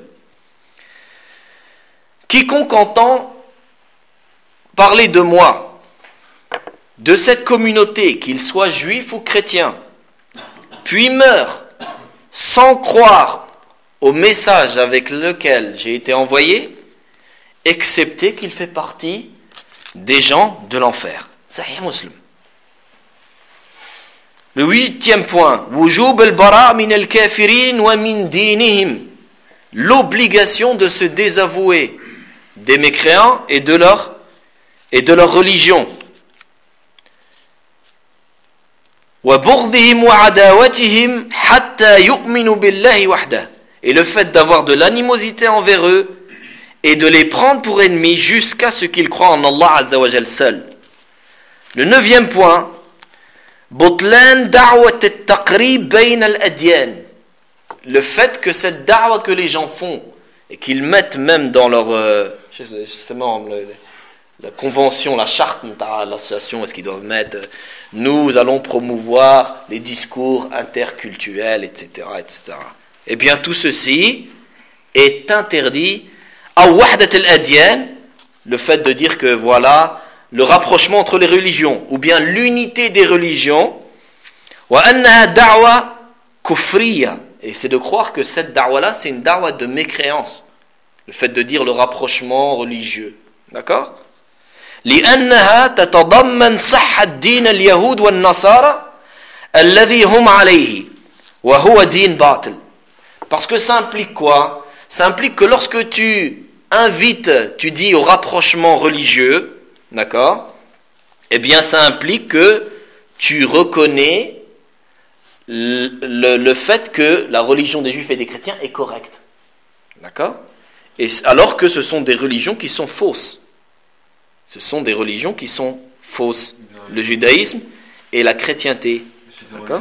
Quiconque entend parler de moi, de cette communauté, qu'il soit juif ou chrétien, puis meurt sans croire au message avec lequel j'ai été envoyé, excepté qu'il fait partie des gens de l'enfer. Sahih Muslim. Le huitième point, wujub al-bara' min al-kafirin wa min dinihim, l'obligation de se désavouer des mécréants et de leur et de leur religion. Wa bughdihim wa adawatihim hatta yu'minu billahi wahdah, et le fait d'avoir de l'animosité envers eux et de les prendre pour ennemis jusqu'à ce qu'ils croient en Allah Azza wa Jal seul. Le neuvième point, Butlan da'wat at-taqrib bayn al-adyan, le fait que cette da'wa que les gens font et qu'ils mettent même dans leur euh, je sais, je sais même, le, la convention, la charte de l'association, est-ce qu'ils doivent mettre euh, nous allons promouvoir les discours interculturels, et cetera, et cetera. Eh bien, tout ceci est interdit. Wahdat al-adyan, le fait de dire que voilà le rapprochement entre les religions, ou bien l'unité des religions, wa annaha da'wa kufriya, et c'est de croire que cette da'wa là c'est une da'wa de mécréance, le fait de dire le rapprochement religieux, d'accord? لأنها تتضمن صحة دين اليهود والنصارى الذي هم عليه وهو دين باطل. Parce que ça implique quoi? Ça implique que lorsque tu invites, tu dis au rapprochement religieux, d'accord? Eh bien, ça implique que tu reconnais le, le, le fait que la religion des Juifs et des chrétiens est correcte, d'accord? Et alors que ce sont des religions qui sont fausses. Ce sont des religions qui sont fausses. Le judaïsme et la chrétienté, d'accord?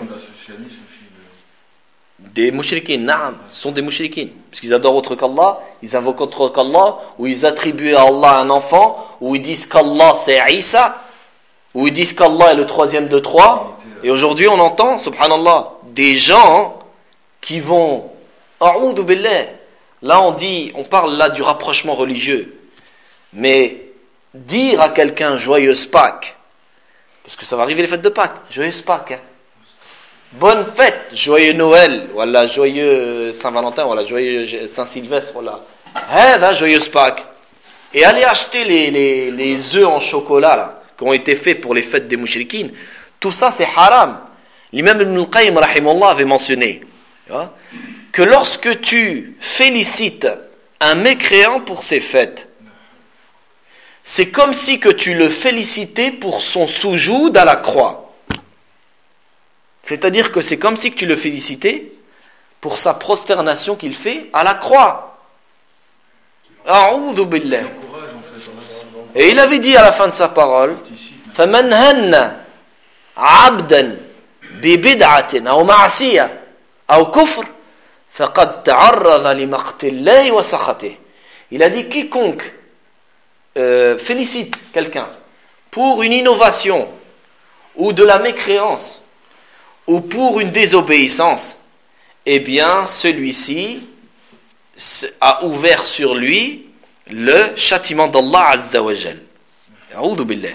Des mouchriquines, naam, sont des mouchriquines, puisqu'ils adorent autre qu'Allah, ils invoquent autre qu'Allah, ou ils attribuent à Allah un enfant, ou ils disent qu'Allah c'est Isa, ou ils disent qu'Allah est le troisième de trois. Et aujourd'hui on entend, subhanallah, des gens qui vont, a'oudou billah, là on dit, on parle là du rapprochement religieux, mais dire à quelqu'un joyeuse Pâques, parce que ça va arriver les fêtes de Pâques, joyeuse Pâques, hein. Bonne fête, joyeux Noël, voilà, joyeux Saint-Valentin, voilà, joyeux Saint-Sylvestre, voilà. Hein, là, joyeuse Pâques. Et allez acheter les, les, les œufs en chocolat, là, qui ont été faits pour les fêtes des mouchriquines. Tout ça, c'est haram. L'imam Ibn al-Qayyim, rahimahullah, avait mentionné hein, que lorsque tu félicites un mécréant pour ses fêtes, c'est comme si que tu le félicitais pour son soujoud à la croix. C'est-à-dire que c'est comme si que tu le félicitais pour sa prosternation qu'il fait à la croix. A'oudhu billah. Et il avait dit à la fin de sa parole, فَمَنْ هَنَّ عَبْدًا بِبِدْعَةٍ أَوْ مَعْصِيَةٍ أَوْ كُفْرٍ فَقَدْ تَعَرَّضَ لِمَقْتِ اللَّهِ وَسَخَطِهِ. Il a dit quiconque euh, félicite quelqu'un pour une innovation ou de la mécréance ou pour une désobéissance, eh bien celui-ci a ouvert sur lui le châtiment d'Allah Azza wa Jal. A'oudhu billah.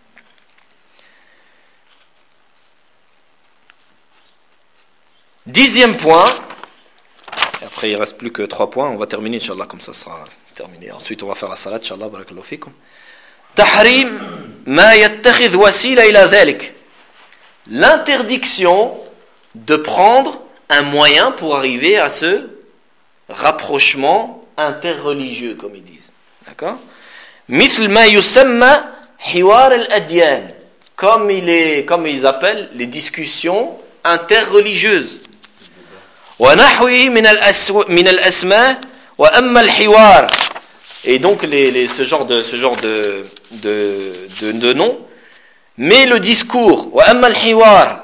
Dixième point, et après il ne reste plus que trois points, on va terminer Inch'Allah, comme ça sera terminé. Ensuite on va faire la salat, Inch'Allah, barakallahu fikum. Tahrim ma yattakhidh wasila ila dhalik. L'interdiction de prendre un moyen pour arriver à ce rapprochement interreligieux, comme ils disent. D'accord? Mithl ma yusamma hiwar al-adyan, comme il est, comme ils appellent les discussions interreligieuses. Wa nahwi min al-asma wa amma al-hiwar. Et donc les, les, ce genre de ce genre de de de, de noms. Mais le discours, وأما الحوار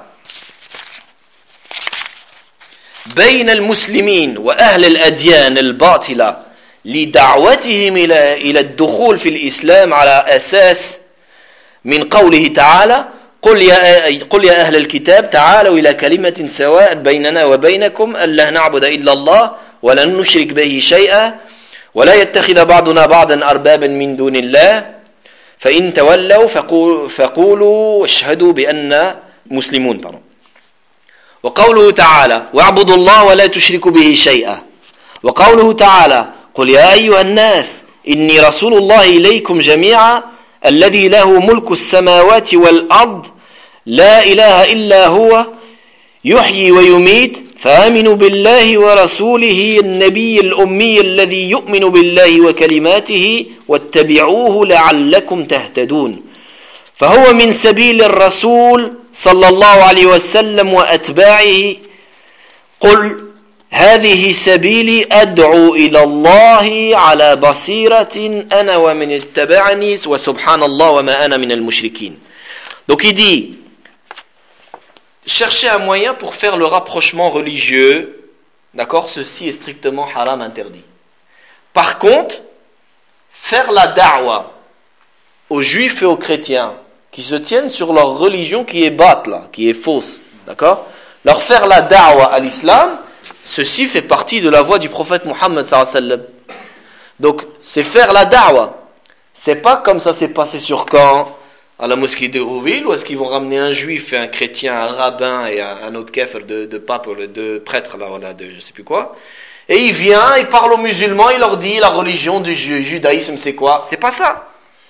بين المسلمين وأهل الأديان الباطلة لدعوتهم إلى إلى الدخول في الإسلام على أساس من قوله تعالى قل يا قل يا أهل الكتاب تعالوا إلى كلمة سواء بيننا وبينكم ألا نعبد إلا الله ولا نشرك به شيئا ولا يتخذ بعضنا بعضا أربابا من دون الله فإن تولوا فقول فقولوا اشهدوا بأننا مسلمون. Pardon. وقوله تعالى واعبدوا الله ولا تشركوا به شيئا وقوله تعالى قل يا أيها الناس إني رسول الله إليكم جميعا الذي له ملك السماوات والأرض لا إله إلا هو يحيي ويميت فآمنوا بالله ورسوله النبي الأمي الذي يؤمن بالله وكلماته واتبعوه لعلكم تهتدون. فهو من سبيل الرسول صلى الله عليه وسلم وأتباعه قل هذه سبيلي أدعو إلى الله على بصيرة أنا ومن اتبعني وسبحان الله وما أنا من المشركين. Donc il dit cherchez un moyen pour faire le rapprochement religieux, d'accord, ceci est strictement haram, interdit. Par contre, faire la da'wa aux juifs et aux chrétiens qui se tiennent sur leur religion qui est batla, qui est fausse, d'accord, leur faire la da'wa à l'islam, ceci fait partie de la voie du prophète Mohammed sallallahu alayhi wa sallam. Donc, c'est faire la da'wa. C'est pas comme ça s'est passé sur Caen, à la mosquée de Rouville, où est-ce qu'ils vont ramener un juif et un chrétien, un rabbin et un, un autre kefir de, de pape, de prêtre, là, là, de je sais plus quoi. Et il vient, il parle aux musulmans, il leur dit la religion du ju- judaïsme c'est quoi? C'est pas ça.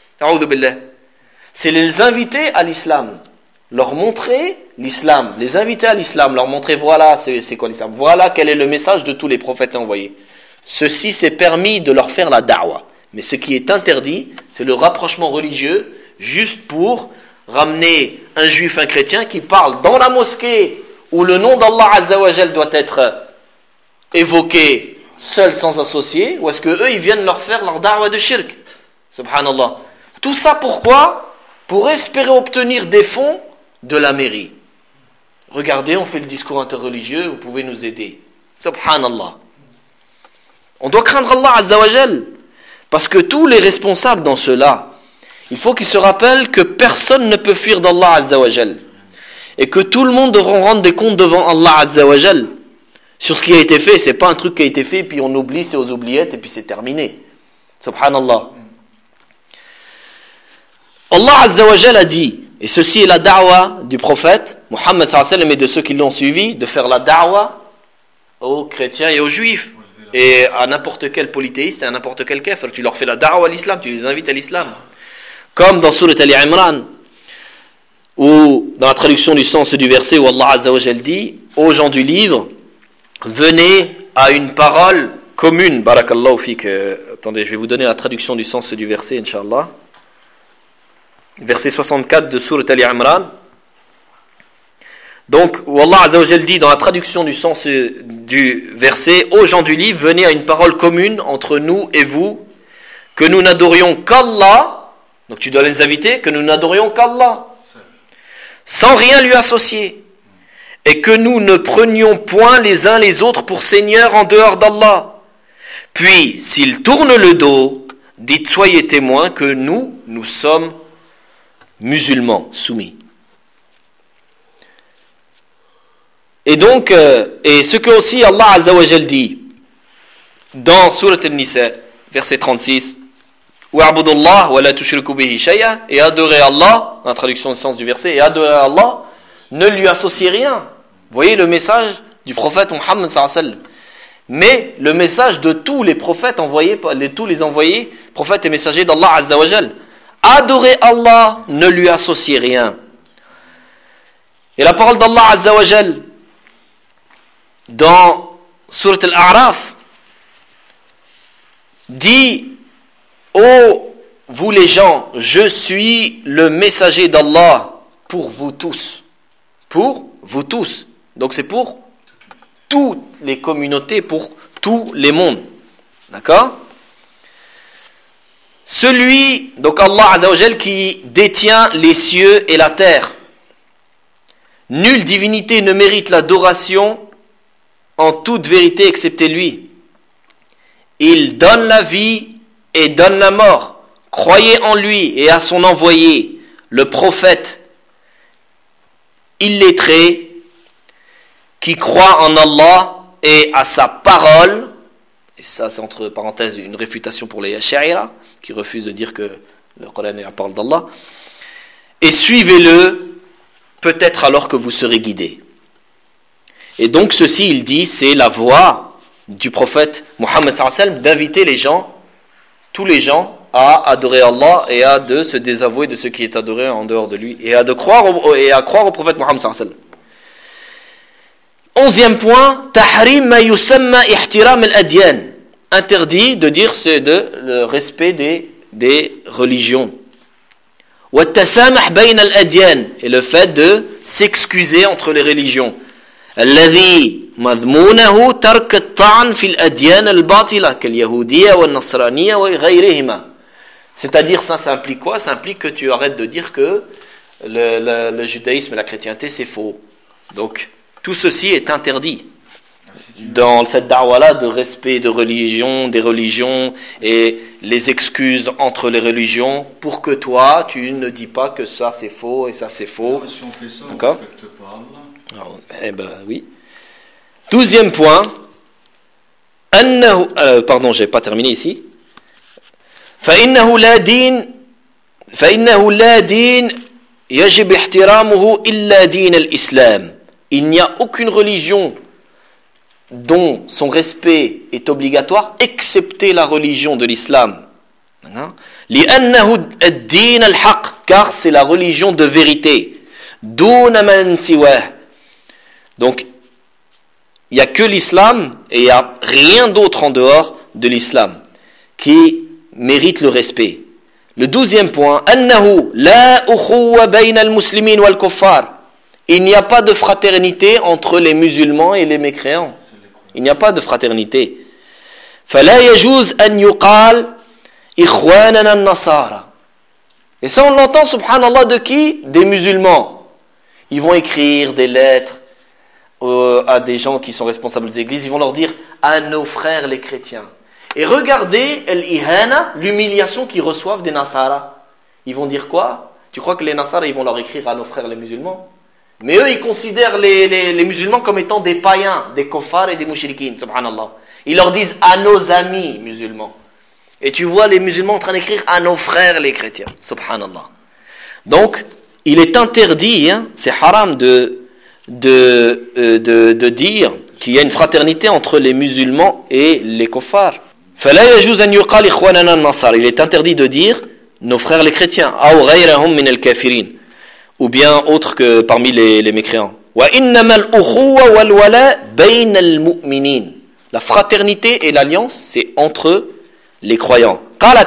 C'est les inviter à l'islam. Leur montrer l'islam. Les inviter à l'islam. Leur montrer voilà c'est, c'est quoi l'islam. Voilà quel est le message de tous les prophètes envoyés. Ceci c'est permis de leur faire la da'wa. Mais ce qui est interdit, c'est le rapprochement religieux juste pour ramener un juif, un chrétien qui parle dans la mosquée où le nom d'Allah Azza wa Jal doit être évoqué seul sans associé, ou est-ce que eux ils viennent leur faire leur da'wa de shirk? Subhanallah. Tout ça pourquoi? Pour espérer obtenir des fonds de la mairie. Regardez, on fait le discours interreligieux, vous pouvez nous aider. Subhanallah. On doit craindre Allah Azza wa Jal, parce que tous les responsables dans cela, il faut qu'ils se rappellent que personne ne peut fuir d'Allah Azza wa Jal, et que tout le monde devra rendre des comptes devant Allah Azza wa Jal sur ce qui a été fait. C'est pas un truc qui a été fait puis on oublie, c'est aux oubliettes et puis c'est terminé. Subhanallah. Allah Azza wa Jal a dit, et ceci est la da'wa du prophète Muhammad sallallahu alayhi wa sallam et de ceux qui l'ont suivi, de faire la da'wa aux chrétiens et aux juifs et à n'importe quel polythéiste et à n'importe quel kafir. Tu leur fais la da'wa à l'islam, tu les invites à l'islam. Comme dans Surat Ali Imran, ou dans la traduction du sens du verset où Allah Azza wa Jal dit aux gens du livre, venez à une parole commune. Barakallahu fik. Attendez, je vais vous donner la traduction du sens du verset, Inch'Allah. Verset soixante-quatre de Surat Ali Imran. Donc, où Allah Azza wa Jal dit dans la traduction du sens du verset, aux gens du livre, venez à une parole commune entre nous et vous, que nous n'adorions qu'Allah. Donc tu dois les inviter, que nous n'adorions qu'Allah, sans rien lui associer, et que nous ne prenions point les uns les autres pour seigneurs en dehors d'Allah. Puis, s'ils tournent le dos, dites soyez témoins que nous, nous sommes musulmans, soumis. Et donc, euh, et ce que aussi Allah Azza wa Jal dit dans Surat An-Nisa, verset trente-six, وَاعْبُدُوا اللَّهَ وَلَا تُشْرِكُوا بِهِ شَيْئًا, et adorer Allah, en traduction du sens du verset, et adorer Allah, ne lui associez rien. Vous voyez le message du prophète Muhammad sallallahu alayhi wa sallam. Mais le message de tous les prophètes envoyés, de tous les envoyés, prophètes et messagers d'Allah Azza wa Jal. Adorez Allah, ne lui associez rien. Et la parole d'Allah Azza wa Jal dans Surat Al-A'raf dit: ô vous les gens, je suis le messager d'Allah pour vous tous. Pour vous tous. Donc c'est pour toutes les communautés, pour tous les mondes. D'accord? Celui, donc Allah Azza wa Jal, qui détient les cieux et la terre. Nulle divinité ne mérite l'adoration en toute vérité excepté lui. Il donne la vie et donne la mort. Croyez en lui et à son envoyé, le prophète illettrés qui croient en Allah et à sa parole, et ça c'est entre parenthèses une réfutation pour les Ash'ari qui refusent de dire que le Coran est la parole d'Allah, et suivez-le peut-être alors que vous serez guidés. Et donc ceci, il dit, c'est la voie du prophète Mohammed sallallahu alayhi wa sallam d'inviter les gens, tous les gens, à adorer Allah et à de se désavouer de ce qui est adoré en dehors de lui et à de croire au, et à croire au prophète Mohammed sallallahu alayhi wa sallam. Onzième point, tahrim ma yusamma ihtiram al-adyan. Interdit de dire c'est de le respect des, des religions. Wa tasamah bayna al-adyan, et le fait de s'excuser entre les religions. الذي مضمونه ترك الطعن في الأديان الباطلة كاليهودية والنصرانية وغيرهما. C'est-à-dire, ça, ça implique quoi? Ça implique que tu arrêtes de dire que le, le, le judaïsme et la chrétienté, c'est faux. Donc, tout ceci est interdit dans cette da'wa-là de respect de religion, des religions et les excuses entre les religions pour que toi, tu ne dis pas que ça, c'est faux et ça, c'est faux. Si on fait ça, d'accord? on respecte pas Allah. Alors, eh ben oui. Douzième point. أنه, euh, pardon, j'ai pas terminé ici. فإنه لا دين فإنه لا دين يجب احترامه إلا دين الإسلام. Il n'y a aucune religion dont son respect est obligatoire excepté la religion de l'islam. لأنه الدين الحق, car c'est la religion de vérité. دون من سواه. Donc, il n'y a que l'islam et il n'y a rien d'autre en dehors de l'islam qui mérite le respect. Le douzième point, أنه لا أخوة بين المسلمين والكفار. Il n'y a pas de fraternité entre les musulmans et les mécréants. Il n'y a pas de fraternité. فلا يجوز أن يقال إخواننا النصارى. Et ça on l'entend, subhanallah, de qui? Des musulmans. Ils vont écrire des lettres Euh, à des gens qui sont responsables des églises, ils vont leur dire à nos frères les chrétiens. Et regardez l'ihana, l'humiliation qu'ils reçoivent des Nasara. Ils vont dire quoi? Tu crois que les Nasara ils vont leur écrire à nos frères les musulmans? Mais eux ils considèrent les, les, les musulmans comme étant des païens, des kofars et des mouchriquines, subhanallah. Ils leur disent à nos amis musulmans. Et tu vois les musulmans en train d'écrire à nos frères les chrétiens, subhanallah. Donc il est interdit, hein, c'est haram de De, de, de dire qu'il y a une fraternité entre les musulmans et les kuffars. Il est interdit de dire nos frères les chrétiens, ou bien autres que parmi les, les mécréants. La fraternité et l'alliance, c'est entre les croyants.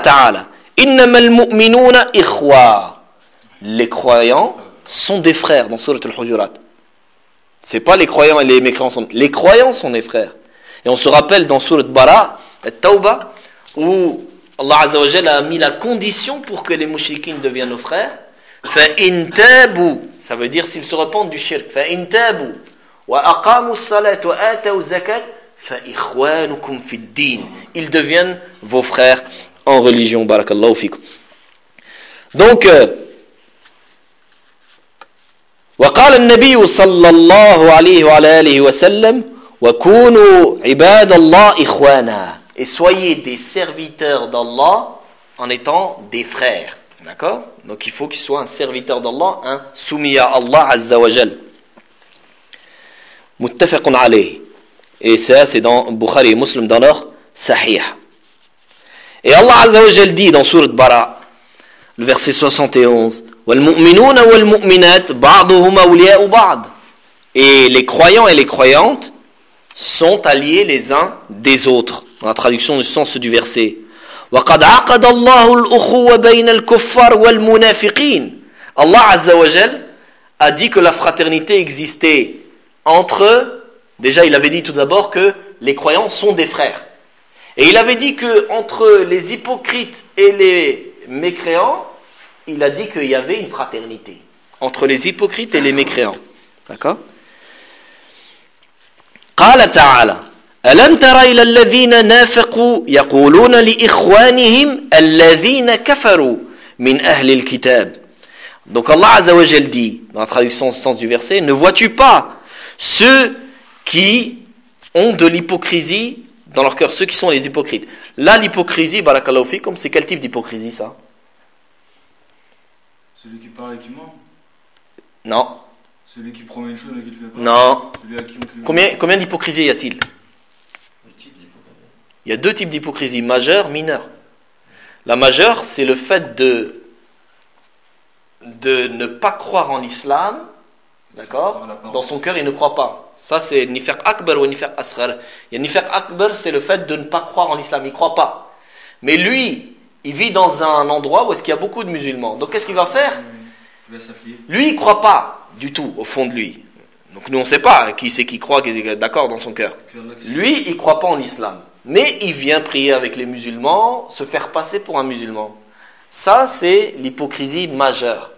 Les croyants sont des frères dans Surat al-Hujurat. C'est pas les croyants et les mécréants sont... Les croyants sont des frères. Et on se rappelle dans Surat Bara, At-Tawbah, où Allah Azza wa Jalla a mis la condition pour que les mouchriquines deviennent nos frères. فَإِن تَابُوا, ça veut dire s'ils se repentent du shirk. فَإِن تَابُوا وَأَقَامُوا الصَّلَاةَ وَآتَوُا الزَّكَاةَ فَإِخْوَانُكُمْ فِي الدِّينِ. Ils deviennent vos frères en religion. Barakallahu fikum. Donc, euh, وقال النبي صلى الله عليه وعلى آله وسلم وكونوا عباد الله إخوانا. Et soyez des serviteurs d'Allah en étant des frères. D'accord? Donc il faut qu'il soit un serviteur d'Allah, un soumis à Allah Azza wa Jal. Muttafaqun alayh. Et ça c'est dans Bukhari et Muslim dans leur Sahih. Et Allah Azza wa Jal dit dans Surat Bara, le verset soixante et onze, وَالْمُؤْمِنُونَ وَالْمُؤْمِنَاتِ بَعْضُهُمْ أَوْلِيَاءُ بَعْضٍ. Et les croyants et les croyantes sont alliés les uns des autres. Dans la traduction du sens du verset. وَقَدْ عَقَدَ اللَّهُ الْأُخُوَّ بَيْنَ الْكُفَّارِ وَالْمُنَافِقِينَ. Allah Azza wa Jal a dit que la fraternité existait entre, déjà il avait dit tout d'abord que les croyants sont des frères. Et il avait dit que entre les hypocrites et les mécréants, il a dit qu'il y avait une fraternité entre les hypocrites et les mécréants. D'accord? قال تعالى ألم تر إلى الذين نافقوا يقولون لإخوانهم الذين كفروا من أهل الكتاب. Donc Allah Azza wa Jal dit dans dans la traduction sens du verset, ne vois-tu pas ceux qui ont de l'hypocrisie dans leur cœur, ceux qui sont les hypocrites. Là, l'hypocrisie, barakallahu fikum, c'est quel type d'hypocrisie ça? Celui qui parle et qui ment. Non. Celui qui promet une chose mais qui le fait pas. Non. Celui à qui on fait Combien, combien d'hypocrisie y a-t-il? Il y a deux types d'hypocrisie, majeure, mineure. La majeure, c'est le fait de, de ne pas croire en l'islam, d'accord? Dans son cœur, il ne croit pas. Ça, c'est nifaq akbar ou nifaq asghar. Il y a nifaq akbar, c'est le fait de ne pas croire en l'islam, il ne croit pas. Mais lui, il vit dans un endroit où est-ce qu'il y a beaucoup de musulmans. Donc, qu'est-ce qu'il va faire? Lui, il ne croit pas du tout, au fond de lui. Donc, nous, on ne sait pas qui c'est qui croit, qui est d'accord dans son cœur. Lui, il ne croit pas en l'islam. Mais il vient prier avec les musulmans, se faire passer pour un musulman. Ça, c'est l'hypocrisie majeure.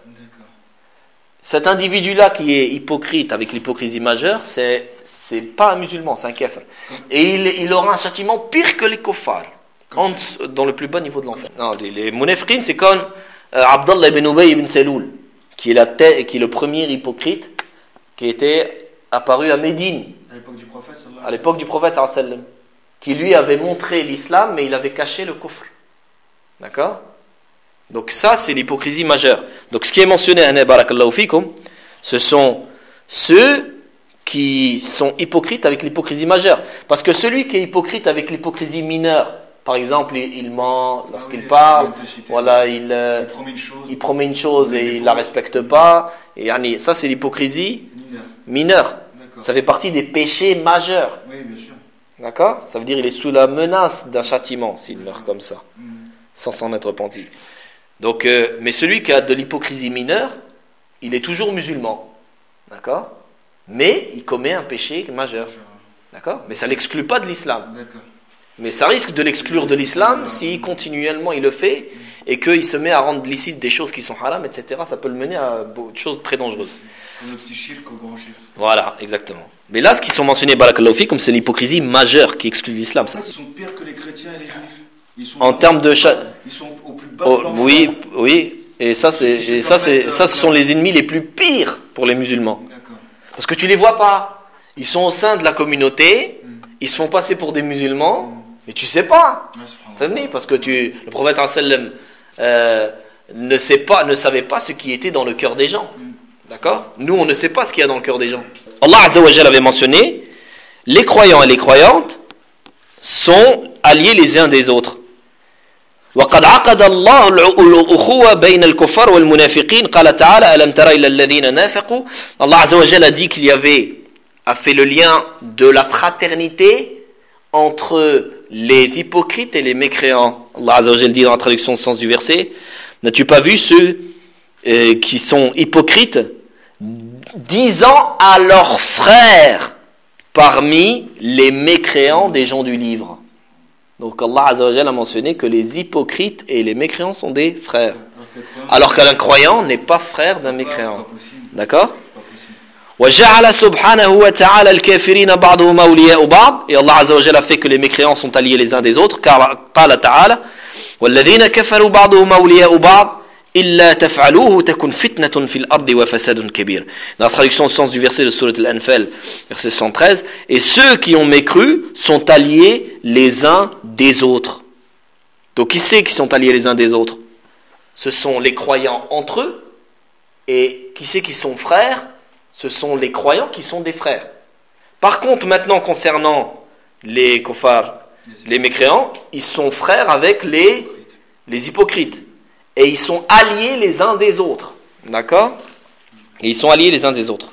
Cet individu-là qui est hypocrite avec l'hypocrisie majeure, c'est c'est pas un musulman, c'est un kafir. Et il, il aura un châtiment pire que les kuffars, dans le plus bas niveau de l'enfer. Non, les, les munafiqin, c'est comme euh, Abdallah ibn Ubay ibn Saloul, qui est, la tête, qui est le premier hypocrite qui était apparu à Médine, à l'époque du prophète, à l'époque du prophète sallallahu alayhi wa sallam, qui lui avait montré l'islam, mais il avait caché le kufr. D'accord? Donc ça, c'est l'hypocrisie majeure. Donc ce qui est mentionné à barakallahu fikum, ce sont ceux qui sont hypocrites avec l'hypocrisie majeure. Parce que celui qui est hypocrite avec l'hypocrisie mineure, par exemple, il, il ment lorsqu'il ah oui, parle, voilà, il, euh, il, promet une chose, il promet une chose et il ne la respecte pas. Et ça, c'est l'hypocrisie mineure. Ça fait partie des péchés majeurs. Oui, bien sûr. D'accord? Ça veut dire qu'il est sous la menace d'un châtiment s'il meurt comme ça, mm. sans s'en être repenti. Donc, euh, mais celui qui a de l'hypocrisie mineure, il est toujours musulman. D'accord? Mais il commet un péché majeur. D'accord? Mais ça ne l'exclut pas de l'islam. D'accord. Mais ça risque de l'exclure de l'islam si continuellement il le fait et qu'il se met à rendre licite des choses qui sont haram, et cetera. Ça peut le mener à des choses très dangereuses. Comme le petit shirk au grand shirk. Voilà, exactement. Mais là, ce qui sont mentionnés, barakallahu fikum, c'est l'hypocrisie majeure qui exclut l'islam. Ça. Ils sont pires que les chrétiens et les juifs. Ils sont en termes de cha... Ils sont au plus bas oh, de l'enfer. Oui, oui. Et ça, c'est, et ça, c'est, ça, ce sont les ennemis les plus pires pour les musulmans. D'accord. Parce que tu les vois pas. Ils sont au sein de la communauté. Mm. Ils se font passer pour des musulmans. Mm. Mais tu sais pas. Ouais, parce que tu, le prophète sallam euh, ne sait pas, ne savait pas ce qui était dans le cœur des gens. Mm. D'accord? Nous, on ne sait pas ce qu'il y a dans le cœur des gens. Allah Azza wa Jalla avait mentionné, les croyants et les croyantes sont alliés les uns des autres. وقد عقد الله الأخوة بين الكفار والمنافقين قال تعالى ألم تر إلى الذين نافقوا. Allah Azza wa Jalla a dit qu'il y avait, a fait le lien de la fraternité entre les hypocrites et les mécréants. Allah Azza wa Jalla dit dans la traduction du sens du verset, n'as-tu pas vu ceux euh, qui sont hypocrites disant à leurs frères parmi les mécréants des gens du livre. Donc Allah Azza wa Jalla a mentionné que les hypocrites et les mécréants sont des frères. Alors qu'un croyant n'est pas frère d'un mécréant. D'accord? وَجَعَلَ سُبْحَانَهُ وَتَعَالَى الْكَافِرِينَ بَعْضُهُمْ أَوْلِيَاءُ بَعْضٍ. Et Allah Azza wa Jalla fait que les mécréants sont alliés les uns des autres. Car قال تعالى وَالَّذِينَ كَفَرُوا بَعْضُهُمْ أَوْلِيَاءُ بَعْضٍ إِلَّا تَفْعَلُوهُ تَكُنْ فِتْنَةٌ فِي الْأَرْضِ وَفَسَادٌ كَبِيرٌ. Dans la traduction du sens du verset de Sourate Al-Anfal, verset cent treize, et ceux qui ont mécru sont alliés les uns des autres. Donc qui c'est qui sont alliés les uns des autres? Ce sont les croyants entre eux, et qui c'est qui sont frères? Ce sont les croyants qui sont des frères. Par contre, maintenant concernant les kuffars, les mécréants, ils sont frères avec les, les hypocrites. Et ils sont alliés les uns des autres. D'accord? Et ils sont alliés les uns des autres.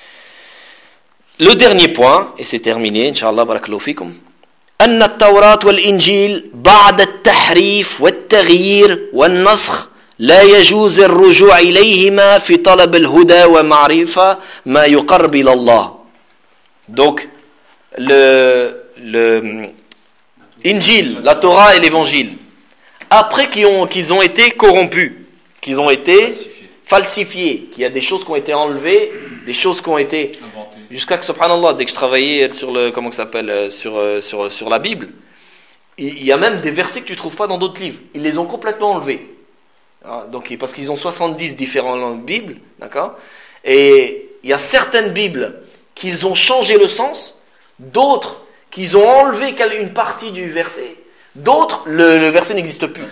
Le dernier point, et c'est terminé, Inch'Allah, barakallahu fikum. أن التوراة والإنجيل بعد التحريف والتغيير والنسخ لا يجوز الرجوع إليهما في طلب الهدى ومعرفة ما يقرب إلى الله. Donc, le, le Injil, la Torah et l'Évangile, après qu'ils ont, qu'ils ont été corrompus, qu'ils ont été falsifiés, qu'il y a des choses qui ont été enlevées, des choses qui ont été inventées. Jusqu'à que, subhanallah, dès que je travaillais sur le, comment ça s'appelle, sur, sur, sur la Bible, il y a même des versets que tu ne trouves pas dans d'autres livres. Ils les ont complètement enlevés. Donc, parce qu'ils ont soixante-dix différentes Bibles, d'accord? Et il y a certaines Bibles qu'ils ont changé le sens, d'autres qu'ils ont enlevé une partie du verset, d'autres, le, le verset n'existe plus.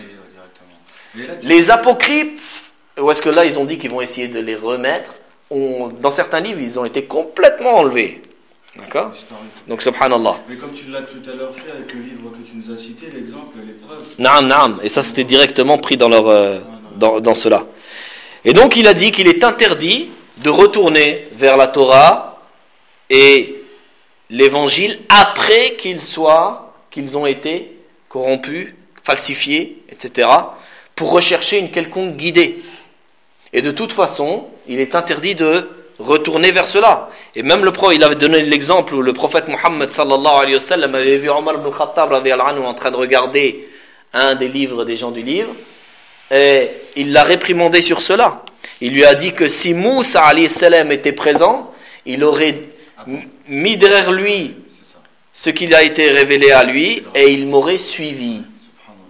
Les apocryphes, où est-ce que là ils ont dit qu'ils vont essayer de les remettre, ont, dans certains livres ils ont été complètement enlevés. D'accord ? Donc subhanallah. Mais comme tu l'as tout à l'heure fait avec le livre que tu nous as cité, l'exemple, les preuves. Naam, naam. Et ça c'était directement pris dans, leur, euh, dans, dans cela. Et donc il a dit qu'il est interdit de retourner vers la Torah et l'évangile après qu'ils soient, qu'ils ont été corrompus, falsifiés, et cetera, pour rechercher une quelconque guidée. Et de toute façon, il est interdit de retourner vers cela. Et même le prophète, il avait donné l'exemple où le prophète Mohammed sallallahu alayhi wa sallam avait vu Omar ibn Khattab radiyallahu anhu en train de regarder un des livres des gens du livre, et il l'a réprimandé sur cela. Il lui a dit que si Moussa alayhi salam était présent, il aurait mis derrière lui ce qui a été révélé à lui et il m'aurait suivi. D'accord ?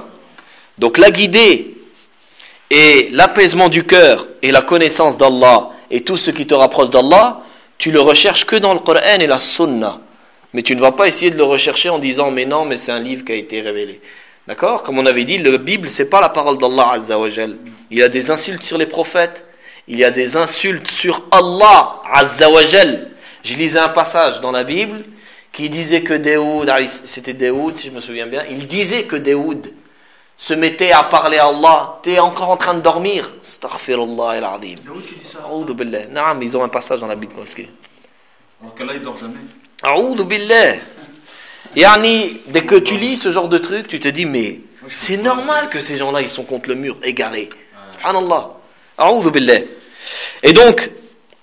Donc la guidée et l'apaisement du cœur et la connaissance d'Allah et tout ce qui te rapproche d'Allah, tu le recherches que dans le Coran et la Sunna. Mais tu ne vas pas essayer de le rechercher en disant mais non, mais c'est un livre qui a été révélé. D'accord ? Comme on avait dit, la Bible, c'est pas la parole d'Allah Azza wa Jal. Il y a des insultes sur les prophètes, il y a des insultes sur Allah Azza wa Jal. Je lisais un passage dans la Bible qui disait que Daoud, c'était Daoud si je me souviens bien, il disait que Daoud se mettait à parler à Allah. T'es encore en train de dormir. Astaghfirullah al-azim. Daoud qui dit ça. A'udhu billah. Naam, ils ont un passage dans la Bible. Alors qu'Allah il dort jamais. A'udhu billah. Yani, dès que tu lis ce genre de truc, tu te dis mais c'est normal que ces gens-là ils sont contre le mur, égarés. Subhanallah. A'udhu billah. Et donc,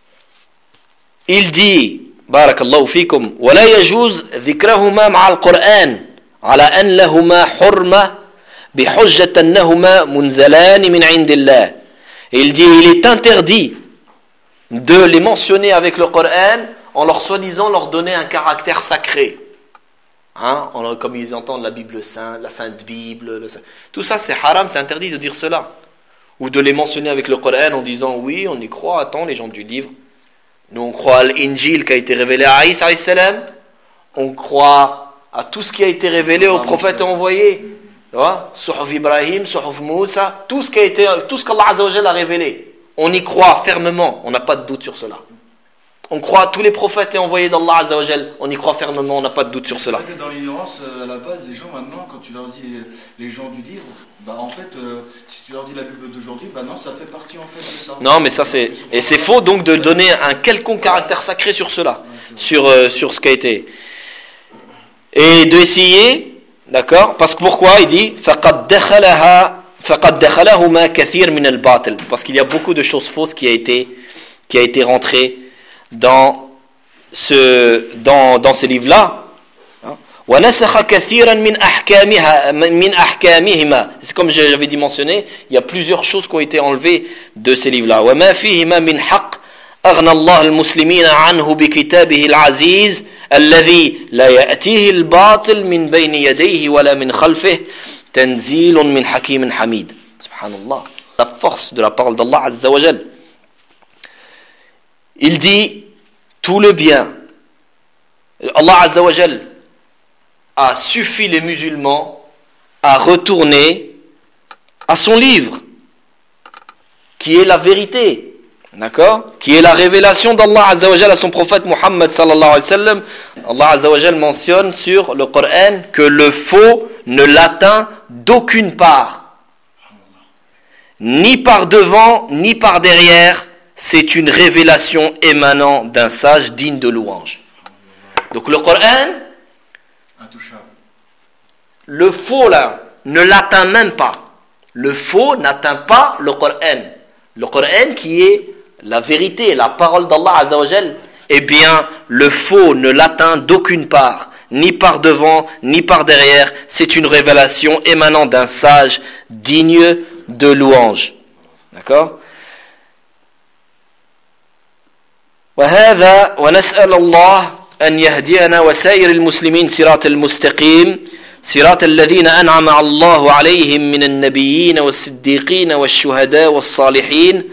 il dit barakallahu fikum wa la yajuz dhikrahuma ma'a al-Qur'an ala an lahuma hurma bihujjat annahuma munzalan min 'indillah. Il dit il est interdit de les mentionner avec le Coran en leur soi-disant leur donner un caractère sacré. Hein, comme ils entendent la Bible sainte, la Sainte Bible, le... tout ça c'est haram, c'est interdit de dire cela. Ou de les mentionner avec le Coran en disant oui, on y croit, attends les gens du livre. Nous on croit à l'Injil qui a été révélé à Isa alayhi salam, on croit à tout ce qui a été révélé aux prophètes envoyés. Suhuf Ibrahim, Suhuf Moussa, tout ce qui a été, tout ce qu'Allah Azza wa Jalla a révélé. On y croit fermement, on n'a pas de doute sur cela. On croit à tous les prophètes et envoyés d'Allah Azza wa Jal, on y croit fermement, on n'a pas de doute sur cela. C'est vrai que dans l'ignorance, à la base, les gens maintenant, quand tu leur dis les gens du livre, bah en fait, euh, si tu leur dis la Bible d'aujourd'hui, bah non, ça fait partie en fait de ça. Non, mais ça c'est, et c'est faux donc de donner un quelconque caractère sacré sur cela, sur euh, sur ce qui a été, et d'essayer, d'accord, parce que pourquoi il dit فقد دخلها فقد دخلهما كثير من الباطل, parce qu'il y a beaucoup de choses fausses qui a été qui a été rentré dans ce dans dans ces livres là. ونسخ كثيرا من أحكامها من أحكامهما. C'est comme j'avais dit mentionné, il y a plusieurs choses qui ont été enlevées de ces livres là. وما فيهما من حق أغنى الله المسلمين عنه بكتابه العزيز الذي لا يأتيه الباطل من بين يديه ولا من خلفه تنزيل من حكيم حميد. Subhanallah, la force de la parole d'Allah Azza wa Jal. Il dit tout le bien. Allah Azza wa Jal a suffi les musulmans à retourner à son livre, qui est la vérité, d'accord, qui est la révélation d'Allah Azza wa Jal à son prophète Muhammad sallallahu alayhi wa sallam. Allah Azza wa Jal mentionne sur le Coran que le faux ne l'atteint d'aucune part, ni par devant, ni par derrière. C'est une révélation émanant d'un sage digne de louange. Donc le Coran, le faux là, ne l'atteint même pas. Le faux n'atteint pas le Coran. Le Coran qui est la vérité, la parole d'Allah Azza wa Jal, eh bien le faux ne l'atteint d'aucune part, ni par devant, ni par derrière. C'est une révélation émanant d'un sage digne de louange. D'accord ? وهذا ونسأل الله أن يهدينا وسائر المسلمين صراط المستقيم صراط الذين أنعم الله عليهم من النبيين والصديقين والشهداء والصالحين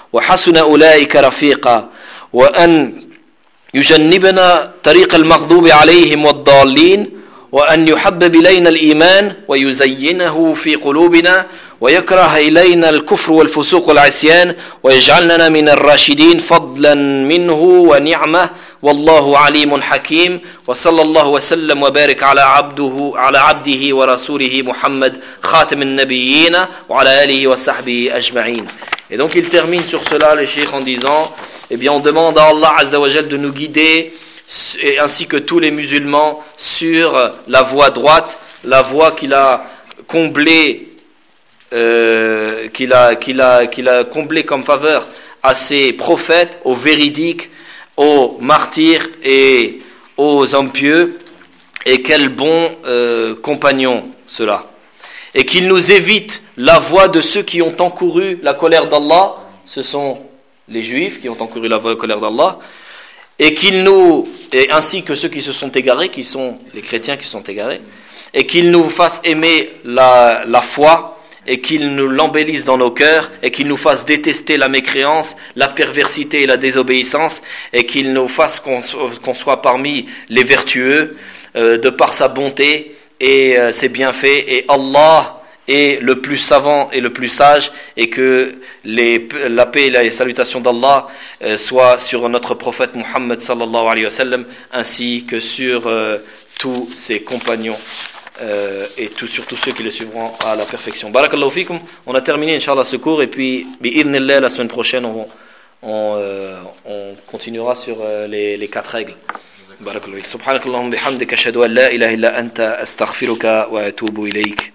وحسن أولئك رفيقا وأن يجنبنا طريق المغضوب عليهم والضالين وأن يحبب إلينا الإيمان ويزينه في قلوبنا ويكره إلينا الكفر والفسوق والعصيان ويجعلنا من الراشدين فضلا منه ونعمة والله عليم حكيم وصلى الله وسلم وبارك على عبده على عبده ورسوله محمد خاتم النبيين وعلى آله وصحبه أجمعين. Et donc il termine sur cela le cheikh en disant, eh bien on demande à Allah Azza wa Jal de nous guider et ainsi que tous les musulmans sur la voie droite, la voie qu'il a comblée euh, qu'il a, qu'il a, qu'il a comblée comme faveur à ses prophètes, aux véridiques, aux martyrs et aux hommes pieux, et quel bon euh, compagnon cela. Et qu'il nous évite la voie de ceux qui ont encouru la colère d'Allah, ce sont les juifs qui ont encouru la voie de la colère d'Allah, et qu'il nous, et ainsi que ceux qui se sont égarés, qui sont les chrétiens qui se sont égarés, et qu'il nous fasse aimer la, la foi, et qu'il nous l'embellisse dans nos cœurs, et qu'il nous fasse détester la mécréance, la perversité et la désobéissance, et qu'il nous fasse qu'on, qu'on soit parmi les vertueux, euh, de par sa bonté et euh, ses bienfaits, et Allah est le plus savant et le plus sage, et que les, la paix et la salutation d'Allah euh, soient sur notre prophète Muhammad sallallahu alayhi wa sallam, ainsi que sur euh, tous ses compagnons euh, et tout, sur tous ceux qui les suivront à la perfection. Barakallahu fikum. On a terminé Inch'Allah ce cours, et puis bi'idhnillah, la semaine prochaine on, on, euh, on continuera sur euh, les, les quatre règles. Barakallahu fikum. Subhanakallahumma bihamdika ashhadu an la ilaha illa anta astaghfiruka wa atubu ilayk.